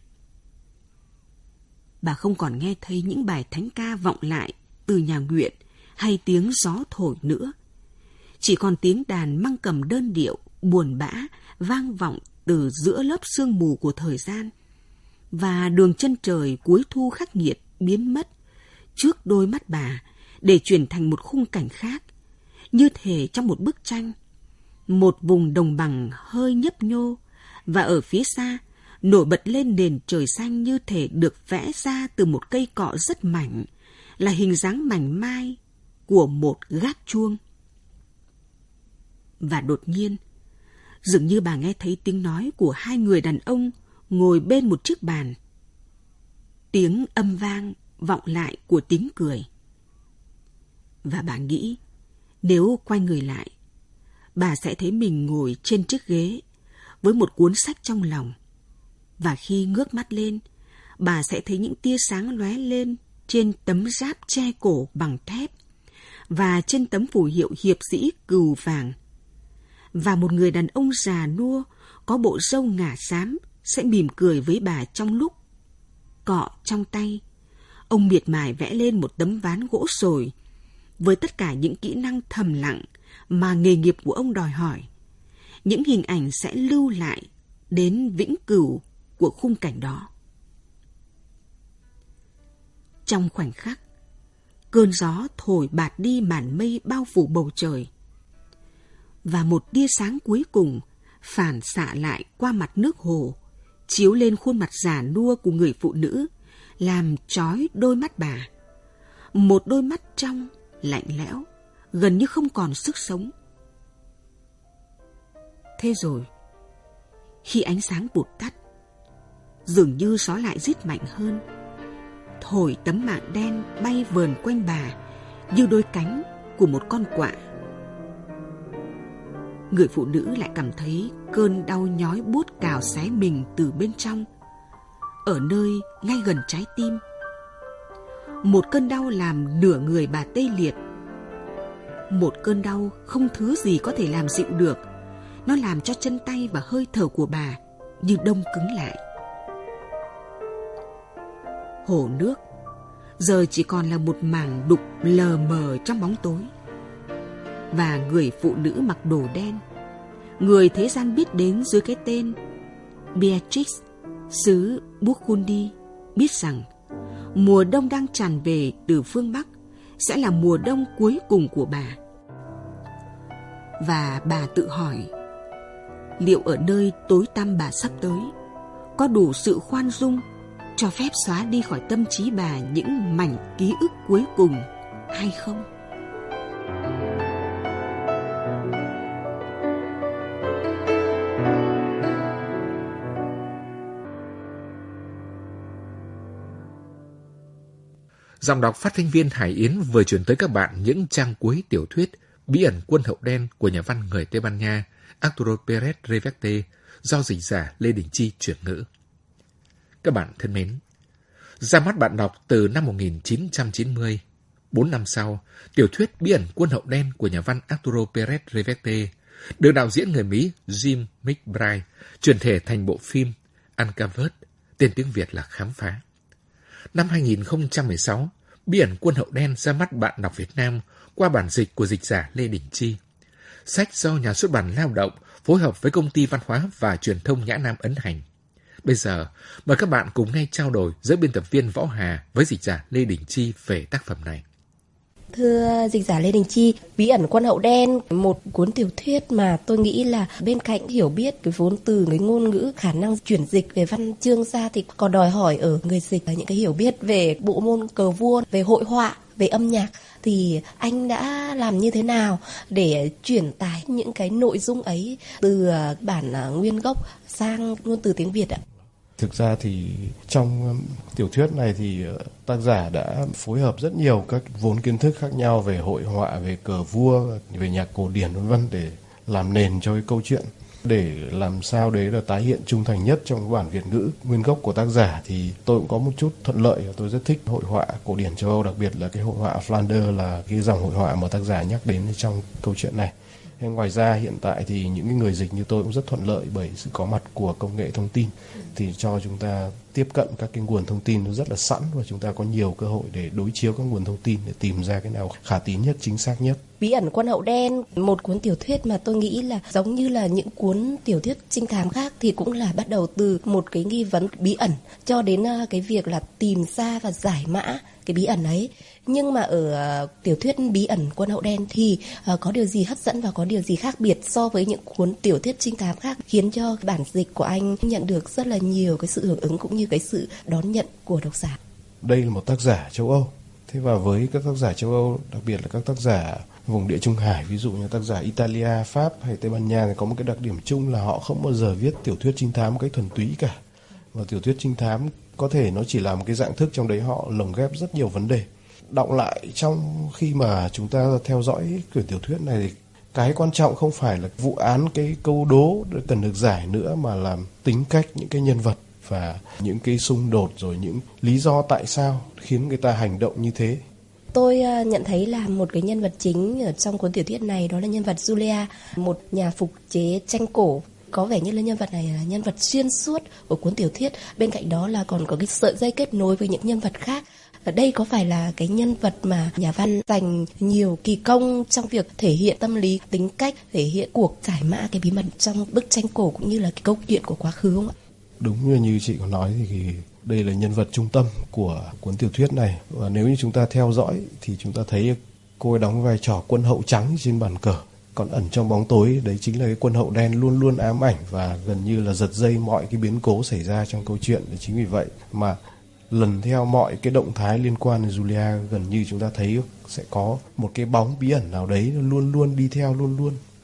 Bà không còn nghe thấy những bài thánh ca vọng lại từ nhà nguyện hay tiếng gió thổi nữa. Chỉ còn tiếng đàn măng cầm đơn điệu, buồn bã, vang vọng từ giữa lớp sương mù của thời gian. Và đường chân trời cuối thu khắc nghiệt biến mất trước đôi mắt bà để chuyển thành một khung cảnh khác, như thể trong một bức tranh. Một vùng đồng bằng hơi nhấp nhô, và ở phía xa nổi bật lên nền trời xanh như thể được vẽ ra từ một cây cọ rất mảnh, là hình dáng mảnh mai của một gác chuông. Và đột nhiên, dường như bà nghe thấy tiếng nói của hai người đàn ông ngồi bên một chiếc bàn. Tiếng âm vang vọng lại của tiếng cười. Và bà nghĩ, nếu quay người lại, bà sẽ thấy mình ngồi trên chiếc ghế với một cuốn sách trong lòng. Và khi ngước mắt lên, bà sẽ thấy những tia sáng lóe lên trên tấm giáp che cổ bằng thép và trên tấm phù hiệu hiệp sĩ cừu vàng. Và một người đàn ông già nua có bộ râu ngả xám sẽ mỉm cười với bà trong lúc cọ trong tay ông miệt mài vẽ lên một tấm ván gỗ sồi với tất cả những kỹ năng thầm lặng mà nghề nghiệp của ông đòi hỏi. Những hình ảnh sẽ lưu lại đến vĩnh cửu của khung cảnh đó. Trong khoảnh khắc, cơn gió thổi bạt đi màn mây bao phủ bầu trời, và một tia sáng cuối cùng phản xạ lại qua mặt nước hồ, chiếu lên khuôn mặt già nua của người phụ nữ, làm chói đôi mắt bà. Một đôi mắt trong, lạnh lẽo, gần như không còn sức sống. Thế rồi, Khi ánh sáng vụt tắt, dường như gió lại rít mạnh hơn, thổi tấm mạng đen bay vờn quanh bà như đôi cánh của một con quạ. Người phụ nữ lại cảm thấy cơn đau nhói buốt cào xé mình từ bên trong, ở nơi ngay gần trái tim. Một cơn đau làm nửa người bà tê liệt. Một cơn đau không thứ gì có thể làm dịu được. Nó làm cho chân tay và hơi thở của bà như đông cứng lại. Hồ nước giờ chỉ còn là một mảng đục lờ mờ trong bóng tối. Và người phụ nữ mặc đồ đen, người thế gian biết đến dưới cái tên Beatrix, xứ Burgundy, biết rằng mùa đông đang tràn về từ phương Bắc sẽ là mùa đông cuối cùng của bà. Và bà tự hỏi, liệu ở nơi tối tăm bà sắp tới có đủ sự khoan dung cho phép xóa đi khỏi tâm trí bà những mảnh ký ức cuối cùng hay không? Giọng đọc phát thanh viên Hải Yến vừa chuyển tới các bạn những trang cuối tiểu thuyết Bí ẩn quân hậu đen của nhà văn người Tây Ban Nha Arturo Pérez Reverte do dịch giả Lê Đình Chi chuyển ngữ. Các bạn thân mến, ra mắt bạn đọc từ năm 1990. 4 năm sau, tiểu thuyết Bí ẩn quân hậu đen của nhà văn Arturo Pérez Reverte được đạo diễn người Mỹ Jim McBride chuyển thể thành bộ phim Uncovered, tên tiếng Việt là Khám phá. Năm 2016, Bí ẩn quân hậu đen ra mắt bạn đọc Việt Nam qua bản dịch của dịch giả Lê Đình Chi. Sách do nhà xuất bản Lao động phối hợp với Công ty Văn hóa và Truyền thông Nhã Nam ấn hành. Bây giờ, mời các bạn cùng nghe trao đổi giữa biên tập viên Võ Hà với dịch giả Lê Đình Chi về tác phẩm này. Thưa dịch giả Lê Đình Chi, Bí ẩn quân hậu đen, một cuốn tiểu thuyết mà tôi nghĩ là bên cạnh hiểu biết cái vốn từ, cái ngôn ngữ, khả năng chuyển dịch về văn chương ra thì còn đòi hỏi ở người dịch những cái hiểu biết về bộ môn cờ vua, về hội họa, về âm nhạc. Thì anh đã làm như thế nào để truyền tải những cái nội dung ấy từ bản nguyên gốc sang ngôn từ tiếng Việt ạ? Thực ra thì trong tiểu thuyết này thì tác giả đã phối hợp rất nhiều các vốn kiến thức khác nhau về hội họa, về cờ vua, về nhạc cổ điển vân vân để làm nền cho cái câu chuyện. Để làm sao đấy là tái hiện trung thành nhất trong bản Việt ngữ nguyên gốc của tác giả thì tôi cũng có một chút thuận lợi. Tôi rất thích hội họa cổ điển châu Âu, đặc biệt là cái hội họa Flanders là cái dòng hội họa mà tác giả nhắc đến trong câu chuyện này. Ngoài ra hiện tại thì những người dịch như tôi cũng rất thuận lợi bởi sự có mặt của công nghệ thông tin thì cho chúng ta tiếp cận các cái nguồn thông tin nó rất là sẵn và chúng ta có nhiều cơ hội để đối chiếu các nguồn thông tin để tìm ra cái nào khả tín nhất, chính xác nhất. Bí ẩn quân hậu đen, một cuốn tiểu thuyết mà tôi nghĩ là giống như là những cuốn tiểu thuyết trinh thám khác thì cũng là bắt đầu từ một cái nghi vấn bí ẩn cho đến cái việc là tìm ra và giải mã cái bí ẩn ấy. Nhưng mà ở tiểu thuyết Bí ẩn quân hậu đen thì có điều gì hấp dẫn và có điều gì khác biệt so với những cuốn tiểu thuyết trinh thám khác khiến cho bản dịch của anh nhận được rất là nhiều cái sự hưởng ứng cũng như cái sự đón nhận của độc giả? Đây là một tác giả châu Âu. Thế và với các tác giả châu Âu, đặc biệt là các tác giả vùng địa Trung Hải, ví dụ như tác giả Italia, Pháp hay Tây Ban Nha thì có một cái đặc điểm chung là họ không bao giờ viết tiểu thuyết trinh thám một cách thuần túy cả. Và tiểu thuyết trinh thám có thể nó chỉ là một cái dạng thức trong đấy họ lồng ghép rất nhiều vấn đề. Đọng lại trong khi mà chúng ta theo dõi quyển tiểu thuyết này thì cái quan trọng không phải là vụ án, cái câu đố cần được giải nữa mà là tính cách những cái nhân vật và những cái xung đột rồi những lý do tại sao khiến người ta hành động như thế. Tôi nhận thấy là một cái nhân vật chính ở trong cuốn tiểu thuyết này đó là nhân vật Julia, một nhà phục chế tranh cổ. Có vẻ như là nhân vật này là nhân vật xuyên suốt của cuốn tiểu thuyết. Bên cạnh đó là còn có cái sợi dây kết nối với những nhân vật khác. Ở đây có phải là cái nhân vật mà nhà văn dành nhiều kỳ công trong việc thể hiện tâm lý, tính cách, thể hiện cuộc giải mã cái bí mật trong bức tranh cổ cũng như là cái câu chuyện của quá khứ không ạ? Đúng như chị có nói thì đây là nhân vật trung tâm của cuốn tiểu thuyết này. Và nếu như chúng ta theo dõi thì chúng ta thấy cô ấy đóng vai trò quân hậu trắng trên bàn cờ. Còn ẩn trong bóng tối đấy chính là cái quân hậu đen luôn luôn ám ảnh và gần như là giật dây mọi cái biến cố xảy ra trong câu chuyện. Chính vì vậy mà lần theo mọi cái động thái liên quan đến Julia gần như chúng ta thấy sẽ có một cái bóng bí ẩn nào đấy luôn luôn đi theo, luôn luôn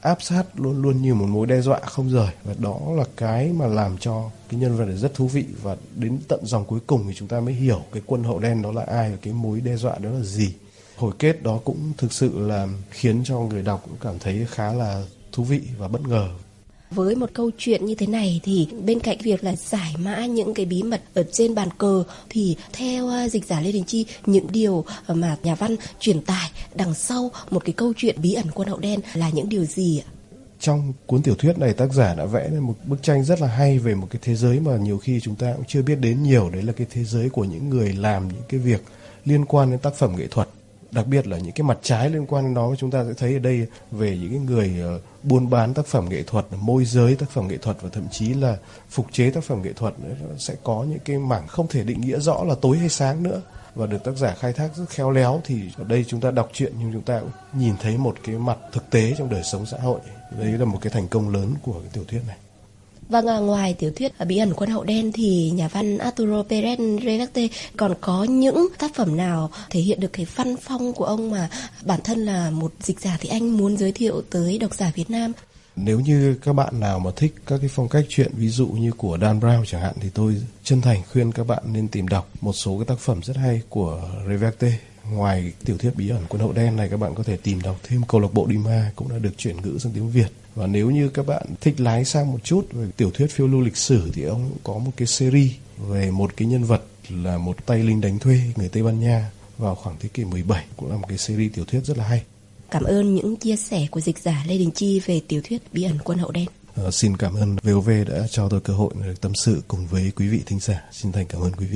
áp sát luôn luôn như một mối đe dọa không rời, và đó là cái mà làm cho cái nhân vật này rất thú vị. Và đến tận dòng cuối cùng thì chúng ta mới hiểu cái quân hậu đen đó là ai và cái mối đe dọa đó là gì. Hồi kết đó cũng thực sự là khiến cho người đọc cũng cảm thấy khá là thú vị và bất ngờ. Với một câu chuyện như thế này thì bên cạnh việc là giải mã những cái bí mật ở trên bàn cờ thì theo dịch giả Lê Đình Chi, những điều mà nhà văn truyền tải đằng sau một cái câu chuyện bí ẩn quân hậu đen là những điều gì ạ? Trong cuốn tiểu thuyết này, tác giả đã vẽ nên một bức tranh rất là hay về một cái thế giới mà nhiều khi chúng ta cũng chưa biết đến nhiều. Đấy là cái thế giới của những người làm những cái việc liên quan đến tác phẩm nghệ thuật. Đặc biệt là những cái mặt trái liên quan đến nó, chúng ta sẽ thấy ở đây về những cái người buôn bán tác phẩm nghệ thuật, môi giới tác phẩm nghệ thuật và thậm chí là phục chế tác phẩm nghệ thuật. Sẽ có những cái mảng không thể định nghĩa rõ là tối hay sáng nữa, và được tác giả khai thác rất khéo léo. Thì ở đây chúng ta đọc truyện nhưng chúng ta cũng nhìn thấy một cái mặt thực tế trong đời sống xã hội. Đấy là một cái thành công lớn của cái tiểu thuyết này. Vâng, ngoài tiểu thuyết Bí ẩn quân hậu đen thì nhà văn Arturo Pérez Reverte còn có những tác phẩm nào thể hiện được cái văn phong của ông mà bản thân là một dịch giả thì anh muốn giới thiệu tới độc giả Việt Nam? Nếu như các bạn nào mà thích các cái phong cách truyện ví dụ như của Dan Brown chẳng hạn thì tôi chân thành khuyên các bạn nên tìm đọc một số cái tác phẩm rất hay của Reverte. Ngoài tiểu thuyết Bí ẩn quân hậu đen này, các bạn có thể tìm đọc thêm Câu lạc bộ Dima cũng đã được chuyển ngữ sang tiếng Việt. Và nếu như các bạn thích lái sang một chút về tiểu thuyết phiêu lưu lịch sử thì ông cũng có một cái series về một cái nhân vật là một tay lính đánh thuê người Tây Ban Nha vào khoảng thế kỷ 17, cũng là một cái series tiểu thuyết rất là hay. Cảm ơn những chia sẻ của dịch giả Lê Đình Chi về tiểu thuyết Bí ẩn quân hậu đen. Xin cảm ơn VOV đã cho tôi cơ hội được tâm sự cùng với quý vị thính giả. Xin thành cảm ơn quý vị.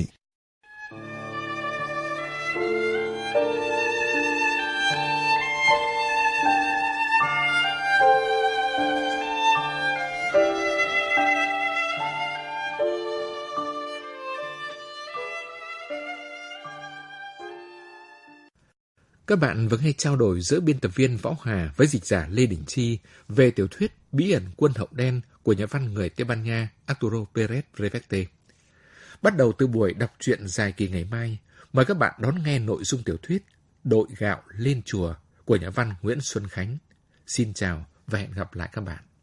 Các bạn vừa nghe trao đổi giữa biên tập viên Võ Hà với dịch giả Lê Đình Chi về tiểu thuyết Bí ẩn quân hậu đen của nhà văn người Tây Ban Nha Arturo Pérez Reverte. Bắt đầu từ buổi đọc truyện dài kỳ ngày mai, mời các bạn đón nghe nội dung tiểu thuyết Đội gạo lên chùa của nhà văn Nguyễn Xuân Khánh. Xin chào và hẹn gặp lại các bạn.